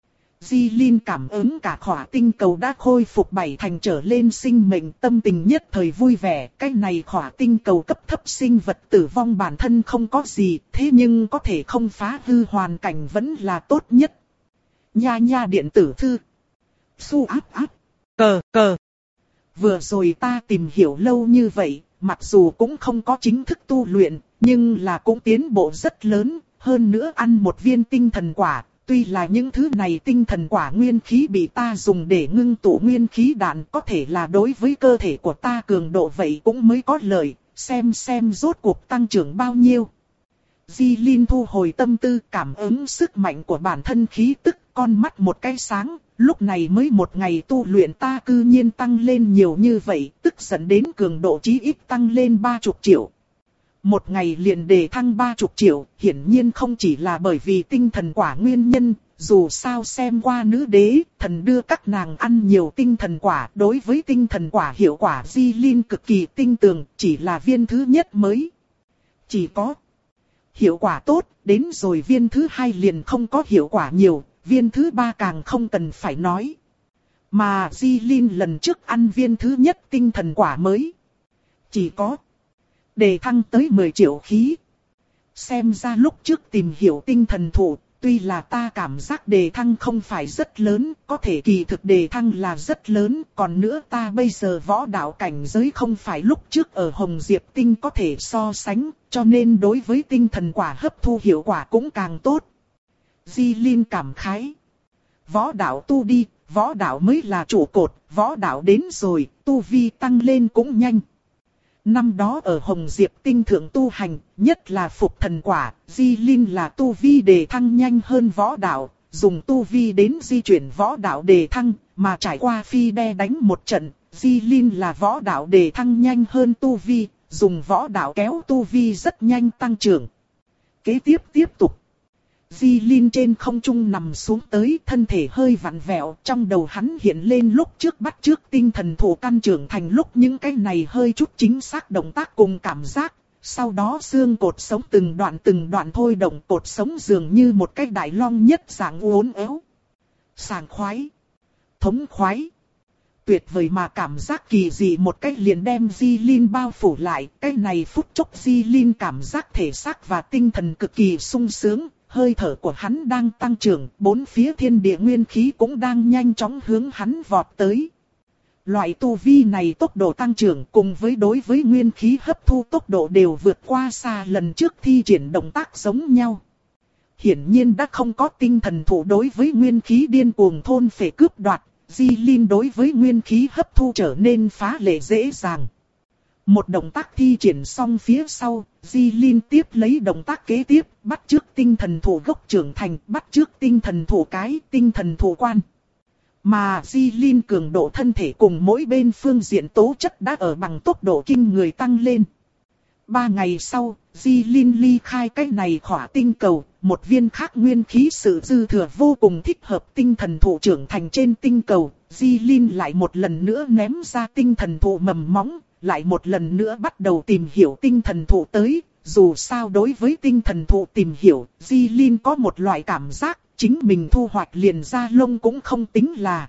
Di Linh cảm ứng cả khỏa tinh cầu đã khôi phục bảy thành trở lên sinh mệnh, tâm tình nhất thời vui vẻ. Cái này khỏa tinh cầu cấp thấp sinh vật tử vong bản thân không có gì, thế nhưng có thể không phá hư hoàn cảnh vẫn là tốt nhất. Nha nha điện tử thư. Su áp áp. Cờ cờ. Vừa rồi ta tìm hiểu lâu như vậy, mặc dù cũng không có chính thức tu luyện, nhưng là cũng tiến bộ rất lớn, hơn nữa ăn một viên tinh thần quả. Tuy là những thứ này tinh thần quả nguyên khí bị ta dùng để ngưng tụ nguyên khí đạn, có thể là đối với cơ thể của ta cường độ vậy cũng mới có lợi, xem xem rốt cuộc tăng trưởng bao nhiêu. Di Linh thu hồi tâm tư, cảm ứng sức mạnh của bản thân khí tức, con mắt một cái sáng. Lúc này mới một ngày tu luyện ta cư nhiên tăng lên nhiều như vậy, tức dẫn đến cường độ chí ít tăng lên ba mươi triệu. Một ngày liền đề thăng ba mươi triệu, hiển nhiên không chỉ là bởi vì tinh thần quả nguyên nhân, dù sao xem qua nữ đế, thần đưa các nàng ăn nhiều tinh thần quả, đối với tinh thần quả hiệu quả Di Linh cực kỳ tinh tường, chỉ là viên thứ nhất mới. Chỉ có hiệu quả tốt, đến rồi viên thứ hai liền không có hiệu quả nhiều. Viên thứ ba càng không cần phải nói. Mà Di Linh lần trước ăn viên thứ nhất tinh thần quả mới. Chỉ có đề thăng tới mười triệu khí. Xem ra lúc trước tìm hiểu tinh thần thụ, tuy là ta cảm giác đề thăng không phải rất lớn, có thể kỳ thực đề thăng là rất lớn. Còn nữa ta bây giờ võ đạo cảnh giới không phải lúc trước ở Hồng Diệp Tinh có thể so sánh, cho nên đối với tinh thần quả hấp thu hiệu quả cũng càng tốt. Di Linh cảm khái. Võ đạo tu đi, võ đạo mới là trụ cột, võ đạo đến rồi, tu vi tăng lên cũng nhanh. Năm đó ở Hồng Diệp Tinh thượng tu hành, nhất là phục thần quả, Di Linh là tu vi đề thăng nhanh hơn võ đạo, dùng tu vi đến di chuyển võ đạo đề thăng, mà trải qua phi đe đánh một trận, Di Linh là võ đạo đề thăng nhanh hơn tu vi, dùng võ đạo kéo tu vi rất nhanh tăng trưởng. Kế tiếp tiếp tục. Di Linh trên không trung nằm xuống tới, thân thể hơi vặn vẹo, trong đầu hắn hiện lên lúc trước bắt trước tinh thần thụ căn trưởng thành lúc những cái này hơi chút chính xác động tác cùng cảm giác, sau đó xương cột sống từng đoạn từng đoạn thôi động, cột sống dường như một cái đại long nhất dạng uốn éo. Sảng khoái, thống khoái. tuyệt vời mà cảm giác kỳ dị một cách liền đem Di Linh bao phủ lại. Cái này phút chốc Di Linh cảm giác thể xác và tinh thần cực kỳ sung sướng, hơi thở của hắn đang tăng trưởng, bốn phía thiên địa nguyên khí cũng đang nhanh chóng hướng hắn vọt tới. Loại tu vi này tốc độ tăng trưởng cùng với đối với nguyên khí hấp thu tốc độ đều vượt qua xa lần trước thi triển động tác giống nhau. Hiển nhiên đã không có tinh thần thụ đối với nguyên khí điên cuồng thôn phệ cướp đoạt, Di Linh đối với nguyên khí hấp thu trở nên phá lệ dễ dàng. Một động tác thi triển xong phía sau, Di Linh tiếp lấy động tác kế tiếp, bắt chước tinh thần thụ gốc trưởng thành, bắt chước tinh thần thụ cái, tinh thần thụ quan. Mà Di Linh cường độ thân thể cùng mỗi bên phương diện tố chất đã ở bằng tốc độ kinh người tăng lên. Ba ngày sau, Di Linh ly khai cái này khỏa tinh cầu, một viên khác nguyên khí sự dư thừa vô cùng thích hợp tinh thần thụ trưởng thành trên tinh cầu. Di Linh lại một lần nữa ném ra tinh thần thụ mầm móng, lại một lần nữa bắt đầu tìm hiểu tinh thần thụ tới. Dù sao đối với tinh thần thụ tìm hiểu, Di Linh có một loại cảm giác, chính mình thu hoạch liền ra lông cũng không tính là.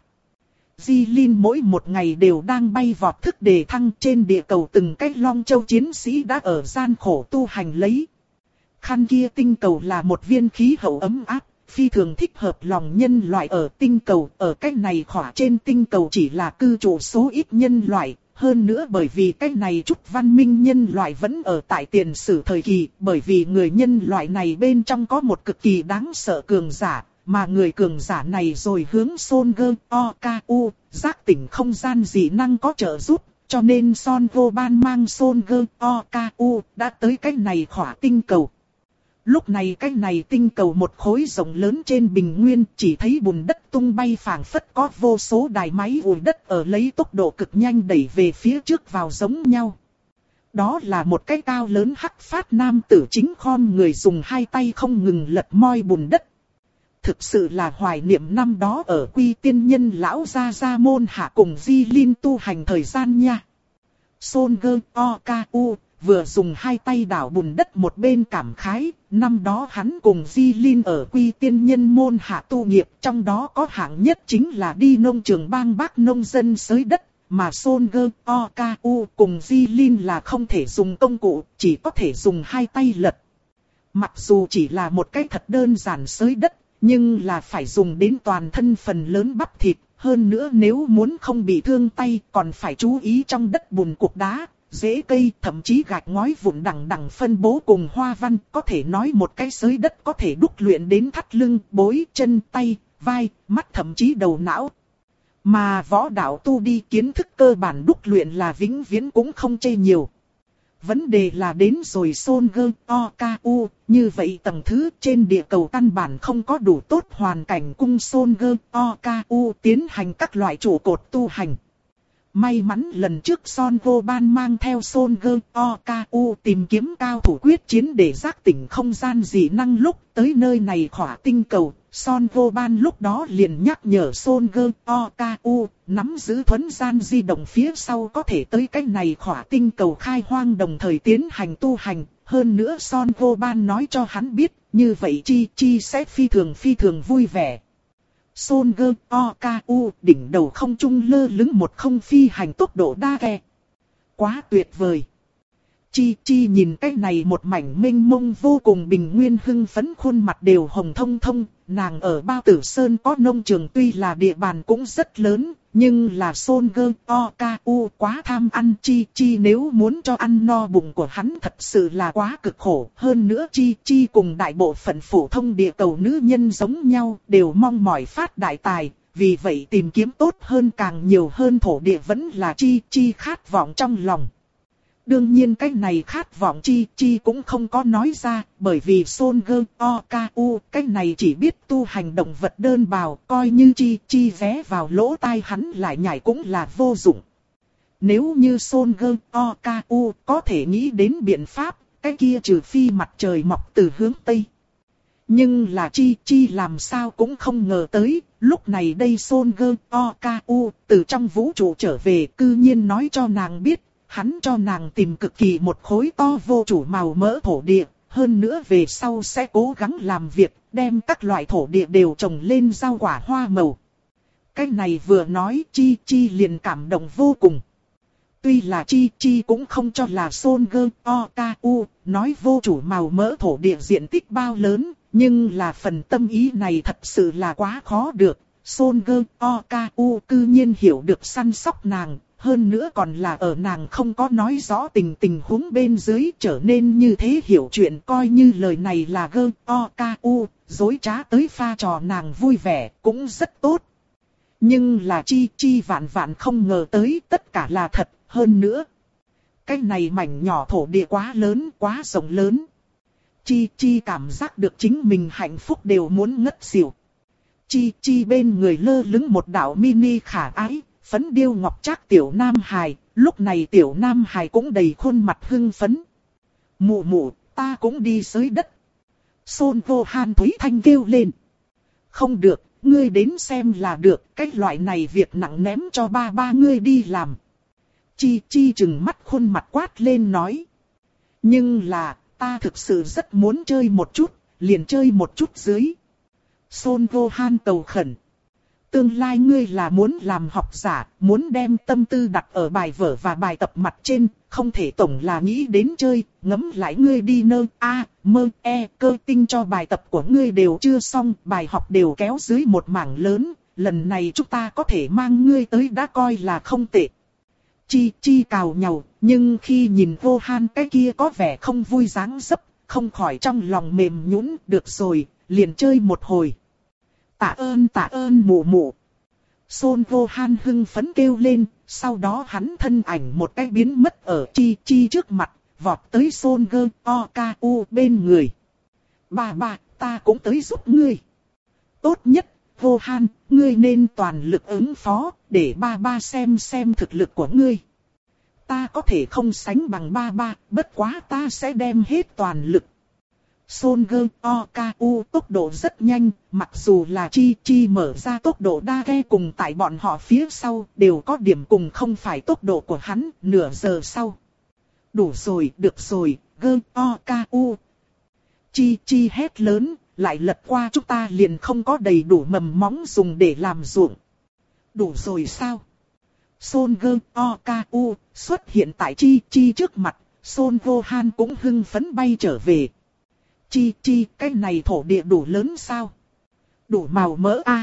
Di Linh mỗi một ngày đều đang bay vọt thức đề thăng, trên địa cầu từng cái Long Châu chiến sĩ đã ở gian khổ tu hành lấy. Khăn kia tinh cầu là một viên khí hậu ấm áp, phi thường thích hợp lòng nhân loại ở tinh cầu. Ở cái này khỏa trên tinh cầu chỉ là cư trụ số ít nhân loại. Hơn nữa bởi vì cái này chút văn minh nhân loại vẫn ở tại tiền sử thời kỳ, bởi vì người nhân loại này bên trong có một cực kỳ đáng sợ cường giả, mà người cường giả này rồi hướng Son Gơ O K U, giác tỉnh không gian dị năng có trợ giúp, cho nên Son Goban mang Son Gơ O K U đã tới cái này khỏa tinh cầu. Lúc này cái này tinh cầu một khối rộng lớn trên bình nguyên, chỉ thấy bùn đất tung bay phảng phất có vô số đài máy ủi đất ở lấy tốc độ cực nhanh đẩy về phía trước vào giống nhau. Đó là một cái cao lớn hắc phát nam tử chính khom người dùng hai tay không ngừng lật moi bùn đất. Thực sự là hoài niệm năm đó ở Quy Tiên Nhân lão gia gia môn hạ cùng Di Linh tu hành thời gian nha. Son Gơ O K U vừa dùng hai tay đảo bùn đất một bên cảm khái, năm đó hắn cùng Di Linh ở Quy Tiên Nhân môn hạ tu nghiệp, trong đó có hạng nhất chính là đi nông trường bang bác nông dân xới đất, mà Son Gơ O K U cùng Di Linh là không thể dùng công cụ, chỉ có thể dùng hai tay lật. Mặc dù chỉ là một cái thật đơn giản xới đất, nhưng là phải dùng đến toàn thân phần lớn bắp thịt, hơn nữa nếu muốn không bị thương tay còn phải chú ý trong đất bùn cục đá, rễ cây, thậm chí gạch ngói vụn đằng đằng phân bố cùng hoa văn, có thể nói một cái xới đất có thể đúc luyện đến thắt lưng, bối, chân, tay, vai, mắt thậm chí đầu não. Mà võ đạo tu đi kiến thức cơ bản đúc luyện là vĩnh viễn cũng không chê nhiều. Vấn đề là đến rồi Son Gơ O K U, như vậy tầng thứ trên địa cầu căn bản không có đủ tốt hoàn cảnh cung Son Gơ O K U tiến hành các loại trụ cột tu hành. May mắn lần trước Son Goban mang theo Son Gơ O K U tìm kiếm cao thủ quyết chiến để giác tỉnh không gian dị năng lúc tới nơi này khỏa tinh cầu. Son Goban lúc đó liền nhắc nhở Son Gơ O K U nắm giữ thuấn gian di động phía sau có thể tới cái này khỏa tinh cầu khai hoang đồng thời tiến hành tu hành. Hơn nữa Son Goban nói cho hắn biết, như vậy Chi Chi sẽ phi thường phi thường vui vẻ. Son Gơ O K U đỉnh đầu không trung lơ lửng một không phi hành tốc độ đa ghe. Quá tuyệt vời. Chi Chi nhìn cái này một mảnh mênh mông vô cùng bình nguyên hưng phấn, khuôn mặt đều hồng thông thông. Nàng ở Bao Tử Sơn có nông trường, tuy là địa bàn cũng rất lớn, nhưng là Son Gơ O K U quá tham ăn. Chi Chi nếu muốn cho ăn no bụng của hắn thật sự là quá cực khổ. Hơn nữa Chi Chi cùng đại bộ phận phổ thông địa cầu nữ nhân giống nhau, đều mong mỏi phát đại tài. Vì vậy tìm kiếm tốt hơn càng nhiều hơn thổ địa vẫn là Chi Chi khát vọng trong lòng. Đương nhiên cái này khát vọng Chi Chi cũng không có nói ra, bởi vì Son Gơ O K U cái này chỉ biết tu hành động vật đơn bào, coi như Chi Chi vé vào lỗ tai hắn lại nhảy cũng là vô dụng. Nếu như Son Gơ O K U có thể nghĩ đến biện pháp, cái kia trừ phi mặt trời mọc từ hướng Tây. Nhưng là Chi Chi làm sao cũng không ngờ tới, lúc này đây Son Gơ O K U từ trong vũ trụ trở về, cư nhiên nói cho nàng biết. Hắn cho nàng tìm cực kỳ một khối to vô chủ màu mỡ thổ địa, hơn nữa về sau sẽ cố gắng làm việc, đem các loại thổ địa đều trồng lên rau quả hoa màu. Cái này vừa nói Chi Chi liền cảm động vô cùng. Tuy là Chi Chi cũng không cho là Son Gơ O K U nói vô chủ màu mỡ thổ địa diện tích bao lớn, nhưng là phần tâm ý này thật sự là quá khó được. Son Gơ O K U cư nhiên hiểu được săn sóc nàng, hơn nữa còn là ở nàng không có nói rõ tình tình huống bên dưới trở nên như thế hiểu chuyện, coi như lời này là Gơ O K U, dối trá tới pha trò nàng vui vẻ, cũng rất tốt. Nhưng là Chi Chi vạn vạn không ngờ tới tất cả là thật, hơn nữa. Cái này mảnh nhỏ thổ địa quá lớn, quá rộng lớn. Chi Chi cảm giác được chính mình hạnh phúc đều muốn ngất xỉu. Chi Chi bên người lơ lửng một đạo mini khả ái, phấn điêu ngọc trác tiểu nam hài, lúc này tiểu nam hài cũng đầy khuôn mặt hưng phấn. Mụ mụ, ta cũng đi dưới đất. Son Vô Han Thúy Thanh kêu lên. Không được, ngươi đến xem là được, cái loại này việc nặng ném cho ba ba ngươi đi làm. Chi Chi trừng mắt khuôn mặt quát lên nói. Nhưng là, ta thực sự rất muốn chơi một chút, liền chơi một chút dưới. Son Vô Han cầu khẩn. Tương lai ngươi là muốn làm học giả, muốn đem tâm tư đặt ở bài vở và bài tập mặt trên, không thể tổng là nghĩ đến chơi, ngẫm lại ngươi đi nơ, a, mơ, e, cơ tinh cho bài tập của ngươi đều chưa xong, bài học đều kéo dưới một mảng lớn, lần này chúng ta có thể mang ngươi tới đã coi là không tệ. Chi Chi cào nhàu, nhưng khi nhìn Vô Han cái kia có vẻ không vui dáng dấp, không khỏi trong lòng mềm nhũn, được rồi, liền chơi một hồi. Tạ ơn tạ ơn mụ mụ. Son Vô Han hưng phấn kêu lên, sau đó hắn thân ảnh một cái biến mất ở Chi Chi trước mặt, vọt tới Son Gơ O K U bên người. Bà bà, ta cũng tới giúp ngươi. Tốt nhất, Vô Han, ngươi nên toàn lực ứng phó, để ba ba xem xem thực lực của ngươi. Ta có thể không sánh bằng ba ba, bất quá ta sẽ đem hết toàn lực. Son Gơ O K U tốc độ rất nhanh, mặc dù là Chi Chi mở ra tốc độ đa ghe cùng tại bọn họ phía sau, đều có điểm cùng không phải tốc độ của hắn, nửa giờ sau. Đủ rồi, được rồi, Gơ O K U. Chi Chi hét lớn, lại lật qua chúng ta liền không có đầy đủ mầm móng dùng để làm ruộng. Đủ rồi sao? Son Gơ O K U xuất hiện tại Chi Chi trước mặt, Son Vô Han cũng hưng phấn bay trở về. Chi Chi, cái này thổ địa đủ lớn sao? Đủ màu mỡ a. À?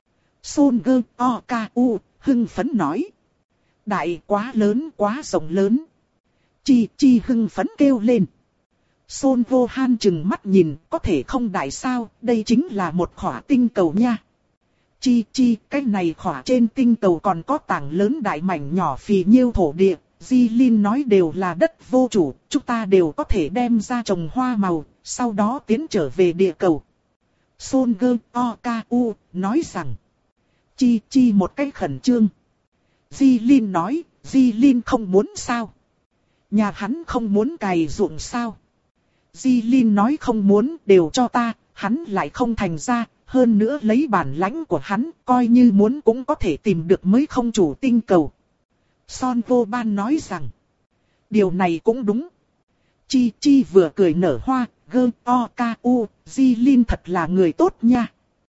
Son Gơ O K U hưng phấn nói. Đại quá lớn, quá rộng lớn. Chi Chi hưng phấn kêu lên. Son Vô Han chừng mắt nhìn, có thể không đại sao, đây chính là một khỏa tinh cầu nha. Chi Chi, cái này khỏa trên tinh cầu còn có tảng lớn đại mảnh nhỏ phì nhiêu thổ địa. Di Linh nói đều là đất vô chủ, chúng ta đều có thể đem ra trồng hoa màu, sau đó tiến trở về địa cầu. Son Gơ O K U nói rằng. Chi Chi một cách khẩn trương. Di Linh nói, Di Linh không muốn sao? Nhà hắn không muốn cày ruộng sao? Di Linh nói không muốn, đều cho ta, hắn lại không thành ra, hơn nữa lấy bản lãnh của hắn, coi như muốn cũng có thể tìm được mới không chủ tinh cầu. Son Vô Ban nói rằng, điều này cũng đúng. Chi Chi vừa cười nở hoa, Gơ O K U, Di Linh thật là người tốt nha.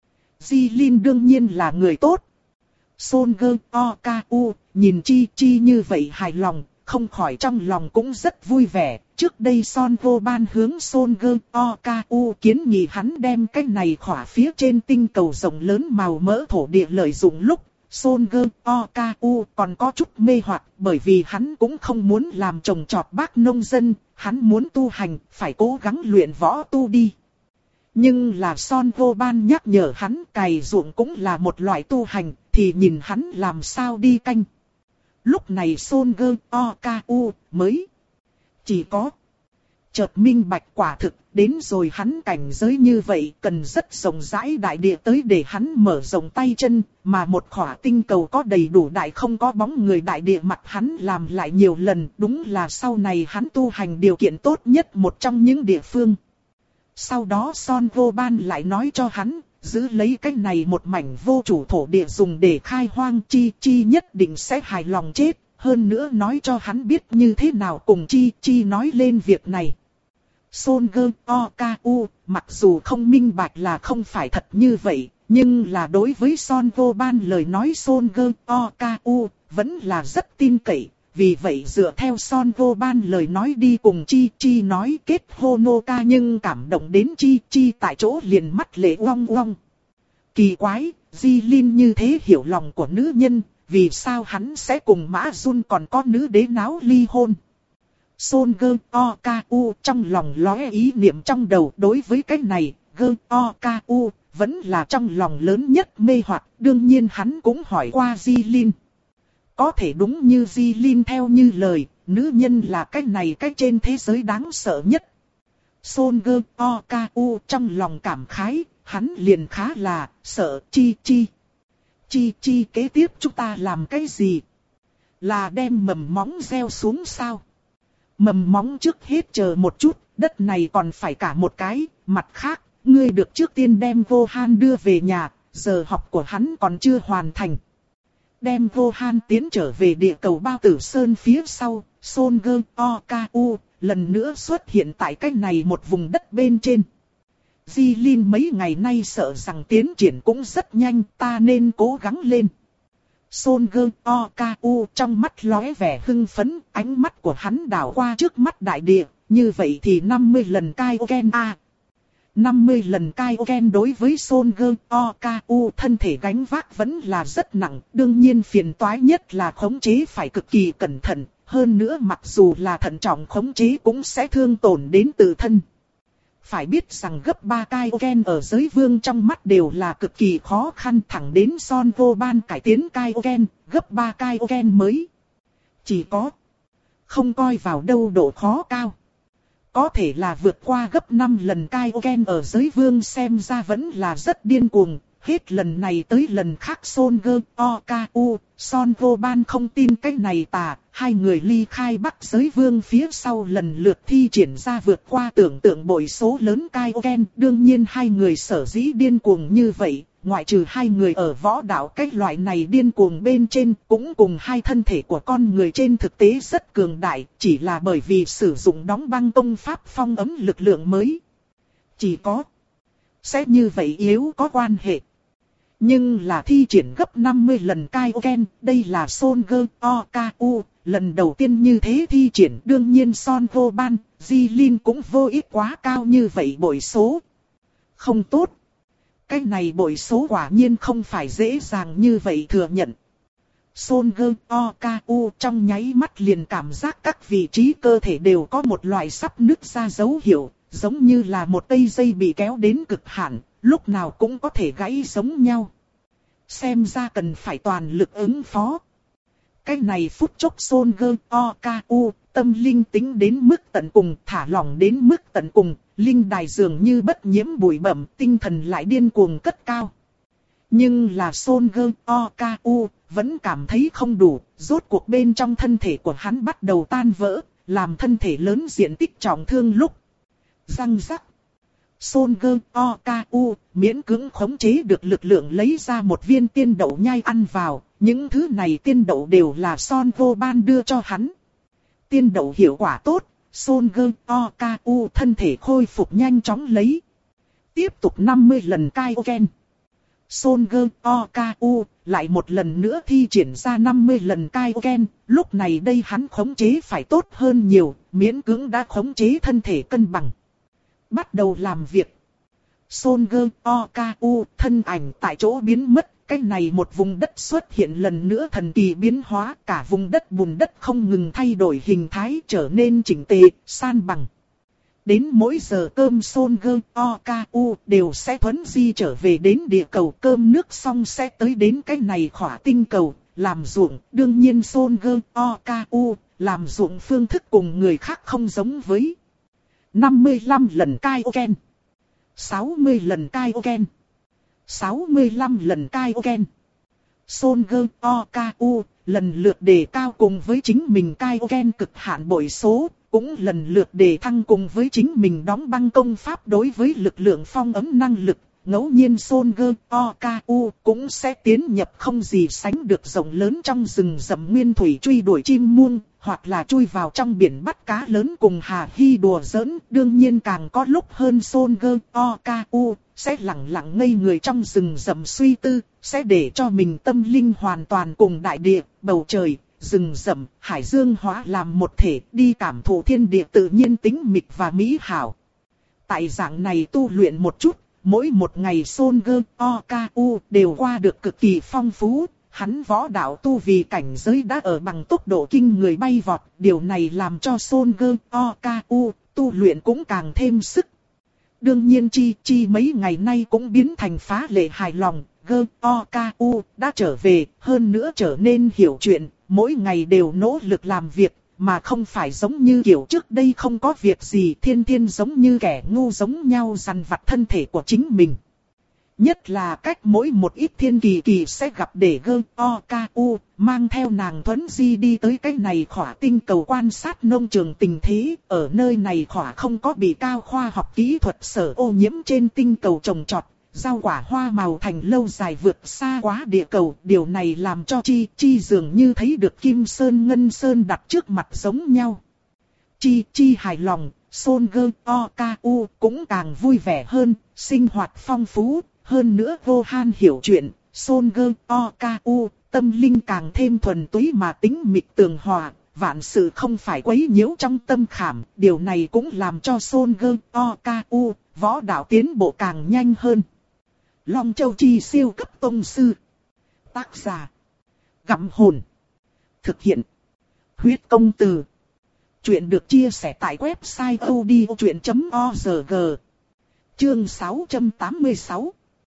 Di Linh đương nhiên là người tốt. Son Gơ O K U, nhìn Chi Chi như vậy hài lòng, không khỏi trong lòng cũng rất vui vẻ. Trước đây Son Vô Ban hướng Son Gơ O K U kiến nghị hắn đem cái này khỏa phía trên tinh cầu rộng lớn màu mỡ thổ địa lợi dụng lúc. Son Gơ O K U còn có chút mê hoặc, bởi vì hắn cũng không muốn làm trồng trọt bác nông dân, hắn muốn tu hành, phải cố gắng luyện võ tu đi. Nhưng là Son Vô Ban nhắc nhở hắn cày ruộng cũng là một loại tu hành, thì nhìn hắn làm sao đi canh. Lúc này Son Gơ O K U mới chỉ có chợt minh bạch quả thực, đến rồi hắn cảnh giới như vậy cần rất rộng rãi đại địa tới để hắn mở rộng tay chân, mà một khỏa tinh cầu có đầy đủ đại không có bóng người đại địa mặt hắn làm lại nhiều lần, đúng là sau này hắn tu hành điều kiện tốt nhất một trong những địa phương. Sau đó Son Vô Ban lại nói cho hắn, giữ lấy cái này một mảnh vô chủ thổ địa dùng để khai hoang, Chi Chi nhất định sẽ hài lòng chết, hơn nữa nói cho hắn biết như thế nào cùng Chi Chi nói lên việc này. Son Gơ O K U, mặc dù không minh bạch là không phải thật như vậy, Nhưng là đối với Son Goban lời nói Son Go Oku vẫn là rất tin cậy. Vì vậy dựa theo Son Goban lời nói đi cùng Chi Chi nói kết Honoka, nhưng cảm động đến Chi Chi tại chỗ liền mắt lệ oong oong. Kỳ quái, Jilin như thế hiểu lòng của nữ nhân, vì sao hắn sẽ cùng Mã Jun còn có nữ đế náo ly hôn? Son Go Oku trong lòng lóe ý niệm trong đầu, đối với cái này, Go Oku vẫn là trong lòng lớn nhất mê hoặc. Đương nhiên hắn cũng hỏi qua Jilin. Có thể đúng như Jilin theo như lời, nữ nhân là cái này cái trên thế giới đáng sợ nhất. Son Go Oku trong lòng cảm khái, hắn liền khá là sợ Chi Chi. Chi Chi kế tiếp chúng ta làm cái gì? Là đem mầm móng gieo xuống sao? Mầm móng trước hết chờ một chút, đất này còn phải cả một cái. Mặt khác, ngươi được trước tiên đem Gohan đưa về nhà, giờ học của hắn còn chưa hoàn thành. Đem Gohan tiến trở về địa cầu Bao Tử Sơn phía sau, Son Go Oku lần nữa xuất hiện tại cái này một vùng đất bên trên. Jilin mấy ngày nay sợ rằng tiến triển cũng rất nhanh, ta nên cố gắng lên. Son Go Oku trong mắt lóe vẻ hưng phấn, ánh mắt của hắn đảo qua trước mắt đại địa, như vậy thì năm mươi lần Kaioken a. năm mươi lần Kaioken đối với Son Go Oku thân thể gánh vác vẫn là rất nặng, đương nhiên phiền toái nhất là khống chế phải cực kỳ cẩn thận, hơn nữa mặc dù là thận trọng khống chế cũng sẽ thương tổn đến tự thân. Phải biết rằng gấp ba Kaioken ở giới vương trong mắt đều là cực kỳ khó khăn, thẳng đến Son Goban cải tiến Kaioken, gấp ba Kaioken mới. Chỉ có không coi vào đâu độ khó cao. Có thể là vượt qua gấp năm lần Kaioken ở giới vương xem ra vẫn là rất điên cuồng. Hết lần này tới lần khác Son Go Oku, Son Goban không tin cái này tà. Hai người ly khai Bắc giới vương phía sau lần lượt thi triển ra vượt qua tưởng tượng bội số lớn Kaioken. Đương nhiên hai người sở dĩ điên cuồng như vậy, ngoại trừ hai người ở võ đạo cái loại này điên cuồng bên trên, cũng cùng hai thân thể của con người trên thực tế rất cường đại, chỉ là bởi vì sử dụng đóng băng công pháp phong ấm lực lượng mới. Chỉ có sẽ như vậy yếu có quan hệ. Nhưng là thi triển gấp năm mươi lần Kaioken, đây là Son Go Oku lần đầu tiên như thế thi triển, đương nhiên Son Goban, Jilin cũng vô ích quá cao như vậy bội số. Không tốt. Cái này bội số quả nhiên không phải dễ dàng như vậy thừa nhận. Son Go Oku trong nháy mắt liền cảm giác các vị trí cơ thể đều có một loại sắp nứt ra dấu hiệu, giống như là một cây dây bị kéo đến cực hạn, lúc nào cũng có thể gãy giống nhau. Xem ra cần phải toàn lực ứng phó. Cái này phút chốc Son Go Oku, tâm linh tính đến mức tận cùng, thả lỏng đến mức tận cùng, linh đài dường như bất nhiễm bụi bặm, tinh thần lại điên cuồng cất cao. Nhưng là Son Go Oku vẫn cảm thấy không đủ, rốt cuộc bên trong thân thể của hắn bắt đầu tan vỡ, làm thân thể lớn diện tích trọng thương lúc. Răng rắc. Son Go Oku miễn cưỡng khống chế được lực lượng lấy ra một viên tiên đậu nhai ăn vào, những thứ này tiên đậu đều là Son Goban đưa cho hắn. Tiên đậu hiệu quả tốt, Son Go Oku thân thể khôi phục nhanh chóng lấy. Tiếp tục năm mươi lần Kaioken. Son Go Oku lại một lần nữa thi triển ra năm mươi lần Kaioken, lúc này đây hắn khống chế phải tốt hơn nhiều, miễn cưỡng đã khống chế thân thể cân bằng. Bắt đầu làm việc. Son Go Oku thân ảnh tại chỗ biến mất, cái này một vùng đất xuất hiện lần nữa thần kỳ biến hóa, cả vùng đất bùn đất không ngừng thay đổi hình thái trở nên chỉnh tề, san bằng. Đến mỗi giờ cơm Son Go Oku đều sẽ thuấn di trở về đến địa cầu, cơm nước xong sẽ tới đến cái này khỏa tinh cầu, làm ruộng. Đương nhiên Son Go Oku làm ruộng phương thức cùng người khác không giống với. năm mươi lăm lần Kaioken, sáu mươi lần Kaioken, sáu mươi lăm lần Kaioken. Son Go Oku lần lượt đề cao cùng với chính mình Kaioken cực hạn bội số, cũng lần lượt đề thăng cùng với chính mình đóng băng công pháp đối với lực lượng phong ấm năng lực, ngẫu nhiên Son Gơ Oku cũng sẽ tiến nhập không gì sánh được rộng lớn trong rừng rậm nguyên thủy truy đuổi chim muông, hoặc là chui vào trong biển bắt cá lớn cùng Hà Hy đùa giỡn. Đương nhiên càng có lúc hơn Son Gơ Oku sẽ lặng lặng ngây người trong rừng rậm suy tư, sẽ để cho mình tâm linh hoàn toàn cùng đại địa, bầu trời, rừng rậm, hải dương hóa làm một thể, đi cảm thụ thiên địa tự nhiên tĩnh mịch và mỹ hảo. Tại dạng này tu luyện một chút, mỗi một ngày Son Gơ Oku đều qua được cực kỳ phong phú. Hắn võ đạo tu vì cảnh giới đã ở bằng tốc độ kinh người bay vọt, điều này làm cho Son Gơ Oku tu luyện cũng càng thêm sức. Đương nhiên Chi Chi mấy ngày nay cũng biến thành phá lệ hài lòng, Gơ Oku đã trở về, hơn nữa trở nên hiểu chuyện, mỗi ngày đều nỗ lực làm việc, mà không phải giống như kiểu trước đây không có việc gì thiên thiên giống như kẻ ngu giống nhau dằn vặt thân thể của chính mình. Nhất là cách mỗi một ít thiên kỳ kỳ sẽ gặp để Gơ Oku mang theo nàng Thuấn Di đi tới cái này khỏa tinh cầu quan sát nông trường tình thế. Ở nơi này khỏa không có bị cao khoa học kỹ thuật sở ô nhiễm trên tinh cầu trồng trọt, rau quả hoa màu thành lâu dài vượt xa quá địa cầu. Điều này làm cho Chi Chi dường như thấy được Kim Sơn Ngân Sơn đặt trước mặt giống nhau. Chi Chi hài lòng, Son Gơ Oku cũng càng vui vẻ hơn, sinh hoạt phong phú. Hơn nữa Vô-han hiểu chuyện, Son Gơ Oku tâm linh càng thêm thuần túy mà tính mịch tường hòa, vạn sự không phải quấy nhiễu trong tâm khảm. Điều này cũng làm cho Son Gơ Oku võ đạo tiến bộ càng nhanh hơn. Long Châu Chi siêu cấp tông sư. Tác giả: Gặm Hồn. Thực hiện: Huyết Công Từ. Chuyện được chia sẻ tại website audiochuyện chấm org. Chương sáu trăm tám mươi sáu.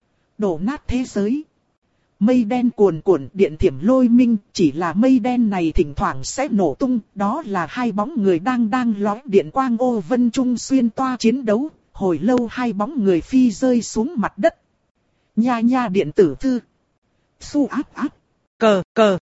Đổ nát thế giới. Mây đen cuồn cuộn điện thiểm lôi minh, chỉ là mây đen này thỉnh thoảng sẽ nổ tung, đó là hai bóng người đang đang lóe điện quang ô vân trung xuyên toa chiến đấu, hồi lâu hai bóng người phi rơi xuống mặt đất. Nha nha điện tử thư. Su áp áp. Cờ cờ.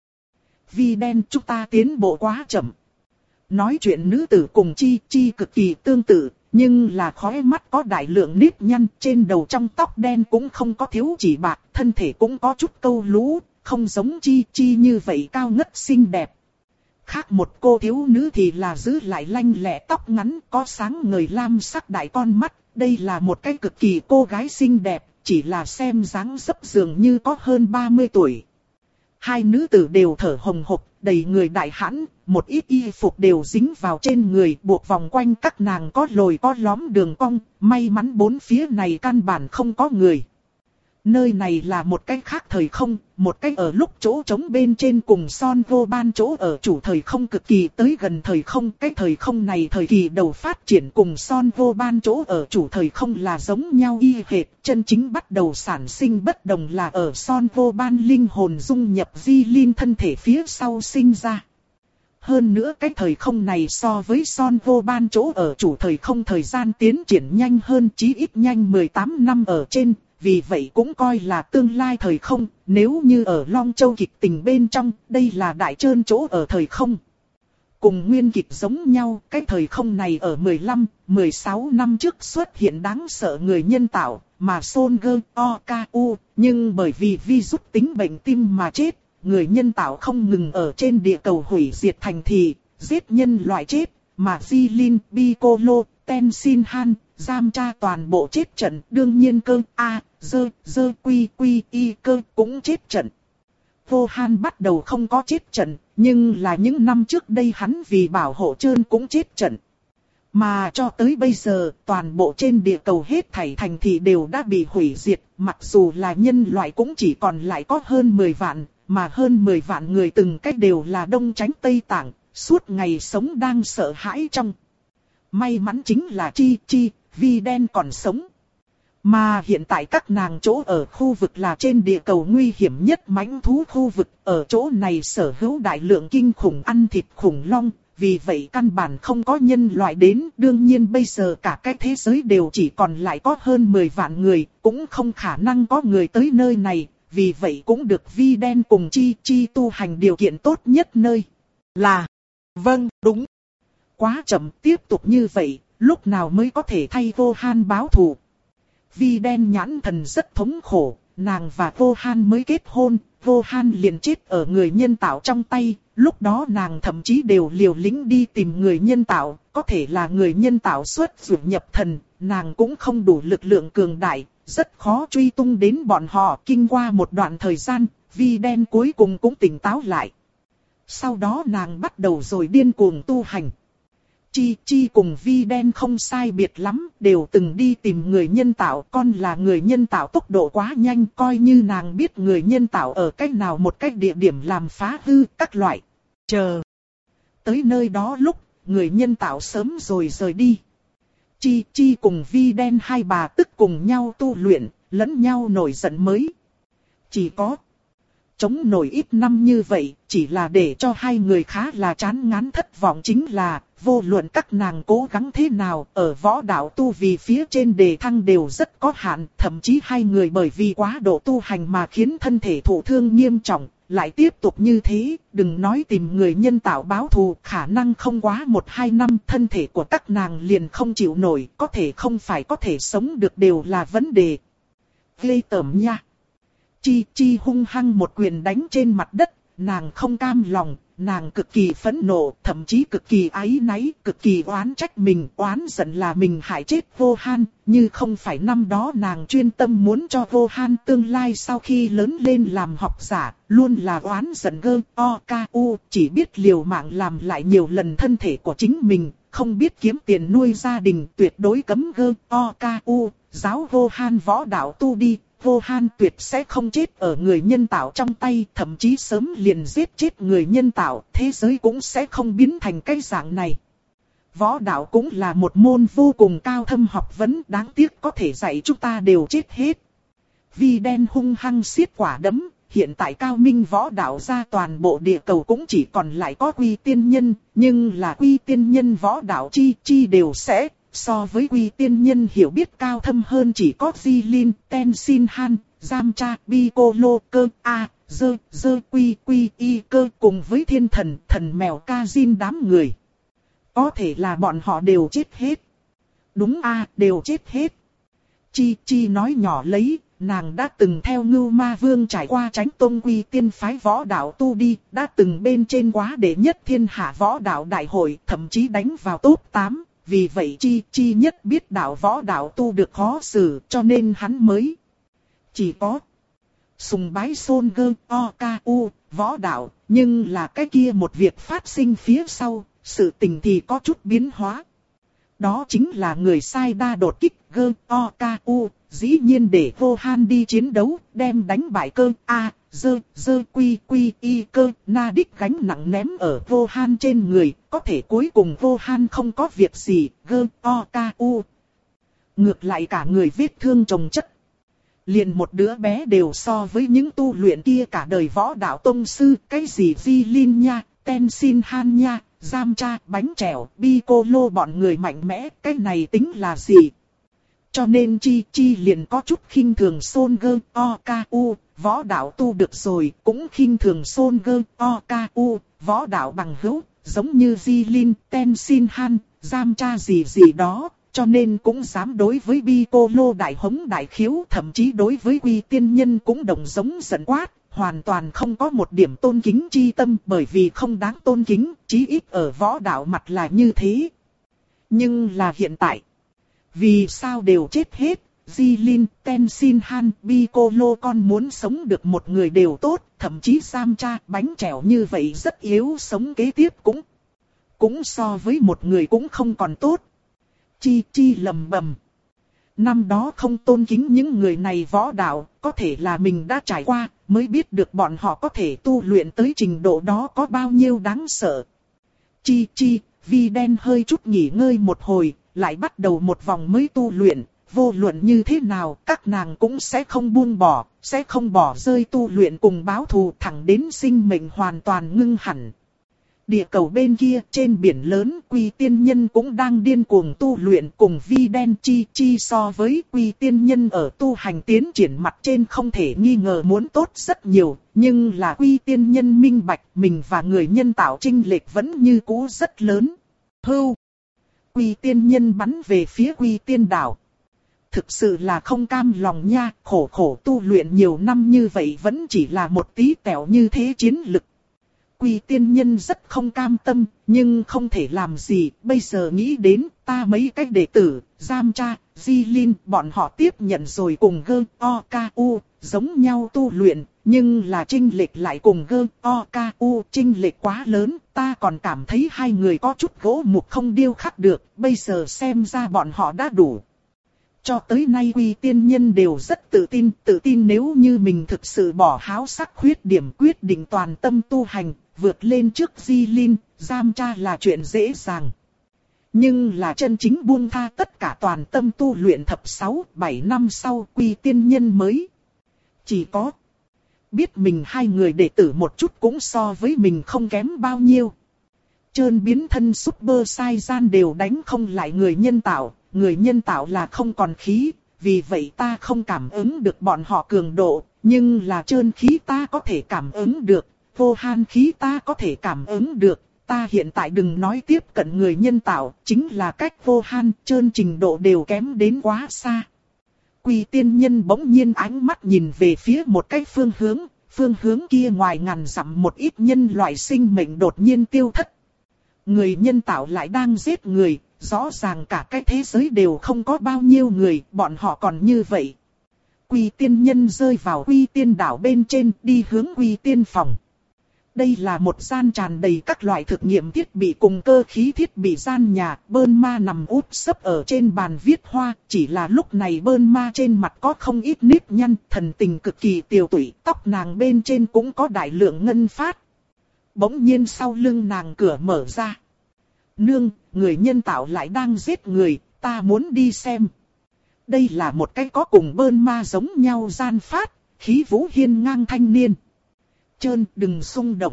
Vi đen chúng ta tiến bộ quá chậm. Nói chuyện nữ tử cùng Chi Chi cực kỳ tương tự. Nhưng là khóe mắt có đại lượng nếp nhăn, trên đầu trong tóc đen cũng không có thiếu chỉ bạc, thân thể cũng có chút câu lũ, không giống Chi Chi như vậy cao ngất xinh đẹp. Khác một cô thiếu nữ thì là giữ lại lanh lẹ tóc ngắn, có sáng ngời lam sắc đại con mắt, đây là một cái cực kỳ cô gái xinh đẹp, chỉ là xem dáng dấp dường như có hơn ba mươi tuổi. Hai nữ tử đều thở hồng hộc, đầy người đại hãn, một ít y phục đều dính vào trên người, buộc vòng quanh các nàng có lồi có lõm đường cong, may mắn bốn phía này căn bản không có người. Nơi này là một cái khác thời không, một cái ở lúc chỗ trống bên trên cùng Son Vô Ban chỗ ở chủ thời không cực kỳ tới gần thời không. Cái thời không này thời kỳ đầu phát triển cùng Son Vô Ban chỗ ở chủ thời không là giống nhau y hệt. Chân chính bắt đầu sản sinh bất đồng là ở Son Vô Ban linh hồn dung nhập Di Linh thân thể phía sau sinh ra. Hơn nữa cái thời không này so với Son Vô Ban chỗ ở chủ thời không thời gian tiến triển nhanh hơn, chí ít nhanh mười tám năm ở trên. Vì vậy cũng coi là tương lai thời không, nếu như ở Long Châu kịch tình bên trong, đây là đại trơn chỗ ở thời không. Cùng nguyên kịch giống nhau, cái thời không này ở mười lăm, mười sáu năm trước xuất hiện đáng sợ người nhân tạo, mà Son Gơ Oku, nhưng bởi vì virus tính bệnh tim mà chết, người nhân tạo không ngừng ở trên địa cầu hủy diệt thành thị, giết nhân loại chết, mà Jilin, Piccolo, Tenshin Han, giam tra toàn bộ chết trận, đương nhiên cơ A, dơ, dơ quy quy y cơ cũng chết trận. Vô-han bắt đầu không có chết trận, nhưng là những năm trước đây hắn vì bảo hộ trơn cũng chết trận. Mà cho tới bây giờ, toàn bộ trên địa cầu hết thảy thành thị đều đã bị hủy diệt, mặc dù là nhân loại cũng chỉ còn lại có hơn mười vạn, mà hơn mười vạn người từng cách đều là Đông Chánh Tây Tạng, suốt ngày sống đang sợ hãi trong. May mắn chính là Chi Chi, Vi đen còn sống. Mà hiện tại các nàng chỗ ở khu vực là trên địa cầu nguy hiểm nhất mãnh thú khu vực, ở chỗ này sở hữu đại lượng kinh khủng ăn thịt khủng long, vì vậy căn bản không có nhân loại đến. Đương nhiên bây giờ cả cái thế giới đều chỉ còn lại có hơn mười vạn người, cũng không khả năng có người tới nơi này, vì vậy cũng được Vi đen cùng Chi Chi tu hành điều kiện tốt nhất nơi. Là, vâng, đúng. Quá chậm, tiếp tục như vậy, lúc nào mới có thể thay Vô-han báo thù. Vi đen nhãn thần rất thống khổ, nàng và Vô Han mới kết hôn, Vô Han liền chết ở người nhân tạo trong tay, lúc đó nàng thậm chí đều liều lĩnh đi tìm người nhân tạo, có thể là người nhân tạo xuất dụ nhập thần, nàng cũng không đủ lực lượng cường đại, rất khó truy tung đến bọn họ. Kinh qua một đoạn thời gian, Vi đen cuối cùng cũng tỉnh táo lại. Sau đó nàng bắt đầu rồi điên cuồng tu hành. Chi Chi cùng Vi đen không sai biệt lắm, đều từng đi tìm người nhân tạo, con là người nhân tạo tốc độ quá nhanh, coi như nàng biết người nhân tạo ở cách nào một cách địa điểm làm phá hư các loại. Chờ tới nơi đó lúc, người nhân tạo sớm rồi rời đi. Chi Chi cùng Vi đen hai bà tức cùng nhau tu luyện, lẫn nhau nổi giận mới. Chỉ có chống nổi ít năm như vậy, chỉ là để cho hai người khá là chán ngán thất vọng chính là, vô luận các nàng cố gắng thế nào, ở võ đạo tu vì phía trên đề thăng đều rất có hạn, thậm chí hai người bởi vì quá độ tu hành mà khiến thân thể thụ thương nghiêm trọng, lại tiếp tục như thế, đừng nói tìm người nhân tạo báo thù, khả năng không quá một hai năm thân thể của các nàng liền không chịu nổi, có thể không phải có thể sống được đều là vấn đề. Ghê tởm nha! Chi Chi hung hăng một quyền đánh trên mặt đất, nàng không cam lòng, nàng cực kỳ phẫn nộ, thậm chí cực kỳ áy náy, cực kỳ oán trách mình, oán giận là mình hại chết Vô Han, như không phải năm đó nàng chuyên tâm muốn cho Vô Han tương lai sau khi lớn lên làm học giả, luôn là oán giận gơ, o, ca, u, chỉ biết liều mạng làm lại nhiều lần thân thể của chính mình, không biết kiếm tiền nuôi gia đình, tuyệt đối cấm gơ, o, ca, u, giáo Vô Han võ đạo tu đi. Vô Han tuyệt sẽ không chết ở người nhân tạo trong tay, thậm chí sớm liền giết chết người nhân tạo, thế giới cũng sẽ không biến thành cái dạng này. Võ đạo cũng là một môn vô cùng cao thâm học vấn, đáng tiếc có thể dạy chúng ta đều chết hết. Vi đen hung hăng siết quả đấm, hiện tại cao minh võ đạo ra toàn bộ địa cầu cũng chỉ còn lại có Quy Tiên Nhân, nhưng là Quy Tiên Nhân võ đạo Chi Chi đều sẽ... So với Quy Tiên Nhân hiểu biết cao thâm hơn chỉ có Jilin, Tenshin Han, Yamcha, Piccolo, Cơ, A, Dơ, Dơ, Quy, Quy, Y, Cơ cùng với thiên thần, thần mèo Kazin đám người. Có thể là bọn họ đều chết hết. Đúng a, đều chết hết. Chi Chi nói nhỏ lấy, nàng đã từng theo Ngưu Ma Vương trải qua Chánh Tông Quy Tiên phái võ đạo tu đi, đã từng bên trên quá đệ nhất thiên hạ võ đạo đại hội, thậm chí đánh vào top tám. Vì vậy Chi Chi nhất biết đạo võ đạo tu được khó xử, cho nên hắn mới chỉ có sùng bái Son Gơ, O, K, U, võ đạo, nhưng là cái kia một việc phát sinh phía sau, sự tình thì có chút biến hóa. Đó chính là người sai đa đột kích Gơ, O, K, U, dĩ nhiên để Vô Han đi chiến đấu, đem đánh bại Cơ, A, Dơ, Dơ, Quy, Quy, Y, Cơ, Na đích gánh nặng ném ở Vô Han trên người, có thể cuối cùng Vô Han không có việc gì, Gơ, O, K, U. Ngược lại cả người vết thương chồng chất. Liền một đứa bé đều so với những tu luyện kia cả đời võ đạo tông sư, cái gì Jilin nha, Tenshin Han nha, Yamcha, bánh trèo, Piccolo bọn người mạnh mẽ, cái này tính là gì? Cho nên Chi Chi liền có chút khinh thường Son Gơ, O, K, U, võ đạo tu được rồi, cũng khinh thường Son Gơ, O, K, U, võ đạo bằng hữu, giống như Jilin, Tenshin Han, Yamcha gì gì đó, cho nên cũng dám đối với Piccolo đại hống đại khiếu, thậm chí đối với Quy Tiên Nhân cũng đồng giống giận quát, hoàn toàn không có một điểm tôn kính chi tâm, bởi vì không đáng tôn kính, chí ít ở võ đạo mặt là như thế. Nhưng là hiện tại, vì sao đều chết hết, Jilin, Tenshin Han, Piccolo con muốn sống được một người đều tốt, thậm chí Yamcha bánh trèo như vậy rất yếu, sống kế tiếp cũng cũng so với một người cũng không còn tốt. Chi Chi lầm bầm. Năm đó không tôn kính những người này võ đạo, có thể là mình đã trải qua, mới biết được bọn họ có thể tu luyện tới trình độ đó có bao nhiêu đáng sợ. Chi Chi, Vi đen hơi chút nghỉ ngơi một hồi, lại bắt đầu một vòng mới tu luyện, vô luận như thế nào, các nàng cũng sẽ không buông bỏ, sẽ không bỏ rơi tu luyện cùng báo thù thẳng đến sinh mệnh hoàn toàn ngưng hẳn. Địa cầu bên kia, trên biển lớn, Quy Tiên Nhân cũng đang điên cuồng tu luyện cùng Vi đen Chi Chi so với Quy Tiên Nhân ở tu hành tiến triển mặt trên không thể nghi ngờ muốn tốt rất nhiều, nhưng là Quy Tiên Nhân minh bạch mình và người nhân tạo chênh lệch vẫn như cũ rất lớn. Hưu! Quy Tiên Nhân bắn về phía Quy Tiên Đảo. thực sự là không cam lòng nha, khổ khổ tu luyện nhiều năm như vậy vẫn chỉ là một tí tẹo như thế chiến lực. Quy tiên nhân rất không cam tâm, nhưng không thể làm gì, bây giờ nghĩ đến ta mấy cái đệ tử, Giam Cha, Di Linh, bọn họ tiếp nhận rồi cùng Gơ, O, Ca, U, giống nhau tu luyện, nhưng là chênh lệch lại cùng Gơ, O, Ca, U, chênh lệch quá lớn, ta còn cảm thấy hai người có chút gỗ mục không điêu khắc được, bây giờ xem ra bọn họ đã đủ. Cho tới nay Quy tiên nhân đều rất tự tin, tự tin nếu như mình thực sự bỏ háo sắc khuyết điểm quyết định toàn tâm tu hành, vượt lên trước Di Linh, Giam Cha là chuyện dễ dàng. Nhưng là chân chính buông tha tất cả toàn tâm tu luyện thập sáu, bảy năm sau Quy tiên nhân mới. Chỉ có biết mình hai người đệ tử một chút cũng so với mình không kém bao nhiêu. Trơn biến thân Super Saiyan đều đánh không lại người nhân tạo, người nhân tạo là không còn khí, vì vậy ta không cảm ứng được bọn họ cường độ, nhưng là trơn khí ta có thể cảm ứng được, vô han khí ta có thể cảm ứng được. Ta hiện tại đừng nói tiếp cận người nhân tạo, chính là cách vô han, trơn trình độ đều kém đến quá xa. Quy tiên nhân bỗng nhiên ánh mắt nhìn về phía một cái phương hướng, phương hướng kia ngoài ngàn dặm một ít nhân loại sinh mệnh đột nhiên tiêu thất. Người nhân tạo lại đang giết người, rõ ràng cả cái thế giới đều không có bao nhiêu người, bọn họ còn như vậy. Quy tiên nhân rơi vào quy tiên đảo bên trên, đi hướng quy tiên phòng. Đây là một gian tràn đầy các loại thực nghiệm thiết bị cùng cơ khí thiết bị gian nhà, Bơn Ma nằm úp sấp ở trên bàn viết hoa, chỉ là lúc này Bơn Ma trên mặt có không ít nếp nhăn, thần tình cực kỳ tiều tụy, tóc nàng bên trên cũng có đại lượng ngân phát. Bỗng nhiên sau lưng nàng cửa mở ra. Nương, người nhân tạo lại đang giết người, ta muốn đi xem. Đây là một cái có cùng Bơn Ma giống nhau gian phát, khí vũ hiên ngang thanh niên. Trơn, đừng xung động.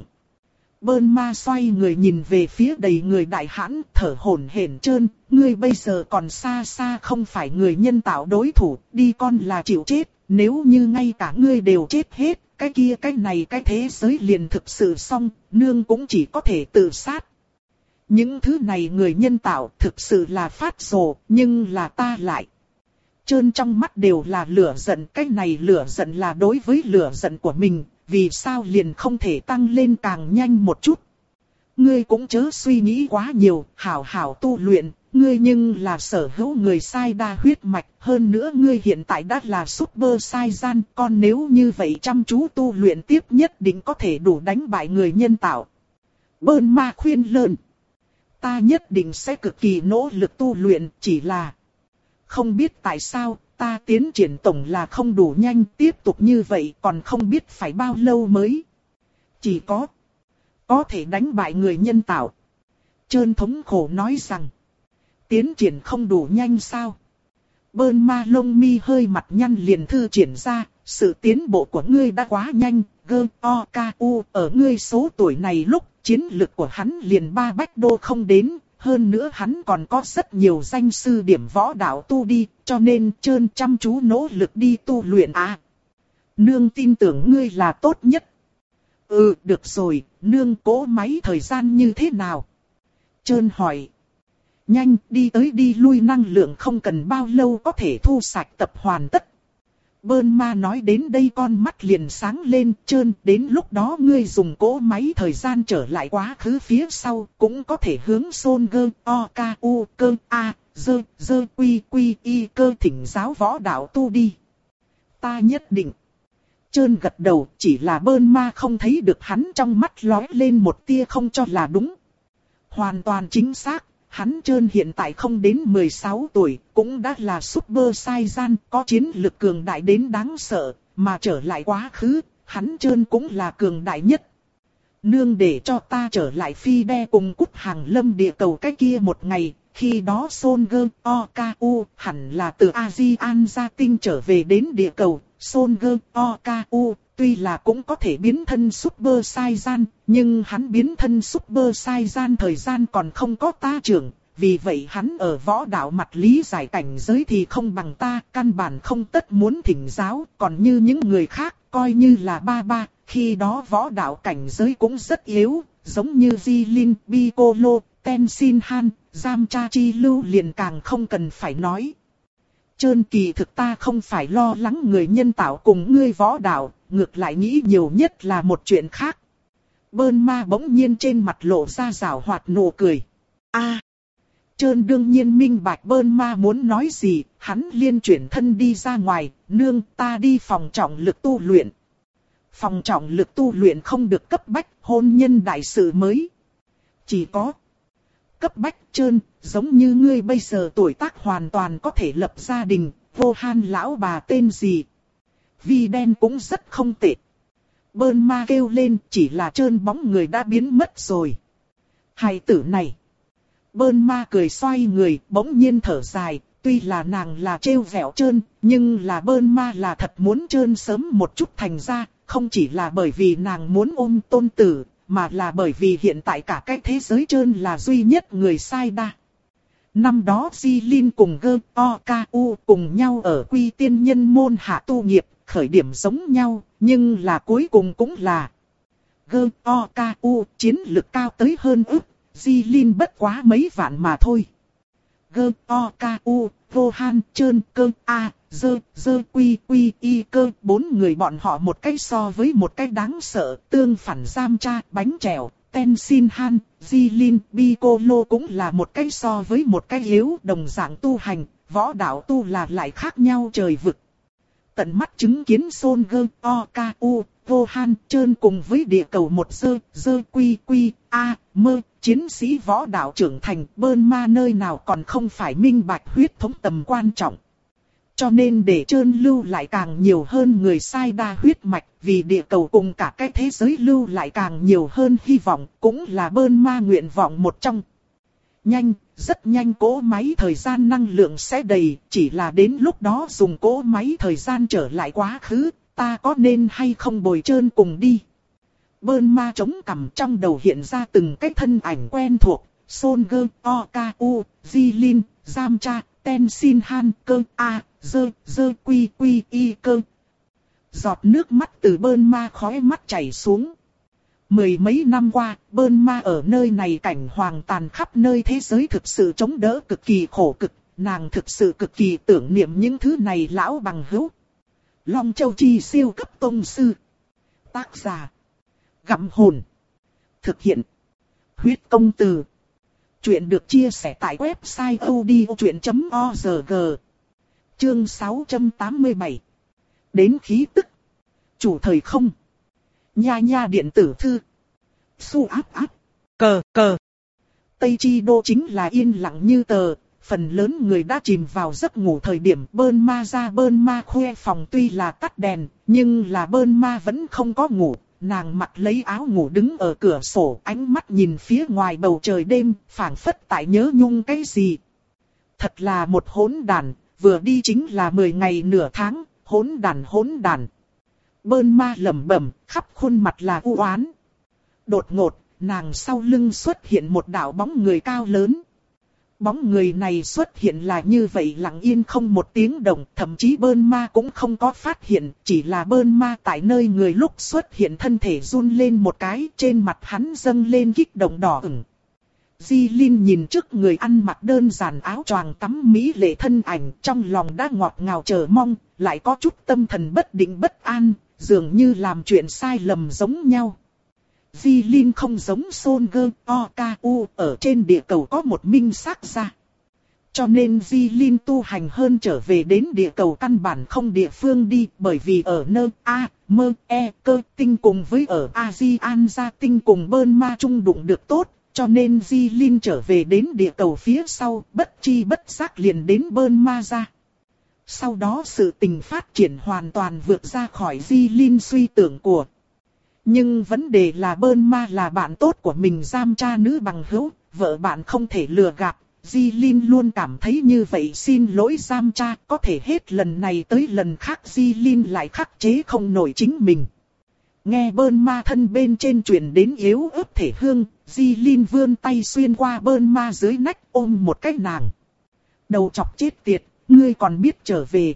Bơn Ma xoay người nhìn về phía đầy người đại hãn, thở hổn hển. Trơn, ngươi bây giờ còn xa xa không phải người nhân tạo đối thủ, đi con là chịu chết, nếu như ngay cả ngươi đều chết hết, cái kia cái này cái thế giới liền thực sự xong, nương cũng chỉ có thể tự sát. Những thứ này người nhân tạo thực sự là phát rồ, nhưng là ta lại. Trơn trong mắt đều là lửa giận, cái này lửa giận là đối với lửa giận của mình. Vì sao liền không thể tăng lên càng nhanh một chút? Ngươi cũng chớ suy nghĩ quá nhiều, hảo hảo tu luyện, ngươi nhưng là sở hữu người sai đa huyết mạch, hơn nữa ngươi hiện tại đã là Super Saiyan, còn nếu như vậy chăm chú tu luyện tiếp nhất định có thể đủ đánh bại người nhân tạo. Bơn Ma khuyên lơn. Ta nhất định sẽ cực kỳ nỗ lực tu luyện, chỉ là không biết tại sao. Ta tiến triển tổng là không đủ nhanh, tiếp tục như vậy còn không biết phải bao lâu mới. Chỉ có có thể đánh bại người nhân tạo. Trơn thống khổ nói rằng, tiến triển không đủ nhanh sao? Bơn Ma lông mi hơi mặt nhăn liền thư triển ra, sự tiến bộ của ngươi đã quá nhanh, Gơ, O, Ca, U, ở ngươi số tuổi này lúc chiến lực của hắn liền ba bách đô không đến. Hơn nữa hắn còn có rất nhiều danh sư điểm võ đạo tu đi, cho nên Trơn chăm chú nỗ lực đi tu luyện à. Nương tin tưởng ngươi là tốt nhất. Ừ, được rồi, nương cố máy thời gian như thế nào? Trơn hỏi. Nhanh, đi tới đi lui năng lượng không cần bao lâu có thể thu sạch tập hoàn tất. Bơn Ma nói đến đây con mắt liền sáng lên. Trơn, đến lúc đó ngươi dùng cỗ máy thời gian trở lại quá khứ phía sau, cũng có thể hướng Son Gơ, O, Ca, U, Cơ, A, Dơ, Dơ, Quy, Quy, Y, Cơ thỉnh giáo võ đạo tu đi. Ta nhất định. Trơn gật đầu, chỉ là Bơn Ma không thấy được hắn trong mắt lóe lên một tia không cho là đúng. Hoàn toàn chính xác. Hắn Trơn hiện tại không đến mười sáu tuổi, cũng đã là Super Saiyan, có chiến lực cường đại đến đáng sợ, mà trở lại quá khứ, hắn Trơn cũng là cường đại nhất. Nương để cho ta trở lại phi đe cùng Cút Hàng Lâm địa cầu cái kia một ngày, khi đó Son Gơ, O, Ca, U hẳn là từ A-di-an gia tinh trở về đến địa cầu, Son Gơ, O, Ca, U tuy là cũng có thể biến thân Super Saiyan, nhưng hắn biến thân Super Saiyan thời gian còn không có ta trưởng, vì vậy hắn ở võ đạo mặt lý giải cảnh giới thì không bằng ta, căn bản không tất muốn thỉnh giáo, còn như những người khác, coi như là ba ba, khi đó võ đạo cảnh giới cũng rất yếu, giống như Jilin, Piccolo, Tenshinhan, Giam Cha Chi Lưu liền càng không cần phải nói. Trơn kỳ thực ta không phải lo lắng người nhân tạo cùng ngươi võ đạo, ngược lại nghĩ nhiều nhất là một chuyện khác. Bơn ma bỗng nhiên trên mặt lộ ra rào hoạt nụ cười. A, à, Trơn đương nhiên minh bạch bơn ma muốn nói gì, hắn liên chuyển thân đi ra ngoài, nương ta đi phòng trọng lực tu luyện. Phòng trọng lực tu luyện không được cấp bách, hôn nhân đại sự mới. Chỉ có cấp bách. Trơn, giống như ngươi bây giờ tuổi tác hoàn toàn có thể lập gia đình, vô han lão bà tên gì? Vi đen cũng rất không tệ. Bơn ma kêu lên, chỉ là Trơn bóng người đã biến mất rồi. Hài tử này. Bơn ma cười xoay người, bỗng nhiên thở dài, tuy là nàng là trêu vẹo Trơn, nhưng là bơn ma là thật muốn Trơn sớm một chút thành ra, không chỉ là bởi vì nàng muốn ôm tôn tử, mà là bởi vì hiện tại cả cái thế giới Trơn là duy nhất người sai đa. Năm đó Di Linh cùng Gơ O K U cùng nhau ở Quy Tiên Nhân môn hạ tu nghiệp, khởi điểm giống nhau, nhưng là cuối cùng cũng là Gơ O K U chiến lực cao tới hơn ức, Di Linh bất quá mấy vạn mà thôi. Gơ O K U, Vô Han, Trơn, Cơ, A, Dơ, Dơ Quy Quy Y Cơ, bốn người bọn họ một cách so với một cách đáng sợ, tương phản giam cha, bánh trèo. Tenzin Han, Jilin, Piccolo cũng là một cái so với một cái yếu đồng dạng tu hành, võ đạo tu là lại khác nhau trời vực. Tận mắt chứng kiến Son Gơ, O K U, Vô Han, Trơn cùng với địa cầu một dơ, dơ quy quy, a, mơ, chiến sĩ võ đạo trưởng thành, bơn ma nơi nào còn không phải minh bạch huyết thống tầm quan trọng. Cho nên để Trơn lưu lại càng nhiều hơn người sai đa huyết mạch, vì địa cầu cùng cả cái thế giới lưu lại càng nhiều hơn hy vọng, cũng là bơn ma nguyện vọng một trong. Nhanh, rất nhanh cỗ máy thời gian năng lượng sẽ đầy, chỉ là đến lúc đó dùng cỗ máy thời gian trở lại quá khứ, ta có nên hay không bồi Trơn cùng đi. Bơn ma chống cằm trong đầu hiện ra từng cái thân ảnh quen thuộc, Son Gơ, O K U, Jilin, Giam Cha, Tenzin Han, Cơ, A, Dơ, Dơ Quy Quy Y Cơ. Giọt nước mắt từ bơn ma khóe mắt chảy xuống. Mười mấy năm qua, bơn ma ở nơi này cảnh hoàng tàn khắp nơi thế giới thực sự chống đỡ cực kỳ khổ cực, nàng thực sự cực kỳ tưởng niệm những thứ này lão bằng hữu. Long Châu Chi siêu cấp tông sư. Tác giả. Gặm hồn. Thực hiện. Huyết công từ. Chuyện được chia sẻ tại website odchuyện chấm org. Chương sáu trăm tám mươi bảy. Đến khí tức. Chủ thời không. Nha nha điện tử thư. Su áp áp. Cờ cờ. Tây Chi Đô chính là yên lặng như tờ. Phần lớn người đã chìm vào giấc ngủ thời điểm bơn ma ra bơn ma khoe phòng tuy là tắt đèn, nhưng là bơn ma vẫn không có ngủ. Nàng mặc lấy áo ngủ đứng ở cửa sổ, ánh mắt nhìn phía ngoài bầu trời đêm, phảng phất tại nhớ nhung cái gì. Thật là một hỗn đàn, vừa đi chính là mười ngày nửa tháng, hỗn đàn hỗn đàn. Bơn ma lẩm bẩm, khắp khuôn mặt là u oán. Đột ngột, nàng sau lưng xuất hiện một đạo bóng người cao lớn. Bóng người này xuất hiện là như vậy lặng yên không một tiếng động, thậm chí bơn ma cũng không có phát hiện, chỉ là bơn ma tại nơi người lúc xuất hiện thân thể run lên một cái, trên mặt hắn dâng lên kích động đỏ ửng. Di Linh nhìn trước người ăn mặc đơn giản áo choàng tắm mỹ lệ thân ảnh, trong lòng đã ngọt ngào chờ mong, lại có chút tâm thần bất định bất an, dường như làm chuyện sai lầm giống nhau. Di Linh không giống Son Gơ, O K U, ở trên địa cầu có một minh xác ra. Cho nên Di Linh tu hành hơn trở về đến địa cầu căn bản không địa phương đi, bởi vì ở nơi A, Mơ, E, Cơ tinh cùng với ở A-di-an gia tinh cùng bơn ma chung đụng được tốt, cho nên Di Linh trở về đến địa cầu phía sau, bất chi bất giác liền đến bơn ma ra. Sau đó sự tình phát triển hoàn toàn vượt ra khỏi Di Linh suy tưởng của. Nhưng vấn đề là bơn ma là bạn tốt của mình giam cha nữ bằng hữu, vợ bạn không thể lừa gạt. Di Linh luôn cảm thấy như vậy xin lỗi giam cha, có thể hết lần này tới lần khác Di Linh lại khắc chế không nổi chính mình. Nghe bơn ma thân bên trên truyền đến yếu ớt thể hương, Di Linh vươn tay xuyên qua bơn ma dưới nách ôm một cái nàng. Đầu chọc chết tiệt, ngươi còn biết trở về.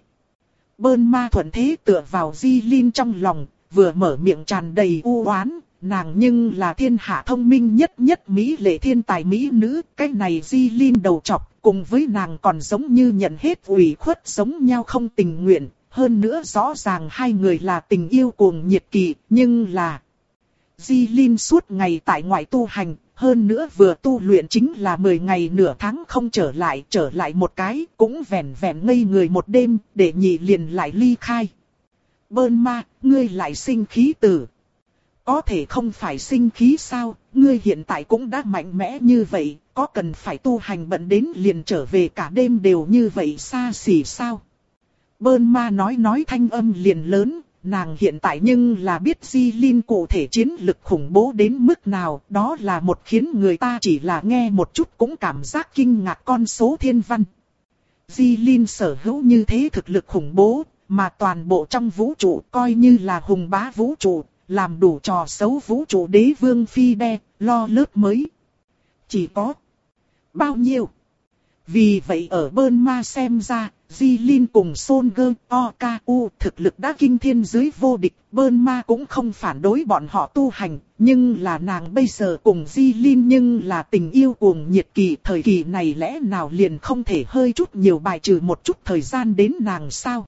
Bơn ma thuận thế tựa vào Di Linh trong lòng. Vừa mở miệng tràn đầy u oán, nàng nhưng là thiên hạ thông minh nhất nhất mỹ lệ thiên tài mỹ nữ, cái này Di Linh đầu chọc, cùng với nàng còn giống như nhận hết ủy khuất giống nhau không tình nguyện. Hơn nữa rõ ràng hai người là tình yêu cuồng nhiệt kỳ, nhưng là Di Linh suốt ngày tại ngoại tu hành, hơn nữa vừa tu luyện chính là mười ngày nửa tháng không trở lại, trở lại một cái, cũng vẹn vẹn ngây người một đêm, để nhị liền lại ly khai. Bơn ma, ngươi lại sinh khí tử. Có thể không phải sinh khí sao, ngươi hiện tại cũng đã mạnh mẽ như vậy, có cần phải tu hành bận đến liền trở về cả đêm đều như vậy xa xỉ sao? Bơn ma nói nói thanh âm liền lớn, nàng hiện tại nhưng là biết Di Linh cụ thể chiến lực khủng bố đến mức nào, đó là một khiến người ta chỉ là nghe một chút cũng cảm giác kinh ngạc con số thiên văn. Di Linh sở hữu như thế thực lực khủng bố, mà toàn bộ trong vũ trụ coi như là hùng bá vũ trụ, làm đủ trò xấu vũ trụ đế vương phi đe, lo lớp mới. Chỉ có bao nhiêu? Vì vậy ở Bơn ma xem ra, Di Linh cùng Son Gơ O K U thực lực đã kinh thiên dưới vô địch, Bơn ma cũng không phản đối bọn họ tu hành, nhưng là nàng bây giờ cùng Di Linh nhưng là tình yêu cuồng nhiệt kỳ, thời kỳ này lẽ nào liền không thể hơi chút nhiều bài trừ một chút thời gian đến nàng sao?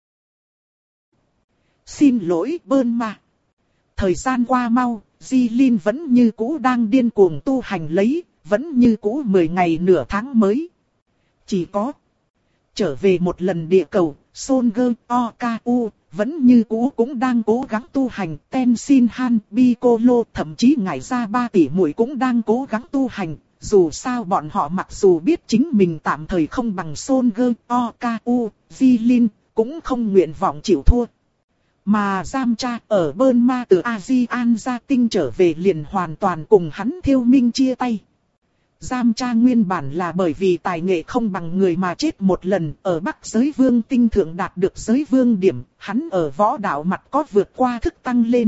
Xin lỗi Bơn ma. Thời gian qua mau, Di Linh vẫn như cũ đang điên cuồng tu hành lấy, vẫn như cũ mười ngày nửa tháng mới. Chỉ có trở về một lần địa cầu, Son Gơ O K U vẫn như cũ cũng đang cố gắng tu hành, Tenshin Han, Piccolo thậm chí ngải ra ba tỷ muội cũng đang cố gắng tu hành. Dù sao bọn họ mặc dù biết chính mình tạm thời không bằng Son Gơ O K U, Di Linh cũng không nguyện vọng chịu thua. Mà Giam Cha ở Bơn ma từ A-di-an gia tinh trở về liền hoàn toàn cùng hắn Thiêu Minh chia tay. Giam Cha nguyên bản là bởi vì tài nghệ không bằng người mà chết một lần, ở Bắc giới vương tinh thượng đạt được giới vương điểm, hắn ở võ đạo mặt có vượt qua thức tăng lên.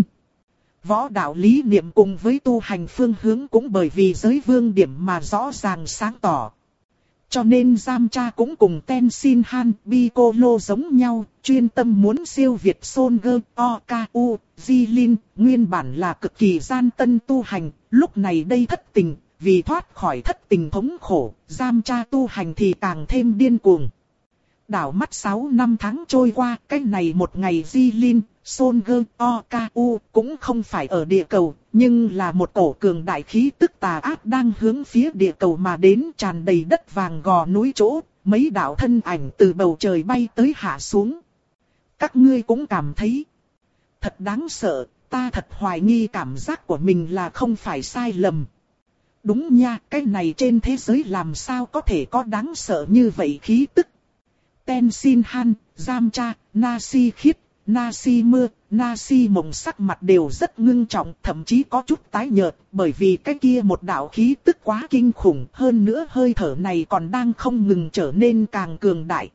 Võ đạo lý niệm cùng với tu hành phương hướng cũng bởi vì giới vương điểm mà rõ ràng sáng tỏ. Cho nên Giam Cha cũng cùng Tenshin Han, Piccolo giống nhau, chuyên tâm muốn siêu việt Son Gơ O K U, Di Linh, nguyên bản là cực kỳ gian tân tu hành, lúc này đây thất tình. Vì thoát khỏi thất tình thống khổ, Giam Cha tu hành thì càng thêm điên cuồng. Đảo mắt sáu năm tháng trôi qua, cái này một ngày Di Linh, Son Gơ O K U cũng không phải ở địa cầu, nhưng là một cổ cường đại khí tức tà ác đang hướng phía địa cầu mà đến, tràn đầy đất vàng gò núi chỗ, mấy đạo thân ảnh từ bầu trời bay tới hạ xuống. Các ngươi cũng cảm thấy thật đáng sợ, ta thật hoài nghi cảm giác của mình là không phải sai lầm. Đúng nha, cái này trên thế giới làm sao có thể có đáng sợ như vậy khí tức. Tenshin Han, Giam Cha, Nasi Khiết, Nasi Mưa, Nasi Mộng sắc mặt đều rất ngưng trọng, thậm chí có chút tái nhợt, bởi vì cái kia một đạo khí tức quá kinh khủng, hơn nữa hơi thở này còn đang không ngừng trở nên càng cường đại.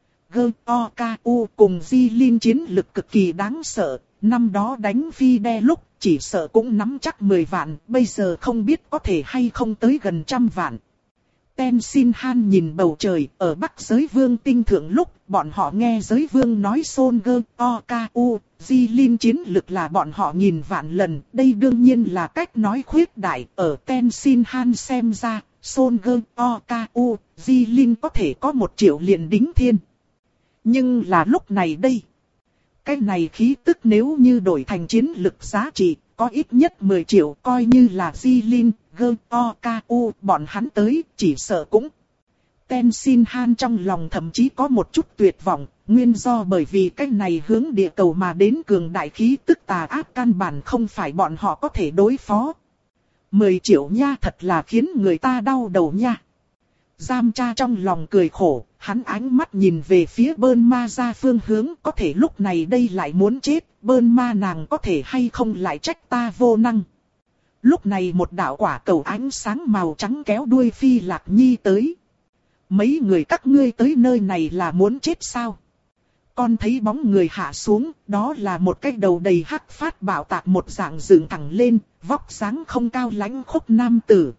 Gơ O K U cùng Di Linh chiến lực cực kỳ đáng sợ, năm đó đánh phi đe lúc chỉ sợ cũng nắm chắc mười vạn, bây giờ không biết có thể hay không tới gần trăm vạn. Tenshin Han nhìn bầu trời, ở Bắc giới vương tinh thượng lúc, bọn họ nghe giới vương nói Son Gơ O K U, Di Linh chiến lực là bọn họ nghìn vạn lần, đây đương nhiên là cách nói khuyết đại, ở Tenshin Han xem ra, Son Gơ O K U, Di Linh có thể có một triệu liền đính thiên. Nhưng là lúc này đây, cái này khí tức nếu như đổi thành chiến lực giá trị, có ít nhất mười triệu, coi như là Di Linh, Gơ O K U, bọn hắn tới, chỉ sợ cũng. Tenshin Han trong lòng thậm chí có một chút tuyệt vọng, nguyên do bởi vì cái này hướng địa cầu mà đến cường đại khí tức tà ác căn bản không phải bọn họ có thể đối phó. mười triệu nha, thật là khiến người ta đau đầu nha. Giam Cha trong lòng cười khổ, hắn ánh mắt nhìn về phía Bơn ma ra phương hướng, có thể lúc này đây lại muốn chết, Bơn ma nàng có thể hay không lại trách ta vô năng. Lúc này một đạo quả cầu ánh sáng màu trắng kéo đuôi Phi Lạc Nhi tới. Mấy người các ngươi tới nơi này là muốn chết sao? Con thấy bóng người hạ xuống, đó là một cái đầu đầy hắc phát bạo tạc một dạng dựng thẳng lên, vóc dáng không cao lãnh khốc nam tử.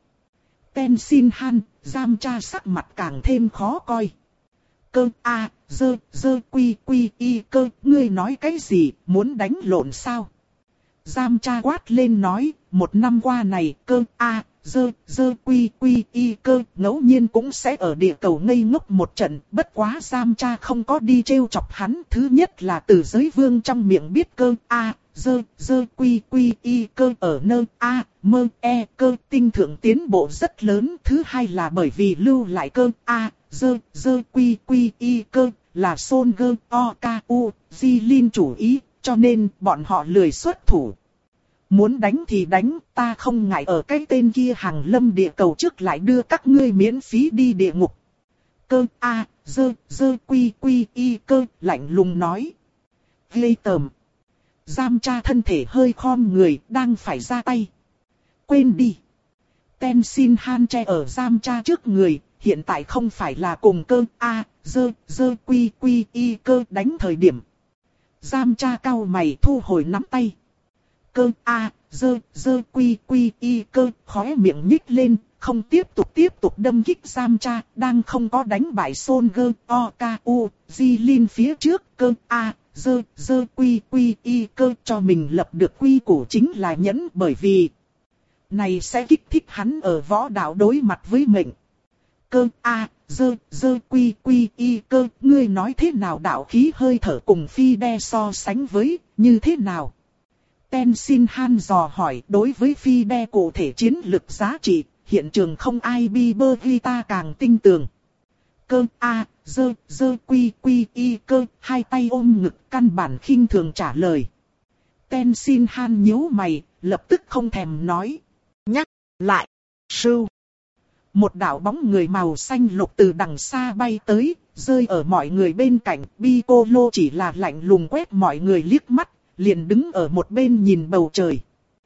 Tenshin Han, Giam Cha sắc mặt càng thêm khó coi. Cơ a, dơ, dơ quy quy y cơ, ngươi nói cái gì, muốn đánh lộn sao? Giam Cha quát lên nói, một năm qua này, cơ a, dơ, dơ quy quy y cơ ngẫu nhiên cũng sẽ ở địa cầu ngây ngốc một trận, bất quá Giam Cha không có đi trêu chọc hắn. Thứ nhất là từ giới vương trong miệng biết cơ a, dơ, dơ quy quy y cơ ở nơi a, mơ e cơ tinh thượng tiến bộ rất lớn. Thứ hai là bởi vì lưu lại cơ a, dơ, dơ quy quy y cơ là Son Gơ O K U Di Lin chủ ý, cho nên bọn họ lười xuất thủ. Muốn đánh thì đánh, ta không ngại ở cái tên kia hàng lâm địa cầu trước lại đưa các ngươi miễn phí đi địa ngục. Cơ a, dơ, dơ quy quy y cơ lạnh lùng nói. Ghê tởm. Giam Cha thân thể hơi khom người, đang phải ra tay. Quên đi. Tenzin Han che ở Giam Cha trước người, hiện tại không phải là cùng cơ a, dơ, dơ quy quy y cơ đánh thời điểm. Giam Cha cau mày thu hồi nắm tay. Cơ a, dơ, dơ quy quy y cơ khóe miệng nhích lên, không tiếp tục tiếp tục đâm kích Giam Cha, đang không có đánh bại Son Gơ O K U Di Lin phía trước. Cơ a, dơ, dơ quy quy y cơ cho mình lập được quy củ chính là nhẫn, bởi vì này sẽ kích thích hắn ở võ đạo đối mặt với mệnh. Cơ a, dơ, dơ quy quy y cơ, ngươi nói thế nào đạo khí hơi thở cùng phi đe so sánh với, như thế nào? Tenzin Han dò hỏi. Đối với phi đe cụ thể chiến lực giá trị, hiện trường không ai bi bơ ghi ta càng tinh tường. Cơ a, dơ, dơ quy quy y cơ, hai tay ôm ngực căn bản khinh thường trả lời. Tenzin Han nhíu mày, lập tức không thèm nói. Nhắc lại, sưu. Một đạo bóng người màu xanh lục từ đằng xa bay tới, rơi ở mọi người bên cạnh. Piccolo chỉ là lạnh lùng quét mọi người liếc mắt, liền đứng ở một bên nhìn bầu trời.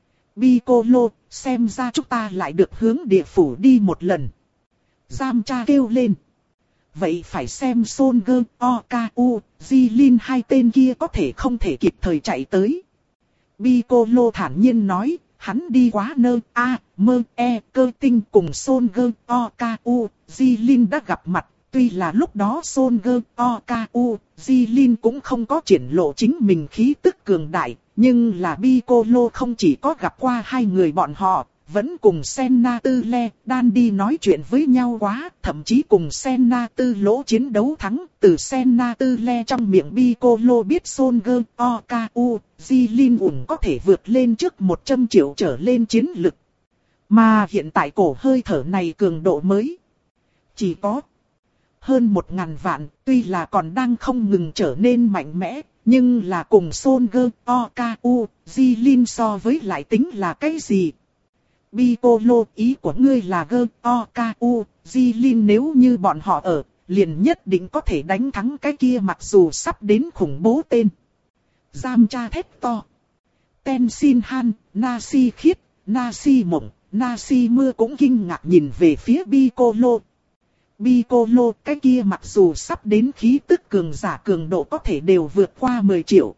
Piccolo, xem ra chúng ta lại được hướng địa phủ đi một lần. Giam Cha kêu lên. Vậy phải xem Son Gơ O K U Di Lin hai tên kia có thể không thể kịp thời chạy tới. Piccolo thản nhiên nói. Hắn đi quá nơ a, mơ e cơ tinh cùng Son Gơ O K U Di Lin đã gặp mặt. Tuy là lúc đó Son Gơ O K U Di Lin cũng không có triển lộ chính mình khí tức cường đại, nhưng là Piccolo không chỉ có gặp qua hai người bọn họ, vẫn cùng Senna Tư Le đan đi nói chuyện với nhau quá, thậm chí cùng Senna Tư Lỗ chiến đấu thắng. Từ Senna Tư Le trong miệng Piccolo biết Son Gơ O K U Di Lin ủng có thể vượt lên trước một trăm triệu trở lên chiến lực. Mà hiện tại cổ hơi thở này cường độ mới chỉ có hơn một ngàn vạn, tuy là còn đang không ngừng trở nên mạnh mẽ, nhưng là cùng Son Gơ O K U Di Lin so với lại tính là cái gì? Piccolo, ý của ngươi là Gơ O K U Di Lin nếu như bọn họ ở, liền nhất định có thể đánh thắng cái kia mặc dù sắp đến khủng bố tên. Giam Cha thét to. Tenzin Han, Nasi Khiết, Nasi Mộng, Nasi Mưa cũng kinh ngạc nhìn về phía Piccolo. Piccolo, cái kia mặc dù sắp đến khí tức cường giả cường độ có thể đều vượt qua mười triệu.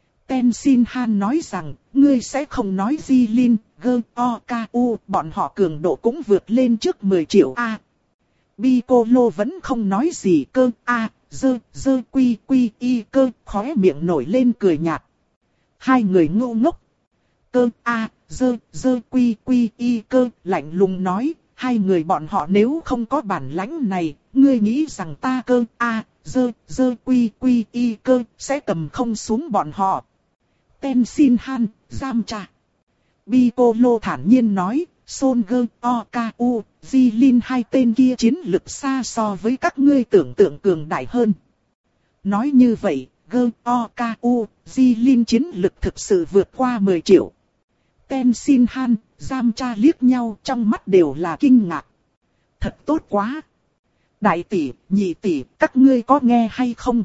Tenzin Han nói rằng, ngươi sẽ không nói Di Lin, Gơ O K U, bọn họ cường độ cũng vượt lên trước mười triệu a. À, Piccolo vẫn không nói gì. Cơ a, dơ, dơ quy quy y cơ, khóe miệng nổi lên cười nhạt. Hai người ngu ngốc. Cơ a, dơ, dơ quy quy y cơ, lạnh lùng nói. Hai người bọn họ nếu không có bản lãnh này, ngươi nghĩ rằng ta cơ a, dơ, dơ quy quy y cơ, sẽ cầm không xuống bọn họ. Tenzin Han, Giam Cha. Piccolo thản nhiên nói, Son Gơ O K U Di Lin hai tên kia chiến lực xa so với các ngươi tưởng tượng cường đại hơn. Nói như vậy, Gơ O K U Di Lin chiến lực thực sự vượt qua mười triệu. Tenzin Han, Giam Cha liếc nhau, trong mắt đều là kinh ngạc. Thật tốt quá. Đại tỷ, nhị tỷ, các ngươi có nghe hay không?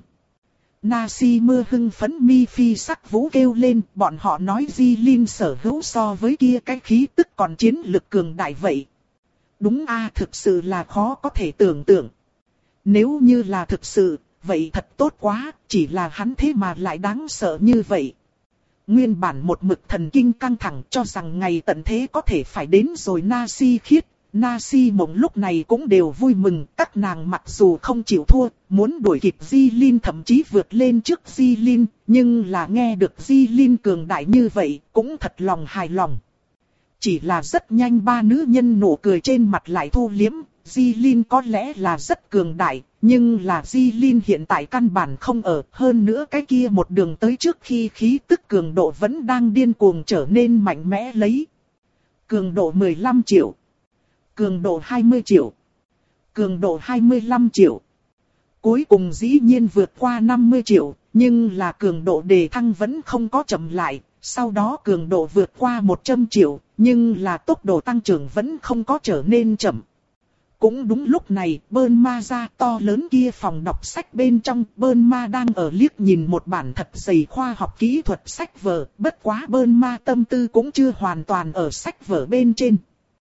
Nasi Mưa hưng phấn mi phi sắc vũ kêu lên, bọn họ nói Di Lin sở hữu so với kia cái khí tức còn chiến lực cường đại vậy. Đúng a, thực sự là khó có thể tưởng tượng. Nếu như là thực sự, vậy thật tốt quá, chỉ là hắn thế mà lại đáng sợ như vậy. Nguyên bản một mực thần kinh căng thẳng cho rằng ngày tận thế có thể phải đến rồi. Nasi Khiết, Nasi Mộng lúc này cũng đều vui mừng. Các nàng mặc dù không chịu thua, muốn đuổi kịp Di Lin thậm chí vượt lên trước Di Lin, nhưng là nghe được Di Lin cường đại như vậy, cũng thật lòng hài lòng. Chỉ là rất nhanh ba nữ nhân nụ cười trên mặt lại thu liếm. Jilin có lẽ là rất cường đại, nhưng là Jilin hiện tại căn bản không ở. Hơn nữa cái kia một đường tới trước khi khí tức cường độ vẫn đang điên cuồng trở nên mạnh mẽ lấy. Cường độ mười lăm triệu. Cường độ hai mươi triệu. Cường độ hai mươi lăm triệu. Cuối cùng dĩ nhiên vượt qua năm mươi triệu, nhưng là cường độ đề thăng vẫn không có chậm lại. Sau đó cường độ vượt qua một trăm triệu, nhưng là tốc độ tăng trưởng vẫn không có trở nên chậm. Cũng đúng lúc này, Burma ra to lớn kia phòng đọc sách bên trong, Burma đang ở liếc nhìn một bản thật dày khoa học kỹ thuật sách vở, bất quá Burma tâm tư cũng chưa hoàn toàn ở sách vở bên trên.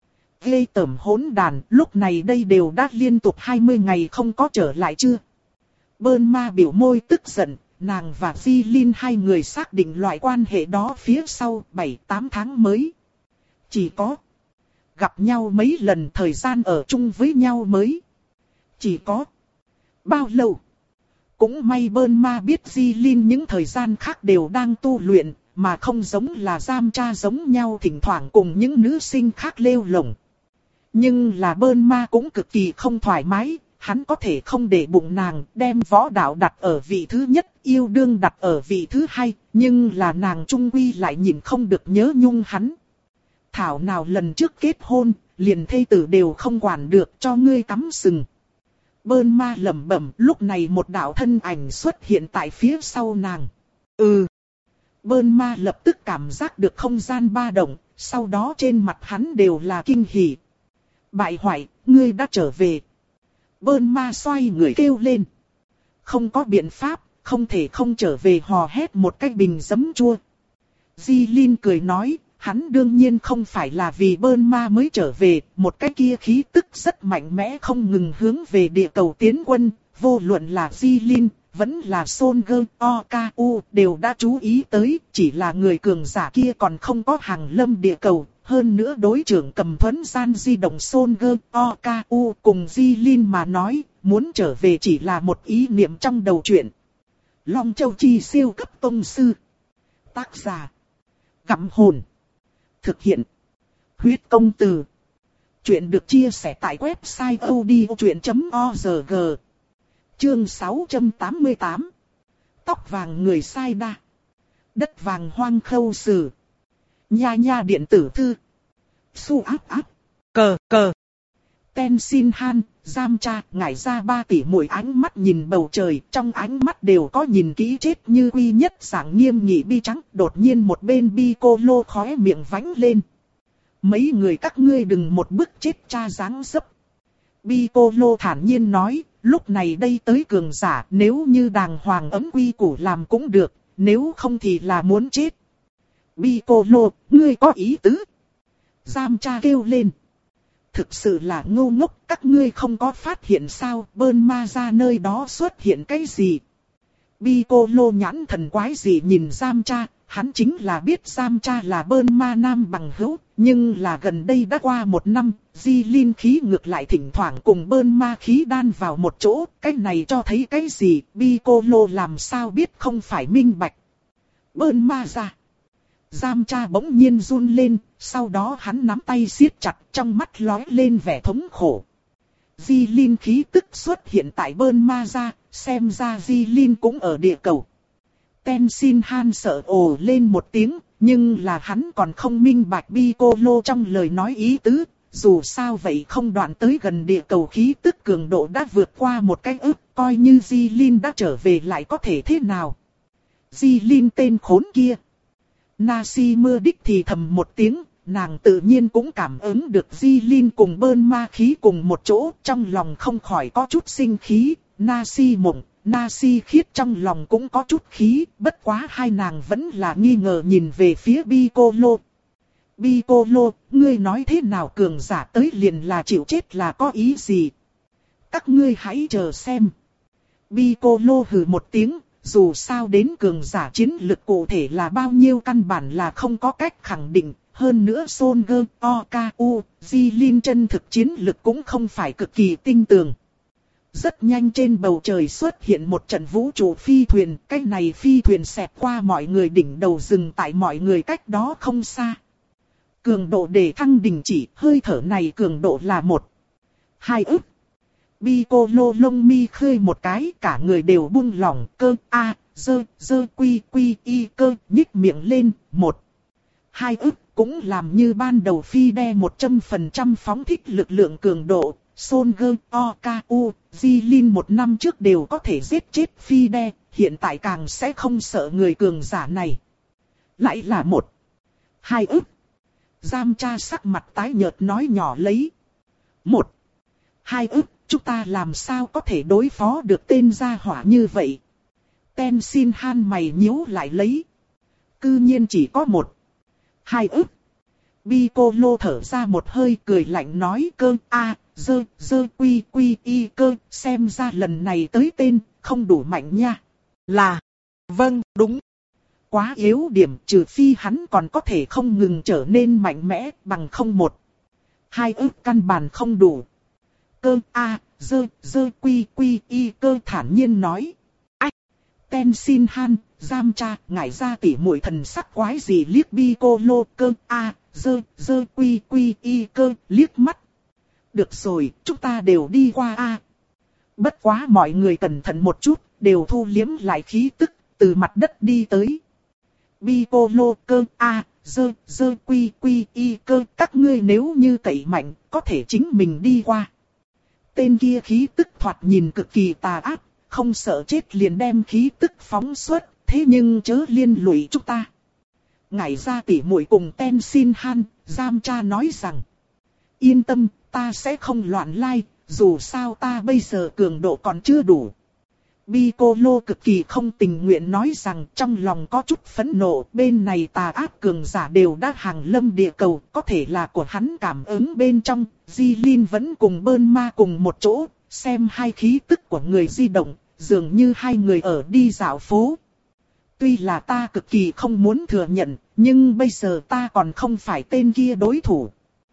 Ghê tởm hỗn đàn, lúc này đây đều đã liên tục hai mươi ngày không có trở lại chưa? Burma biểu môi tức giận, nàng và Jilin hai người xác định loại quan hệ đó phía sau bảy tám tháng mới. Chỉ có gặp nhau mấy lần thời gian ở chung với nhau mới. Chỉ có bao lâu? Cũng may Burma biết Jilin những thời gian khác đều đang tu luyện, mà không giống là giam cha giống nhau thỉnh thoảng cùng những nữ sinh khác lêu lổng. Nhưng là Burma cũng cực kỳ không thoải mái, hắn có thể không để bụng nàng, đem võ đạo đặt ở vị thứ nhất, yêu đương đặt ở vị thứ hai, nhưng là nàng trung quy lại nhìn không được nhớ nhung hắn. Thảo nào lần trước kết hôn, liền thê tử đều không quản được cho ngươi cắm sừng. Burma lẩm bẩm, lúc này một đạo thân ảnh xuất hiện tại phía sau nàng. Ừ. Burma lập tức cảm giác được không gian ba động, sau đó trên mặt hắn đều là kinh hỉ. Bại hoại, ngươi đã trở về. Burma xoay người kêu lên. Không có biện pháp, không thể không trở về, hò hét một cái bình giấm chua. Jilin cười nói, hắn đương nhiên không phải là vì Burma mới trở về, một cái kia khí tức rất mạnh mẽ không ngừng hướng về địa cầu tiến quân, vô luận là Jilin, vẫn là Soldier, Okaku đều đã chú ý tới, chỉ là người cường giả kia còn không có hàng lâm địa cầu. Hơn nữa đối trưởng cầm thuẫn gian di động Soldier, Okaku cùng Jilin mà nói, muốn trở về chỉ là một ý niệm trong đầu chuyện. Long Châu Chi siêu cấp tông sư. Tác giả Gặm Hồn. Thực hiện Huyết Công Từ. Chuyện được chia sẻ tại website odchuyện chấm org. Chương sáu trăm tám mươi tám. Tóc vàng người sai đa. Đất vàng hoang khâu sử. Nha nha điện tử thư. Su áp áp. Cờ cờ. Tenzin Han, giam cha, ngải ra ba tỷ mũi ánh mắt nhìn bầu trời, trong ánh mắt đều có nhìn kỹ chết như quy nhất dạng nghiêm nghị bi trắng, đột nhiên một bên Piccolo khóe miệng vánh lên. Mấy người các ngươi đừng một bước chết cha dáng dấp. Piccolo thản nhiên nói, lúc này đây tới cường giả, nếu như đàng hoàng ấm quy củ làm cũng được, nếu không thì là muốn chết. Piccolo, ngươi có ý tứ? Giam cha kêu lên. Thực sự là ngu ngốc, các ngươi không có phát hiện sao, Burma ra nơi đó xuất hiện cái gì? Piccolo nhãn thần quái gì nhìn giam cha, hắn chính là biết giam cha là Burma nam bằng hữu, nhưng là gần đây đã qua một năm, Jilin khí ngược lại thỉnh thoảng cùng Burma khí đan vào một chỗ, cái này cho thấy cái gì, Piccolo làm sao biết không phải minh bạch. Burma ra. Giam cha bỗng nhiên run lên, sau đó hắn nắm tay siết chặt, trong mắt lóe lên vẻ thống khổ. Jilin khí tức xuất hiện tại Burma ra, xem ra Jilin cũng ở địa cầu. Tenzin Han sợ ồ lên một tiếng, nhưng là hắn còn không minh bạch Piccolo trong lời nói ý tứ, dù sao vậy không đoạn tới gần địa cầu khí tức cường độ đã vượt qua một cái ức, coi như Jilin đã trở về lại có thể thế nào. Jilin tên khốn kia. Nasi mưa đích thì thầm một tiếng, nàng tự nhiên cũng cảm ứng được Jilin cùng Burma khí cùng một chỗ, trong lòng không khỏi có chút sinh khí. Nasi mộng, Nasi khiết trong lòng cũng có chút khí, bất quá hai nàng vẫn là nghi ngờ nhìn về phía Piccolo. Piccolo, ngươi nói thế nào cường giả tới liền là chịu chết là có ý gì? Các ngươi hãy chờ xem. Piccolo hừ một tiếng. Dù sao đến cường giả chiến lực cụ thể là bao nhiêu căn bản là không có cách khẳng định. Hơn nữa Soldier, Okaku, Jilin chân thực chiến lực cũng không phải cực kỳ tinh tường. Rất nhanh trên bầu trời xuất hiện một trận vũ trụ phi thuyền. Cái này phi thuyền xẹt qua mọi người đỉnh đầu dừng tại mọi người cách đó không xa. Cường độ để thăng đình chỉ, hơi thở này cường độ là một. Hai ức. Piccolo lông mi khơi một cái, cả người đều buông lỏng, cơ a, dơ, dơ quy quy y cơ, nhích miệng lên, một. Hai ức, cũng làm như ban đầu phi đe một trăm phần trăm phóng thích lực lượng cường độ, Son Gơ, O K U, Jilin một năm trước đều có thể giết chết phi đe, hiện tại càng sẽ không sợ người cường giả này. Lại là một. Hai ức. Giam cha sắc mặt tái nhợt nói nhỏ lấy. Một. Hai ức, chúng ta làm sao có thể đối phó được tên gia hỏa như vậy? Tenzin Han mày nhíu lại lấy. Cư nhiên chỉ có một. Hai ức. Piccolo thở ra một hơi cười lạnh nói cơ a, dơ, dơ quy quy y cơ, xem ra lần này tới tên, không đủ mạnh nha. Là. Vâng, đúng. Quá yếu điểm, trừ phi hắn còn có thể không ngừng trở nên mạnh mẽ, bằng không một. Hai ức căn bản không đủ. Cơ a, dơ, dơ quy quy y cơ thản nhiên nói. Ách! Tenzin Han, giam cha, ngải ra tỉ muội thần sắc quái gì liếc Piccolo, cơ a, dơ, dơ quy quy y cơ, liếc mắt. Được rồi, chúng ta đều đi qua a. Bất quá mọi người cẩn thận một chút, đều thu liếm lại khí tức, từ mặt đất đi tới. Piccolo, cơ a, dơ, dơ quy quy y cơ, các ngươi nếu như cậy mạnh, có thể chính mình đi qua. Tên kia khí tức thoạt nhìn cực kỳ tà ác, không sợ chết liền đem khí tức phóng xuất, thế nhưng chớ liên lụy chúng ta. Ngải ra tỉ muội cùng Tenzin Han, giam cha nói rằng. Yên tâm, ta sẽ không loạn lai, dù sao ta bây giờ cường độ còn chưa đủ. Piccolo cực kỳ không tình nguyện nói rằng trong lòng có chút phẫn nộ, bên này tà ác cường giả đều đã hàng lâm địa cầu, có thể là của hắn cảm ứng bên trong, Jilin vẫn cùng Bơn Ma cùng một chỗ, xem hai khí tức của người di động, dường như hai người ở đi dạo phố. Tuy là ta cực kỳ không muốn thừa nhận, nhưng bây giờ ta còn không phải tên kia đối thủ.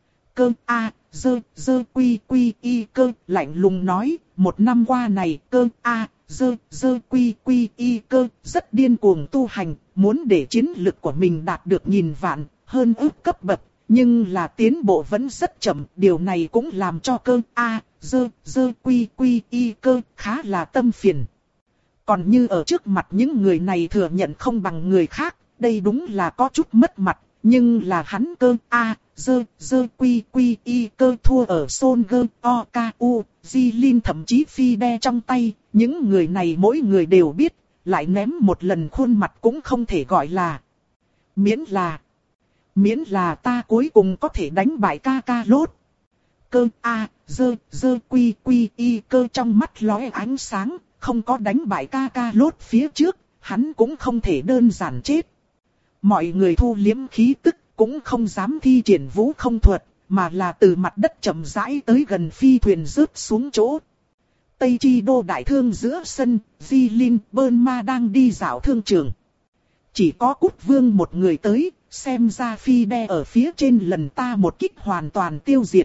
Cơ a, dơ, dơ quy quy y cơ, lạnh lùng nói, một năm qua này cơ a, dơ, dơ quy quy y cơ, rất điên cuồng tu hành, muốn để chiến lực của mình đạt được nghìn vạn, hơn ước cấp bậc, nhưng là tiến bộ vẫn rất chậm, điều này cũng làm cho cơ a, dơ, dơ quy quy y cơ, khá là tâm phiền. Còn như ở trước mặt những người này thừa nhận không bằng người khác, đây đúng là có chút mất mặt, nhưng là hắn cơ a, dơ, dơ quy quy y cơ thua ở Son Gơ, O K U, Jilin thậm chí phi đe trong tay, những người này mỗi người đều biết, lại ném một lần khuôn mặt cũng không thể gọi là. Miễn là, miễn là ta cuối cùng có thể đánh bại ca ca lốt. Cơ a, dơ, dơ quy quy y cơ trong mắt lóe ánh sáng, không có đánh bại ca ca lốt phía trước, hắn cũng không thể đơn giản chết. Mọi người thu liếm khí tức, cũng không dám thi triển vũ không thuật, mà là từ mặt đất chậm rãi tới gần phi thuyền rớt xuống chỗ. Tây Chi Đô đại thương giữa sân, Jilin, Bơn Ma đang đi dạo thương trường. Chỉ có Cút Vương một người tới, xem ra phi đe ở phía trên lần ta một kích hoàn toàn tiêu diệt.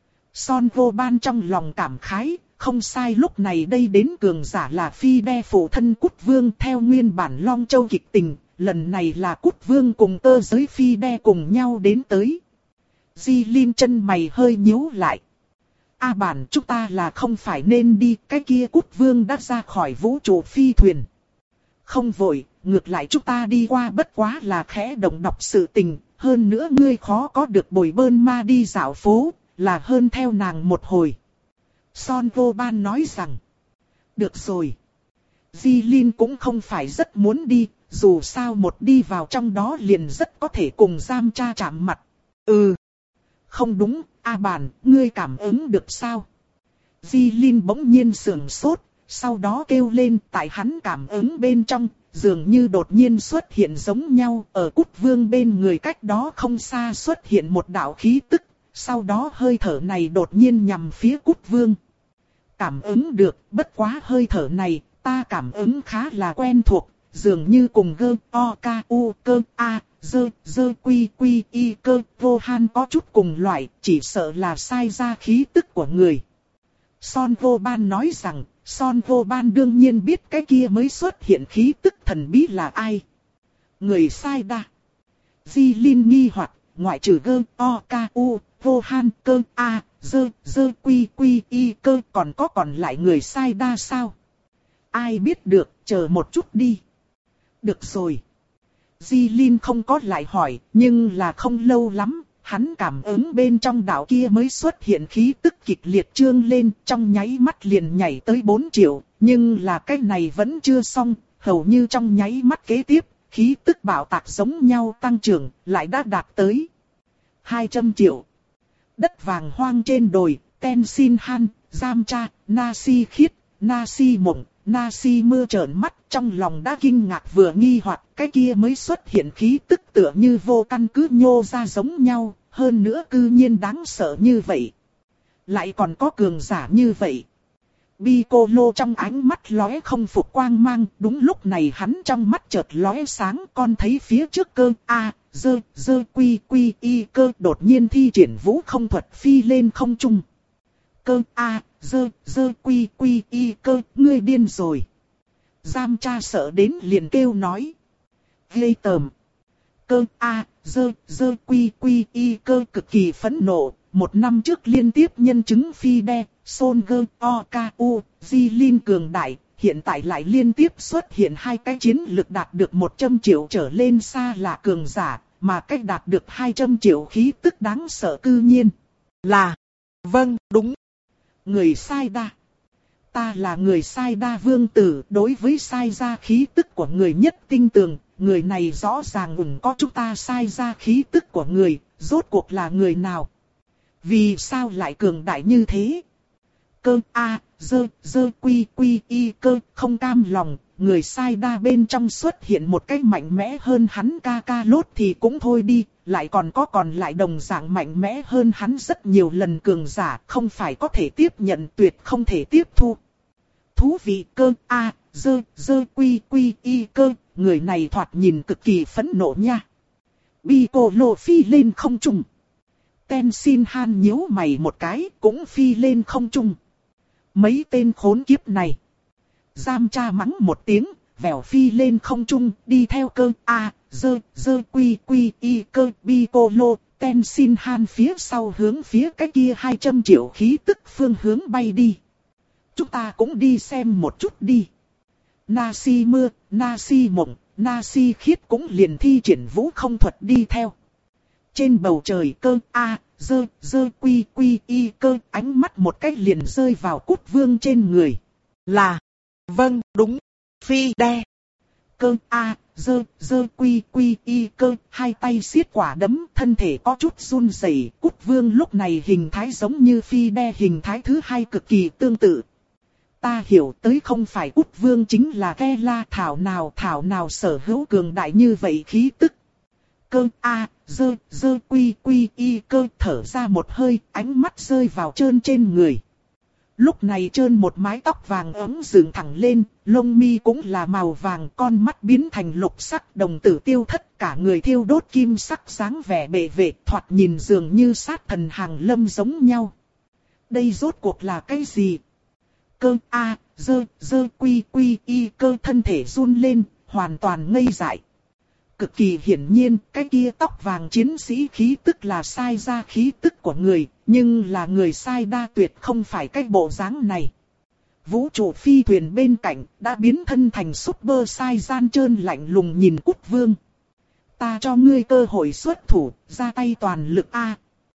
Son Vô Ban trong lòng cảm khái, không sai lúc này đây đến cường giả là phi đe phụ thân Cút Vương theo nguyên bản Long Châu kịch tình. Lần này là Cút Vương cùng cơ giới phi đe cùng nhau đến tới. Jilin chân mày hơi nhíu lại. A bản chúng ta là không phải nên đi, cái kia Cút Vương đã ra khỏi vũ trụ phi thuyền. Không vội, ngược lại chúng ta đi qua bất quá là khẽ động đọc sự tình, hơn nữa ngươi khó có được bồi Bơn Ma đi dạo phố, là hơn theo nàng một hồi. Son Vô Ban nói rằng. Được rồi. Jilin cũng không phải rất muốn đi. Dù sao một đi vào trong đó liền rất có thể cùng giam cha chạm mặt. Ừ. Không đúng, A bản, ngươi cảm ứng được sao? Jilin bỗng nhiên sườn sốt, sau đó kêu lên tại hắn cảm ứng bên trong, dường như đột nhiên xuất hiện giống nhau. Ở Cút Vương bên người cách đó không xa xuất hiện một đạo khí tức, sau đó hơi thở này đột nhiên nhằm phía Cút Vương. Cảm ứng được, bất quá hơi thở này, ta cảm ứng khá là quen thuộc. Dường như cùng gơ, o, k, u, cơ, a, dơ, dơ quy quy y cơ, vô han có chút cùng loại, chỉ sợ là sai ra khí tức của người. Son Vô Ban nói rằng, Son Vô Ban đương nhiên biết cái kia mới xuất hiện khí tức thần bí là ai. Người sai đa. Jilin nghi hoặc, ngoại trừ gơ, o, ca, u, vô han, cơ, a, dơ, dơ, quy, quy, y, cơ, còn có còn lại người sai đa sao? Ai biết được, chờ một chút đi. Được rồi. Di Linh không có lại hỏi, nhưng là không lâu lắm, hắn cảm ứng bên trong đạo kia mới xuất hiện khí tức kịch liệt trương lên, trong nháy mắt liền nhảy tới bốn triệu, nhưng là cái này vẫn chưa xong, hầu như trong nháy mắt kế tiếp, khí tức bạo tạc giống nhau tăng trưởng, lại đã đạt tới hai trăm triệu. Đất vàng hoang trên đồi, Tenzin Han, Giam Cha, Nasi Khiết, Nasi Mộng, Nasi Mưa trợn mắt, trong lòng đã kinh ngạc vừa nghi hoặc, cái kia mới xuất hiện khí tức tựa như vô căn cứ nhô ra giống nhau, hơn nữa cư nhiên đáng sợ như vậy. Lại còn có cường giả như vậy. Piccolo trong ánh mắt lóe không phục quang mang, đúng lúc này hắn trong mắt chợt lóe sáng, con thấy phía trước cơ a, dơ, dơ quy quy y cơ đột nhiên thi triển vũ không thuật phi lên không trung. Cơ a, dơ, dơ quy quy y cơ, ngươi điên rồi. Giam Cha sợ đến liền kêu nói. Ghê tởm. Cơ a, dơ, dơ quy quy y cơ cực kỳ phẫn nộ, một năm trước liên tiếp nhân chứng phi đe. Son Gơ, O, K, U, Di Linh cường đại, hiện tại lại liên tiếp xuất hiện hai cái chiến lực đạt được một trăm triệu trở lên xa lạ cường giả, mà cách đạt được hai trăm triệu khí tức đáng sợ cư nhiên. Là, vâng, đúng. Người sai đa. Ta là người sai đa vương tử, đối với sai ra khí tức của người nhất tinh tường, người này rõ ràng ủng có chúng ta sai ra khí tức của người, rốt cuộc là người nào? Vì sao lại cường đại như thế? Cơ a, dơ, dơ quy quy y cơ, không cam lòng, người sai đa bên trong xuất hiện một cách mạnh mẽ hơn hắn ca ca lốt thì cũng thôi đi, lại còn có còn lại đồng dạng mạnh mẽ hơn hắn rất nhiều lần cường giả, không phải có thể tiếp nhận, tuyệt không thể tiếp thu. Thú vị. Cơ a, dơ, dơ quy quy y cơ, người này thoạt nhìn cực kỳ phẫn nộ nha. Piccolo phi lên không trung. Tenzin Han nhíu mày một cái, cũng phi lên không trung. Mấy tên khốn kiếp này. Giam Cha mắng một tiếng, vèo phi lên không trung, đi theo cơ a, dơ, dơ quy quy y cơ Piccolo, Tenzin Han phía sau hướng phía cái kia hai trăm triệu khí tức phương hướng bay đi. Chúng ta cũng đi xem một chút đi. Nasi Mưa, Nasi Mộng, Nasi Khiết cũng liền thi triển vũ không thuật đi theo. Trên bầu trời cơ a, dơ, dơ quy quy y cơ, ánh mắt một cách liền rơi vào Cút Vương trên người. Là, vâng, đúng, phi đe. Cơ a, dơ, dơ quy quy y cơ, hai tay siết quả đấm, thân thể có chút run rẩy. Cút Vương lúc này hình thái giống như phi đe hình thái thứ hai cực kỳ tương tự. Ta hiểu tới không phải Cút Vương chính là Ke La thảo nào thảo nào sở hữu cường đại như vậy khí tức. Cơ a, dơ, dơ quy quy y cơ thở ra một hơi, ánh mắt rơi vào trơn trên người. Lúc này trơn một mái tóc vàng ấm dựng thẳng lên, lông mi cũng là màu vàng, con mắt biến thành lục sắc, đồng tử tiêu thất, cả người thiêu đốt kim sắc sáng vẻ bệ vệ, thoạt nhìn dường như sát thần hàng lâm giống nhau. Đây rốt cuộc là cái gì? Cơ a, dơ, dơ quy quy y cơ thân thể run lên, hoàn toàn ngây dại. Cực kỳ hiển nhiên, cái kia tóc vàng chiến sĩ khí tức là sai ra khí tức của người, nhưng là người sai đa tuyệt không phải cái bộ dáng này. Vũ trụ phi thuyền bên cạnh đã biến thân thành super sai gian trơn lạnh lùng nhìn Cút Vương. Ta cho ngươi cơ hội xuất thủ, ra tay toàn lực a.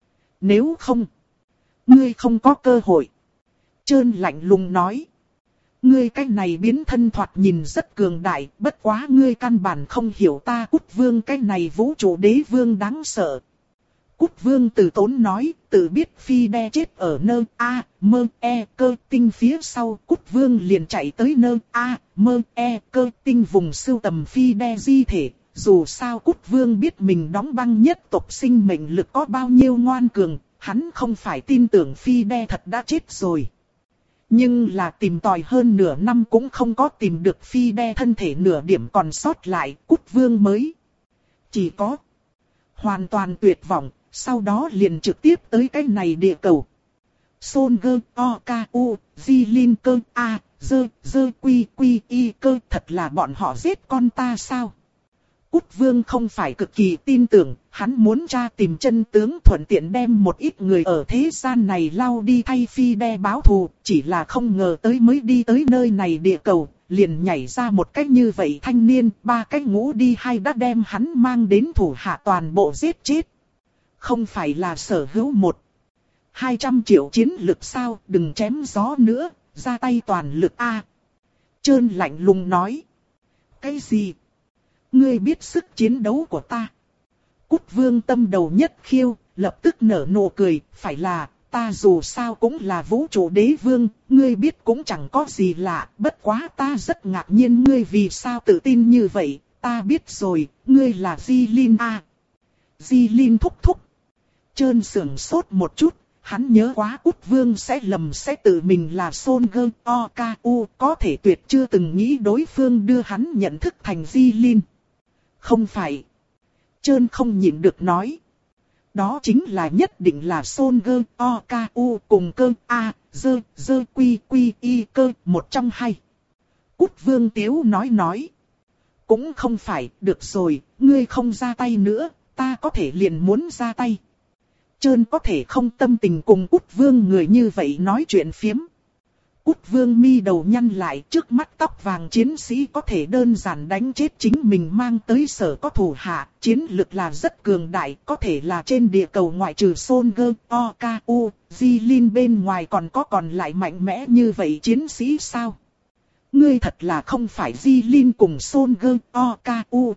Nếu không, ngươi không có cơ hội. Trơn lạnh lùng nói. Ngươi cái này biến thân thoạt nhìn rất cường đại, bất quá ngươi căn bản không hiểu ta Cút Vương cái này vũ trụ đế vương đáng sợ. Cút Vương từ tốn nói, tự biết phi đe chết ở nơi A, mơ, e, cơ tinh phía sau. Cút Vương liền chạy tới nơi A, mơ, e, cơ tinh vùng sưu tầm phi đe di thể. Dù sao Cút Vương biết mình đóng băng nhất tộc sinh mệnh lực có bao nhiêu ngoan cường, hắn không phải tin tưởng phi đe thật đã chết rồi. Nhưng là tìm tòi hơn nửa năm cũng không có tìm được phi đe thân thể nửa điểm còn sót lại. Cút Vương mới chỉ có hoàn toàn tuyệt vọng, sau đó liền trực tiếp tới cái này địa cầu. Son Gơ, O, K, U, Di Linh cơ A, dơ, dơ quy quy y cơ, thật là bọn họ giết con ta sao? Cút Vương không phải cực kỳ tin tưởng, hắn muốn tra tìm chân tướng thuận tiện đem một ít người ở thế gian này lao đi thay phi đe báo thù, chỉ là không ngờ tới mới đi tới nơi này địa cầu, liền nhảy ra một cách như vậy thanh niên, ba cách ngũ đi hay đã đem hắn mang đến thủ hạ toàn bộ giết chết. Không phải là sở hữu một hai trăm triệu chiến lực sao, đừng chém gió nữa, ra tay toàn lực a. Trơn lạnh lùng nói. Cái gì? Ngươi biết sức chiến đấu của ta? Cút Vương tâm đầu nhất khiêu, lập tức nở nụ cười, phải là, ta dù sao cũng là vũ trụ đế vương, ngươi biết cũng chẳng có gì lạ, bất quá ta rất ngạc nhiên ngươi vì sao tự tin như vậy, ta biết rồi, ngươi là Di Linh a. Di Linh thúc thúc. Trơn sưởng sốt một chút, hắn nhớ quá Cút Vương sẽ lầm sẽ tự mình là Son Gơ O K U, có thể tuyệt chưa từng nghĩ đối phương đưa hắn nhận thức thành Di Linh. Không phải. Trơn không nhịn được nói. Đó chính là nhất định là Son Gơ O K U cùng cơ A, dơ, dơ quy quy y cơ, một trong hai. Cút Vương tiếu nói nói. Cũng không phải, được rồi, ngươi không ra tay nữa, ta có thể liền muốn ra tay. Trơn có thể không tâm tình cùng Cút Vương người như vậy nói chuyện phiếm. Cút Vương mi đầu nhăn lại, trước mắt tóc vàng chiến sĩ có thể đơn giản đánh chết chính mình mang tới sở có thủ hạ, chiến lực là rất cường đại, có thể là trên địa cầu ngoại trừ Son Gơ O K U, Di Linh bên ngoài còn có còn lại mạnh mẽ như vậy chiến sĩ sao? Ngươi thật là không phải Di Linh cùng Son Gơ O K U.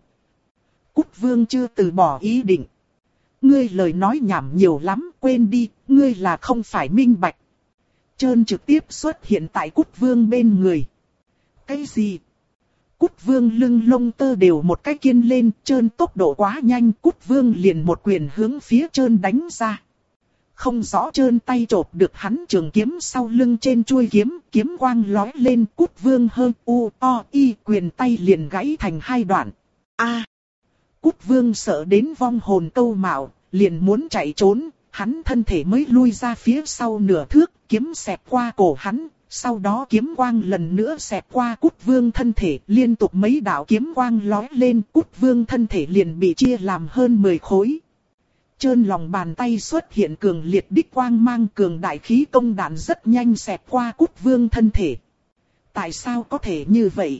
Cút Vương chưa từ bỏ ý định. Ngươi lời nói nhảm nhiều lắm, quên đi, ngươi là không phải minh bạch. Trơn trực tiếp xuất hiện tại Cút Vương bên người. Cái gì? Cút Vương lưng lông tơ đều một cái kiên lên, Trơn tốc độ quá nhanh, Cút Vương liền một quyền hướng phía Trơn đánh ra. Không rõ Trơn tay chộp được hắn trường kiếm sau lưng trên chuôi kiếm, kiếm quang lói lên, Cút Vương hơ u o y quyền tay liền gãy thành hai đoạn. A! Cút Vương sợ đến vong hồn câu mạo, liền muốn chạy trốn, hắn thân thể mới lui ra phía sau nửa thước, kiếm xẹt qua cổ hắn, sau đó kiếm quang lần nữa xẹt qua Cút Vương thân thể, liên tục mấy đạo kiếm quang lói lên, Cút Vương thân thể liền bị chia làm hơn mười khối. Trơn lòng bàn tay xuất hiện cường liệt đích quang mang, cường đại khí công đạn rất nhanh xẹt qua Cút Vương thân thể. Tại sao có thể như vậy?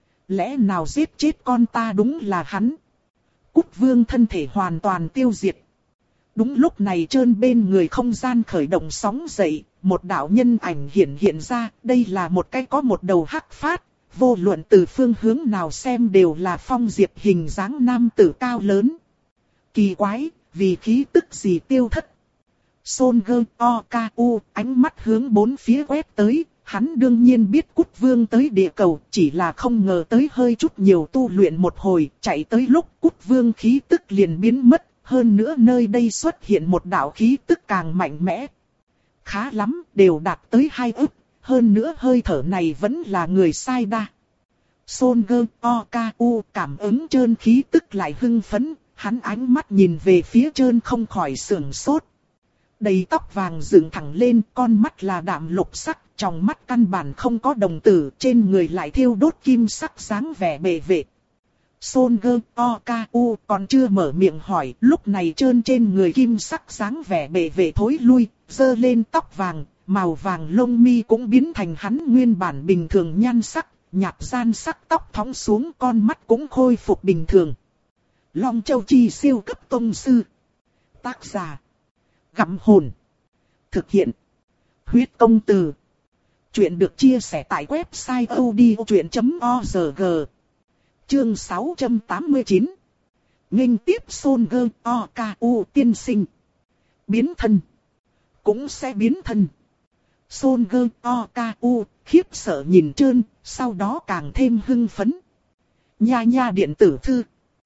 Lẽ nào giết chết con ta đúng là hắn? Cút Vương thân thể hoàn toàn tiêu diệt. Đúng lúc này Trơn bên người không gian khởi động sóng dậy, một đạo nhân ảnh hiện hiện ra, đây là một cái có một đầu hắc phát, vô luận từ phương hướng nào xem đều là Phong Diệp hình dáng nam tử cao lớn. Kỳ quái, vì khí tức gì tiêu thất. Son Gơ O K U ánh mắt hướng bốn phía quét tới, hắn đương nhiên biết Cút Vương tới địa cầu, chỉ là không ngờ tới hơi chút nhiều tu luyện một hồi, chạy tới lúc Cút Vương khí tức liền biến mất. Hơn nữa nơi đây xuất hiện một đạo khí tức càng mạnh mẽ. Khá lắm, đều đạt tới hai ức, hơn nữa hơi thở này vẫn là người sai đa. Son Gơ O K U cảm ứng Trơn khí tức lại hưng phấn, hắn ánh mắt nhìn về phía Trơn không khỏi sưởng sốt. Đầy tóc vàng dựng thẳng lên, con mắt là đạm lục sắc, trong mắt căn bản không có đồng tử, trên người lại thiêu đốt kim sắc dáng vẻ bệ vệ. Son Gơ O K U còn chưa mở miệng hỏi, lúc này Trơn trên người kim sắc dáng vẻ bệ vệ thối lui, dơ lên tóc vàng, màu vàng lông mi cũng biến thành hắn nguyên bản bình thường nhan sắc, nhạt gian sắc tóc thõng xuống, con mắt cũng khôi phục bình thường. Long Châu Chi siêu cấp tông sư. Tác giả: Gặm Hồn. Thực hiện: Huyết Công Từ. Chuyện được chia sẻ tại website odchuyện chấm org. Chương sáu trăm tám mươi chín. Nghênh tiếp Son Gơ O K U tiên sinh. Biến thân. Cũng sẽ biến thân. Son Gơ O K U khiếp sợ nhìn Trơn, sau đó càng thêm hưng phấn. Nha nha điện tử thư.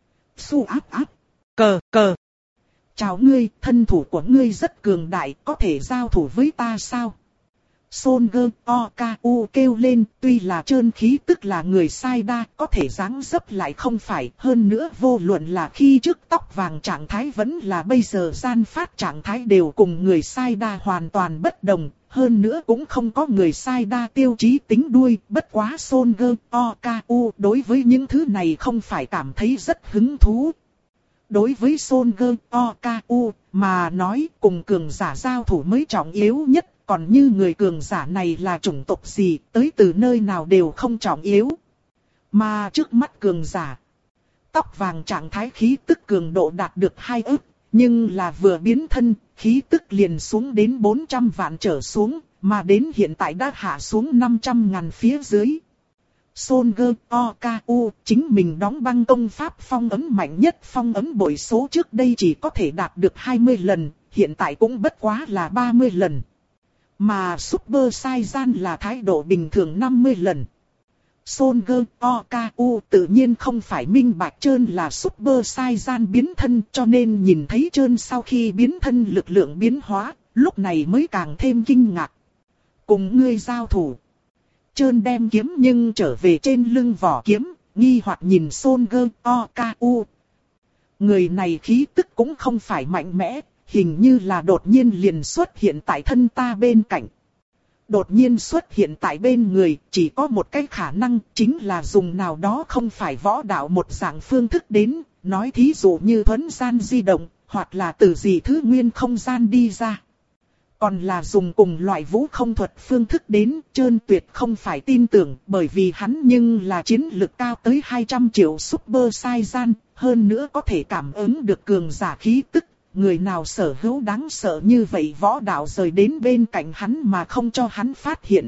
Su áp áp. Cờ cờ. Chào ngươi, thân thủ của ngươi rất cường đại, có thể giao thủ với ta sao? Son Gơ Oku kêu lên, tuy là trơn khí tức là người sai đa, có thể dáng dấp lại không phải. Hơn nữa vô luận là khi trước tóc vàng trạng thái vẫn là bây giờ gian phát trạng thái đều cùng người sai đa hoàn toàn bất đồng. Hơn nữa cũng không có người sai đa tiêu chí tính đuôi, bất quá Son Gơ Oku đối với những thứ này không phải cảm thấy rất hứng thú. Đối với Son Gơ Oku mà nói, cùng cường giả giao thủ mới trọng yếu nhất. Còn như người cường giả này là chủng tộc gì, tới từ nơi nào đều không trọng yếu. Mà trước mắt cường giả, tóc vàng trạng thái khí tức cường độ đạt được hai ức, nhưng là vừa biến thân, khí tức liền xuống đến bốn trăm vạn trở xuống, mà đến hiện tại đã hạ xuống năm trăm ngàn phía dưới. Son Gơ Oku chính mình đóng băng công pháp phong ấn mạnh nhất, phong ấn bội số trước đây chỉ có thể đạt được hai mươi lần, hiện tại cũng bất quá là ba mươi lần. Mà Super Saiyan là thái độ bình thường năm mươi lần. Son Gơ Oku tự nhiên không phải minh bạch trơn là Super Saiyan biến thân, cho nên nhìn thấy trơn sau khi biến thân lực lượng biến hóa, lúc này mới càng thêm kinh ngạc. Cùng ngươi giao thủ. Trơn đem kiếm nhưng trở về trên lưng vỏ kiếm, nghi hoặc nhìn Son Gơ Oku. Người này khí tức cũng không phải mạnh mẽ. Hình như là đột nhiên liền xuất hiện tại thân ta bên cạnh. Đột nhiên xuất hiện tại bên người, chỉ có một cái khả năng, chính là dùng nào đó không phải võ đạo một dạng phương thức đến, nói thí dụ như thuấn gian di động, hoặc là từ gì thứ nguyên không gian đi ra. Còn là dùng cùng loại vũ không thuật phương thức đến, trơn tuyệt không phải tin tưởng, bởi vì hắn nhưng là chiến lực cao tới hai trăm triệu Super Saiyan, hơn nữa có thể cảm ứng được cường giả khí tức. Người nào sở hữu đáng sợ như vậy võ đạo rời đến bên cạnh hắn mà không cho hắn phát hiện.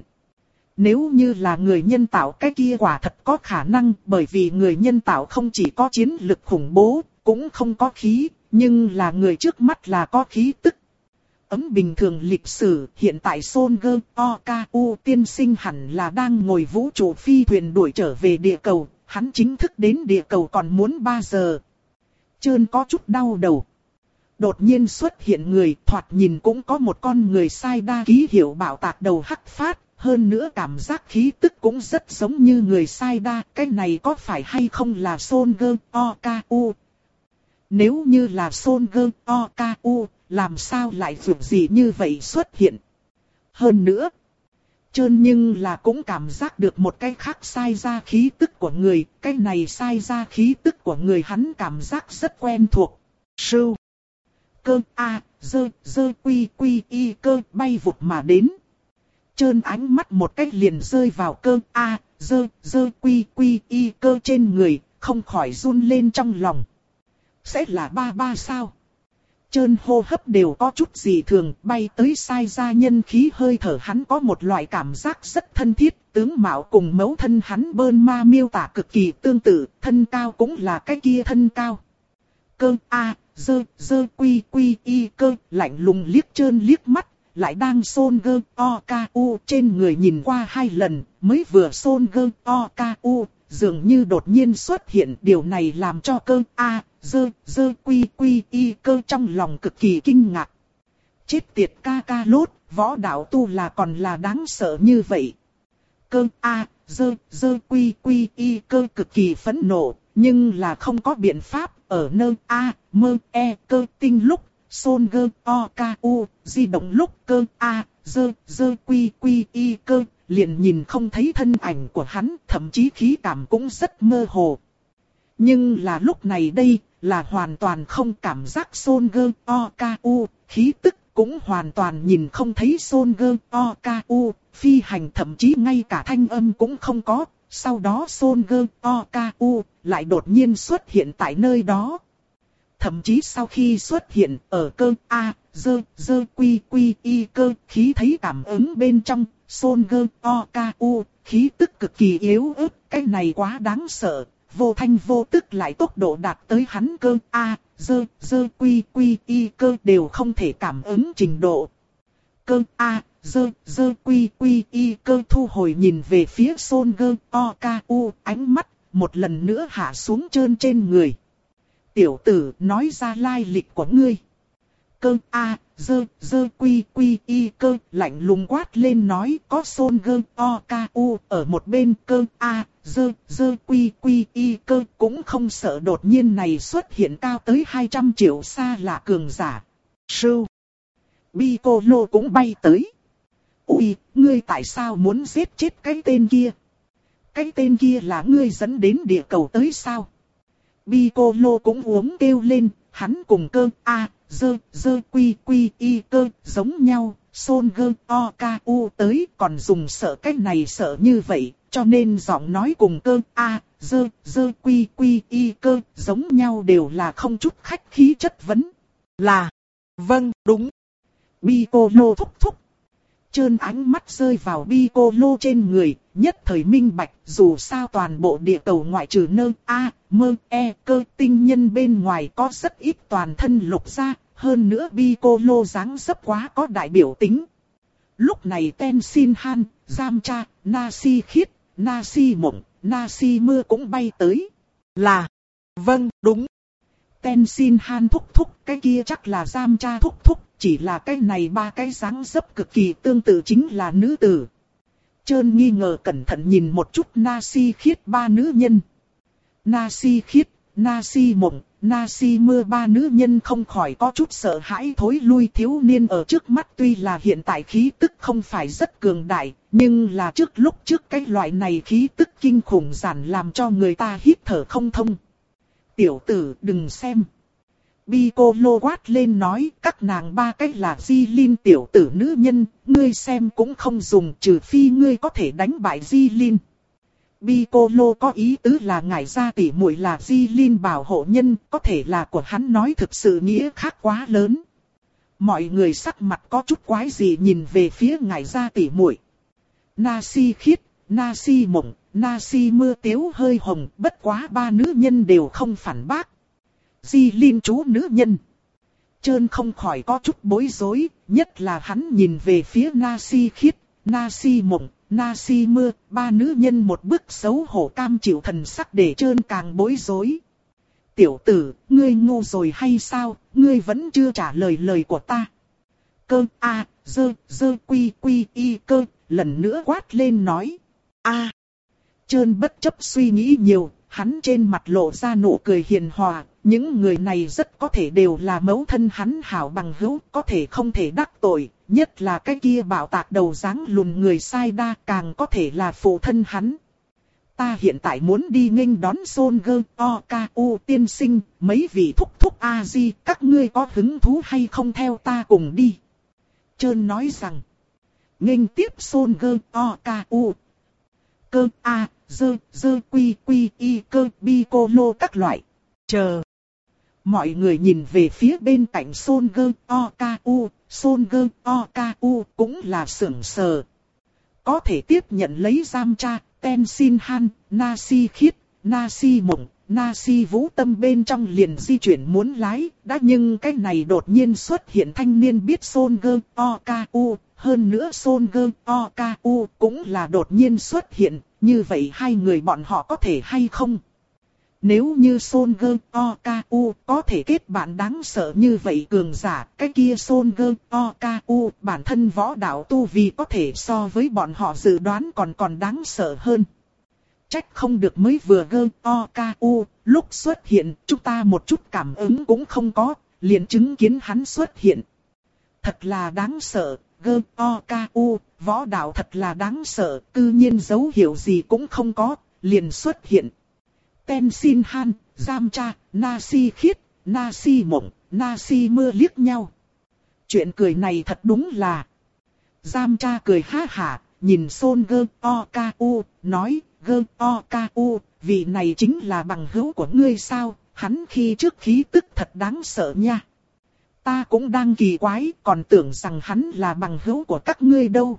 Nếu như là người nhân tạo cái kia quả thật có khả năng, bởi vì người nhân tạo không chỉ có chiến lực khủng bố, cũng không có khí, nhưng là người trước mắt là có khí tức. Ấm bình thường lịch sử, hiện tại Son Gơ Oku tiên sinh hẳn là đang ngồi vũ trụ phi thuyền đuổi trở về địa cầu, hắn chính thức đến địa cầu còn muốn ba giờ. Trơn có chút đau đầu. Đột nhiên xuất hiện người, thoạt nhìn cũng có một con người sai đa ký hiệu bảo tạc đầu hắc phát, hơn nữa cảm giác khí tức cũng rất giống như người sai đa, cái này có phải hay không là Son Gơ Oku? Nếu như là Son Gơ Oku, làm sao lại vượt gì như vậy xuất hiện? Hơn nữa, trơn nhưng là cũng cảm giác được một cái khác sai ra khí tức của người, cái này sai ra khí tức của người hắn cảm giác rất quen thuộc. Sưu cơ a dơ dơ quy quy y cơ bay vụt mà đến. Trơn ánh mắt một cách liền rơi vào cơ a dơ dơ quy quy y cơ trên người, không khỏi run lên trong lòng. Sẽ là ba ba sao? Trơn hô hấp đều có chút gì thường, bay tới sai ra nhân khí hơi thở hắn có một loại cảm giác rất thân thiết, tướng mạo cùng mẫu thân hắn Bơn Ma miêu tả cực kỳ tương tự, thân cao cũng là cái kia thân cao. Cơ a dơ dơ quy quy y cơ lạnh lùng liếc Trơn liếc mắt, lại đang Son Gơ Oku trên người nhìn qua hai lần, mới vừa Son Gơ Oku dường như đột nhiên xuất hiện, điều này làm cho cơ a dơ dơ quy quy y cơ trong lòng cực kỳ kinh ngạc. Chết tiệt ca ca lốt, võ đạo tu là còn là đáng sợ như vậy. Cơ a dơ dơ quy quy y cơ cực kỳ phẫn nộ, nhưng là không có biện pháp. Ở nơi A, mơ, e, cơ tinh lúc, Son Gơ Oku di động lúc cơ A, dơ, dơ quy quy y cơ, liền nhìn không thấy thân ảnh của hắn, thậm chí khí cảm cũng rất mơ hồ. Nhưng là lúc này đây, là hoàn toàn không cảm giác Son Gơ Oku, khí tức cũng hoàn toàn nhìn không thấy Son Gơ Oku, phi hành thậm chí ngay cả thanh âm cũng không có. Sau đó Son Gơ Oku lại đột nhiên xuất hiện tại nơi đó. Thậm chí sau khi xuất hiện ở cơ A, dơ, dơ quy quy y cơ, khí thấy cảm ứng bên trong, Son Gơ Oku, khí tức cực kỳ yếu ớt, cái này quá đáng sợ, vô thanh vô tức lại tốc độ đạt tới hắn cơ A, dơ, dơ quy quy y cơ đều không thể cảm ứng trình độ. Cơ A, dơ, dơ quy quy y cơ thu hồi nhìn về phía Son Gơ Oku, ánh mắt một lần nữa hạ xuống Trơn trên người. Tiểu tử nói ra lai lịch của ngươi. cơ a, dơ, dơ quy quy y cơ, lạnh lùng quát lên nói có Son gơ o ca u ở một bên cơ a, dơ, dơ quy quy y cơ cũng không sợ đột nhiên này xuất hiện cao tới hai trăm triệu xa lạ cường giả. Sưu. Piccolo cũng bay tới. Ui, ngươi tại sao muốn giết chết cái tên kia? Cái tên kia là ngươi dẫn đến địa cầu tới sao? Piccolo cũng uống kêu lên, hắn cùng cơ a, dơ, dơ quy quy y cơ giống nhau, Son gơ o ca u tới còn dùng sợ cái này sợ như vậy, cho nên giọng nói cùng cơ a, dơ, dơ quy quy y cơ giống nhau đều là không chút khách khí chất vấn. Là, vâng, đúng. Piccolo thúc thúc. Trơn ánh mắt rơi vào Piccolo trên người, nhất thời minh bạch, dù sao toàn bộ địa cầu ngoại trừ nơ a, mơ, e, cơ tinh nhân bên ngoài có rất ít toàn thân lục gia, hơn nữa Piccolo dáng dấp quá có đại biểu tính. Lúc này Tenzin Han, Yamcha, Nashi Khiết, Nashi Mộng, Nashi Mưa cũng bay tới. Là, vâng, đúng. Tenzin Han thúc thúc, cái kia chắc là Yamcha thúc thúc. Chỉ là cái này ba cái dáng dấp cực kỳ tương tự chính là nữ tử. Trơn nghi ngờ cẩn thận nhìn một chút Nashi Khiết ba nữ nhân. Nashi Khiết, Nashi Mộng, Nashi Mưa ba nữ nhân không khỏi có chút sợ hãi thối lui. Thiếu niên ở trước mắt tuy là hiện tại khí tức không phải rất cường đại, nhưng là trước lúc trước cái loại này khí tức kinh khủng giản làm cho người ta hít thở không thông. Tiểu tử đừng xem. Piccolo quát lên nói các nàng ba cái là Di Linh tiểu tử nữ nhân, ngươi xem cũng không dùng trừ phi ngươi có thể đánh bại Di Linh. Piccolo có ý tứ là ngải gia tỷ muội là Di Linh bảo hộ nhân, có thể là của hắn nói thực sự nghĩa khác quá lớn. Mọi người sắc mặt có chút quái gì nhìn về phía ngải gia tỷ muội. Nashi Khiết, Nashi Mộng, Nashi Mưa tiếu hơi hồng, bất quá ba nữ nhân đều không phản bác. Di Linh chú nữ nhân. Trơn không khỏi có chút bối rối, nhất là hắn nhìn về phía Nashi Khiết, Nashi Mộng, Nashi Mưa, ba nữ nhân một bức xấu hổ cam chịu thần sắc để Trơn càng bối rối. Tiểu tử, ngươi ngu rồi hay sao, ngươi vẫn chưa trả lời lời của ta. Cơ a, dơ, dơ quy quy y cơ, lần nữa quát lên nói. A. Trơn bất chấp suy nghĩ nhiều, hắn trên mặt lộ ra nụ cười hiền hòa. Những người này rất có thể đều là mẫu thân hắn hảo bằng hữu, có thể không thể đắc tội, nhất là cái kia bạo tạc đầu dáng lùn người sai đa càng có thể là phụ thân hắn. Ta hiện tại muốn đi nghênh đón Son gơ o ca u tiên sinh, mấy vị thúc thúc A-di, các ngươi có hứng thú hay không theo ta cùng đi? Trơn nói rằng, nghênh tiếp Son gơ o ca u, cơ a, dơ, dơ quy quy y cơ Piccolo các loại, chờ. Mọi người nhìn về phía bên cạnh Son gơ o ca u, Son gơ o ca u cũng là sững sờ. Có thể tiếp nhận lấy Yamcha, Tenzin Han, Nashi Khiết, Nashi Mộng, Nashi Vũ Tâm bên trong liền di chuyển muốn lái, đã nhưng cái này đột nhiên xuất hiện thanh niên biết Son gơ o ca u, hơn nữa Son gơ o ca u cũng là đột nhiên xuất hiện, như vậy hai người bọn họ có thể hay không? Nếu như Son gơ o ca u có thể kết bạn đáng sợ như vậy cường giả, cái kia Son gơ o ca u bản thân võ đạo tu vi có thể so với bọn họ dự đoán còn còn đáng sợ hơn. Trách không được mới vừa gơ o ca u, lúc xuất hiện chúng ta một chút cảm ứng cũng không có, liền chứng kiến hắn xuất hiện. Thật là đáng sợ, gơ o ca u, võ đạo thật là đáng sợ, cư nhiên dấu hiệu gì cũng không có, liền xuất hiện. Tenzin Han, Yamcha, Nashi Khiết, Nashi Mộng, Nashi Mưa liếc nhau. Chuyện cười này thật đúng là. Yamcha cười ha hả, nhìn Son gơ o ca u, nói, gơ o ca u, vị này chính là bằng hữu của ngươi sao, hắn khi trước khí tức thật đáng sợ nha. Ta cũng đang kỳ quái, còn tưởng rằng hắn là bằng hữu của các ngươi đâu.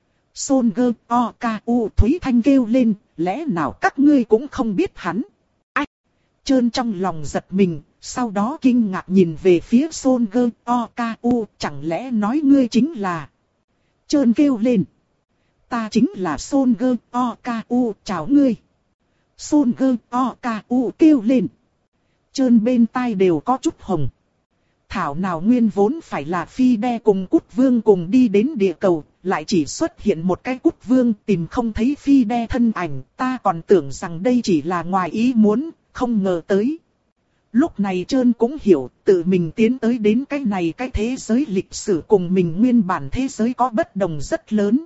Son gơ o ca u Thúy Thanh kêu lên, lẽ nào các ngươi cũng không biết hắn? Ách! Trơn trong lòng giật mình, sau đó kinh ngạc nhìn về phía Son gơ o ca u, chẳng lẽ nói ngươi chính là... Trơn kêu lên. Ta chính là Son gơ o ca u, chào ngươi. Son gơ o ca u kêu lên. Trơn bên tai đều có chút hồng. thảo nào nguyên vốn phải là Phi Đe cùng Cút Vương cùng đi đến địa cầu, lại chỉ xuất hiện một cái Cút Vương tìm không thấy Phi Đe thân ảnh, ta còn tưởng rằng đây chỉ là ngoài ý muốn, không ngờ tới. Lúc này Trơn cũng hiểu, tự mình tiến tới đến cái này cái thế giới lịch sử cùng mình nguyên bản thế giới có bất đồng rất lớn.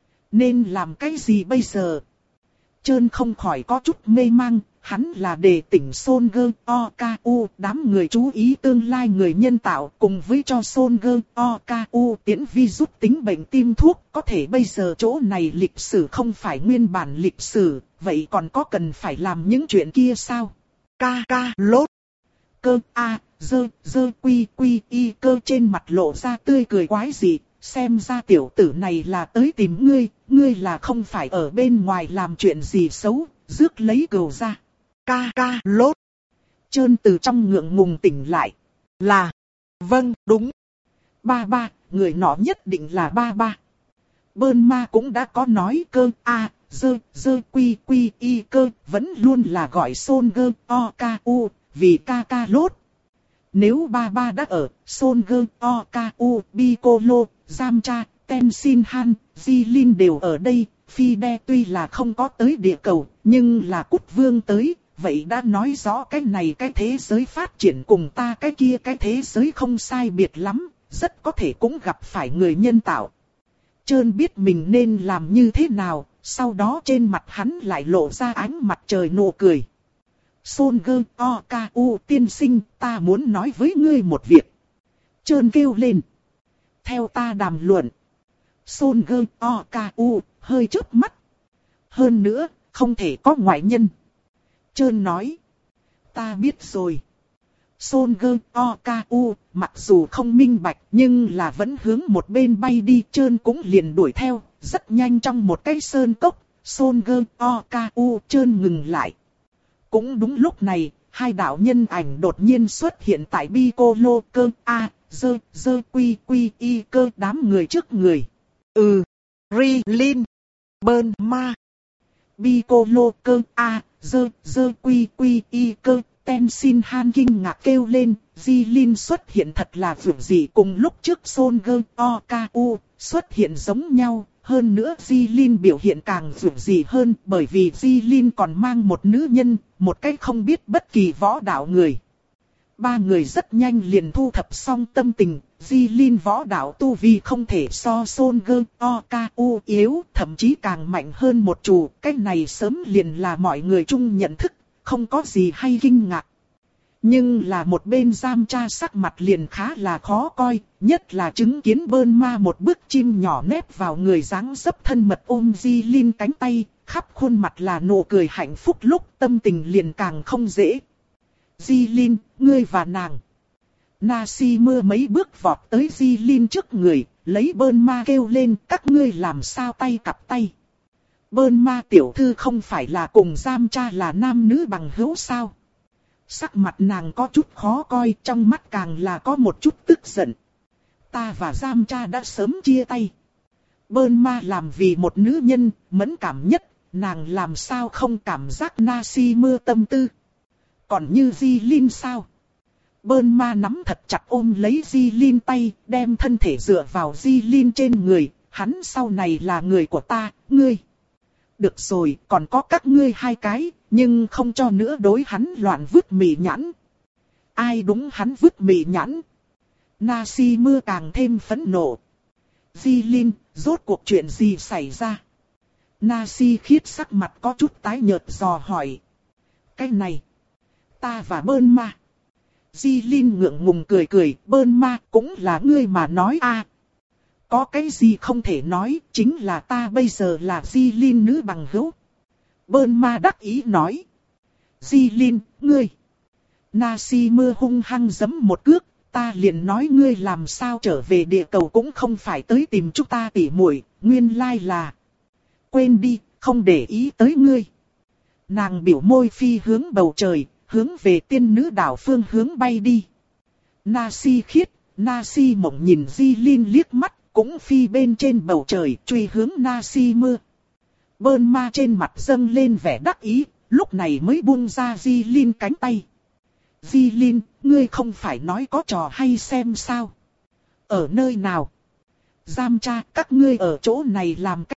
Nên làm cái gì bây giờ? Trơn không khỏi có chút mê mang, hắn là đề tỉnh Soldier o ca u, đám người chú ý tương lai người nhân tạo cùng với cho Soldier o ca u tiễn virus tính bệnh tim thuốc. Có thể bây giờ chỗ này lịch sử không phải nguyên bản lịch sử, vậy còn có cần phải làm những chuyện kia sao? Ca ca lốt. Cơ a, dơ, dơ quy quy y cơ trên mặt lộ ra tươi cười quái dị. Xem ra tiểu tử này là tới tìm ngươi, ngươi là không phải ở bên ngoài làm chuyện gì xấu, rước lấy cừu ra. Ca ca lốt. Trơn từ trong ngượng ngùng tỉnh lại. Là, vâng, đúng. Ba ba, người nọ nhất định là ba ba. Bơn ma cũng đã có nói cơ a, dơ, dơ quy quy y cơ, vẫn luôn là gọi Soldier o ca u, vì ca ca lốt. Nếu ba ba đã ở, Soldier o ca u, Piccolo, Yamcha, Tenshinhan, Jilin đều ở đây. Phi Đe tuy là không có tới địa cầu, nhưng là Cút Vương tới, vậy đã nói rõ cái này cái thế giới phát triển cùng ta cái kia cái thế giới không sai biệt lắm, rất có thể cũng gặp phải người nhân tạo. Trơn biết mình nên làm như thế nào, sau đó trên mặt hắn lại lộ ra ánh mặt trời nụ cười. Soldier o ca u tiên sinh, ta muốn nói với ngươi một việc. Trơn kêu lên. Theo ta đàm luận. Soldier o ca u hơi chớp mắt. Hơn nữa, không thể có ngoại nhân. Trơn nói. Ta biết rồi. Soldier o ca u mặc dù không minh bạch nhưng là vẫn hướng một bên bay đi. Trơn cũng liền đuổi theo, rất nhanh trong một cái sơn cốc. Soldier o ca u Trơn ngừng lại. Cũng đúng lúc này, hai đạo nhân ảnh đột nhiên xuất hiện tại Piccolo cơ a, dơ, dơ quy quy y cơ đám người trước người. Ừ, Rilin, Bơn ma. Piccolo cơ a, dơ, dơ quy quy y cơ, Tenshinhan kinh ngạc kêu lên, Jilin xuất hiện thật là vượt dị cùng lúc trước Soldier o ca u xuất hiện giống nhau. Hơn nữa Jilin biểu hiện càng vượt dị hơn bởi vì Jilin còn mang một nữ nhân, một cách không biết bất kỳ võ đạo người. Ba người rất nhanh liền thu thập xong tâm tình, Jilin võ đạo tu vi không thể so Soldier o ca u yếu, thậm chí càng mạnh hơn một chủ, cái này sớm liền là mọi người chung nhận thức, không có gì hay kinh ngạc. Nhưng là một bên Yamcha sắc mặt liền khá là khó coi, nhất là chứng kiến Bơn ma một bước chim nhỏ nép vào người dáng dấp thân mật ôm Jilin cánh tay, khắp khuôn mặt là nụ cười hạnh phúc lúc tâm tình liền càng không dễ. Jilin, ngươi và nàng. Nasi mưa mấy bước vọt tới Jilin trước người, lấy Bơn ma kêu lên các ngươi làm sao tay cặp tay. Bơn ma tiểu thư không phải là cùng Yamcha là nam nữ bằng hữu sao? Sắc mặt nàng có chút khó coi, trong mắt càng là có một chút tức giận. Ta và Yamcha đã sớm chia tay. Bơn ma làm vì một nữ nhân, mẫn cảm nhất, nàng làm sao không cảm giác Nasi mưa tâm tư. Còn như Jilin sao? Bơn ma nắm thật chặt ôm lấy Jilin tay, đem thân thể dựa vào Jilin trên người, hắn sau này là người của ta, ngươi. Được rồi, còn có các ngươi hai cái, nhưng không cho nữa đối hắn loạn vứt mì nhãn. Ai đúng hắn vứt mì nhãn? Nasi mưa càng thêm phẫn nộ. Jilin, rốt cuộc chuyện gì xảy ra? Nasi khiết sắc mặt có chút tái nhợt dò hỏi. Cái này, ta và Bơn ma. Jilin ngượng ngùng cười cười, Bơn ma cũng là ngươi mà nói a. À. Có cái gì không thể nói, chính là ta bây giờ là Jilin nữ bằng hữu. Bơn ma đắc ý nói. Jilin, ngươi. Nasi mưa hung hăng giẫm một cước, ta liền nói ngươi làm sao trở về địa cầu cũng không phải tới tìm chúng ta tỉ muội, nguyên lai là. Quên đi, không để ý tới ngươi. Nàng biểu môi phi hướng bầu trời, hướng về tiên nữ đảo phương hướng bay đi. Nasi khiết, Nasi mộng nhìn Jilin liếc mắt. Cũng phi bên trên bầu trời truy hướng Nasi mưa. Bơn ma trên mặt dâng lên vẻ đắc ý, lúc này mới buông ra Jilin cánh tay. Di Linh, ngươi không phải nói có trò hay xem sao? Ở nơi nào? Giam cha, các ngươi ở chỗ này làm cái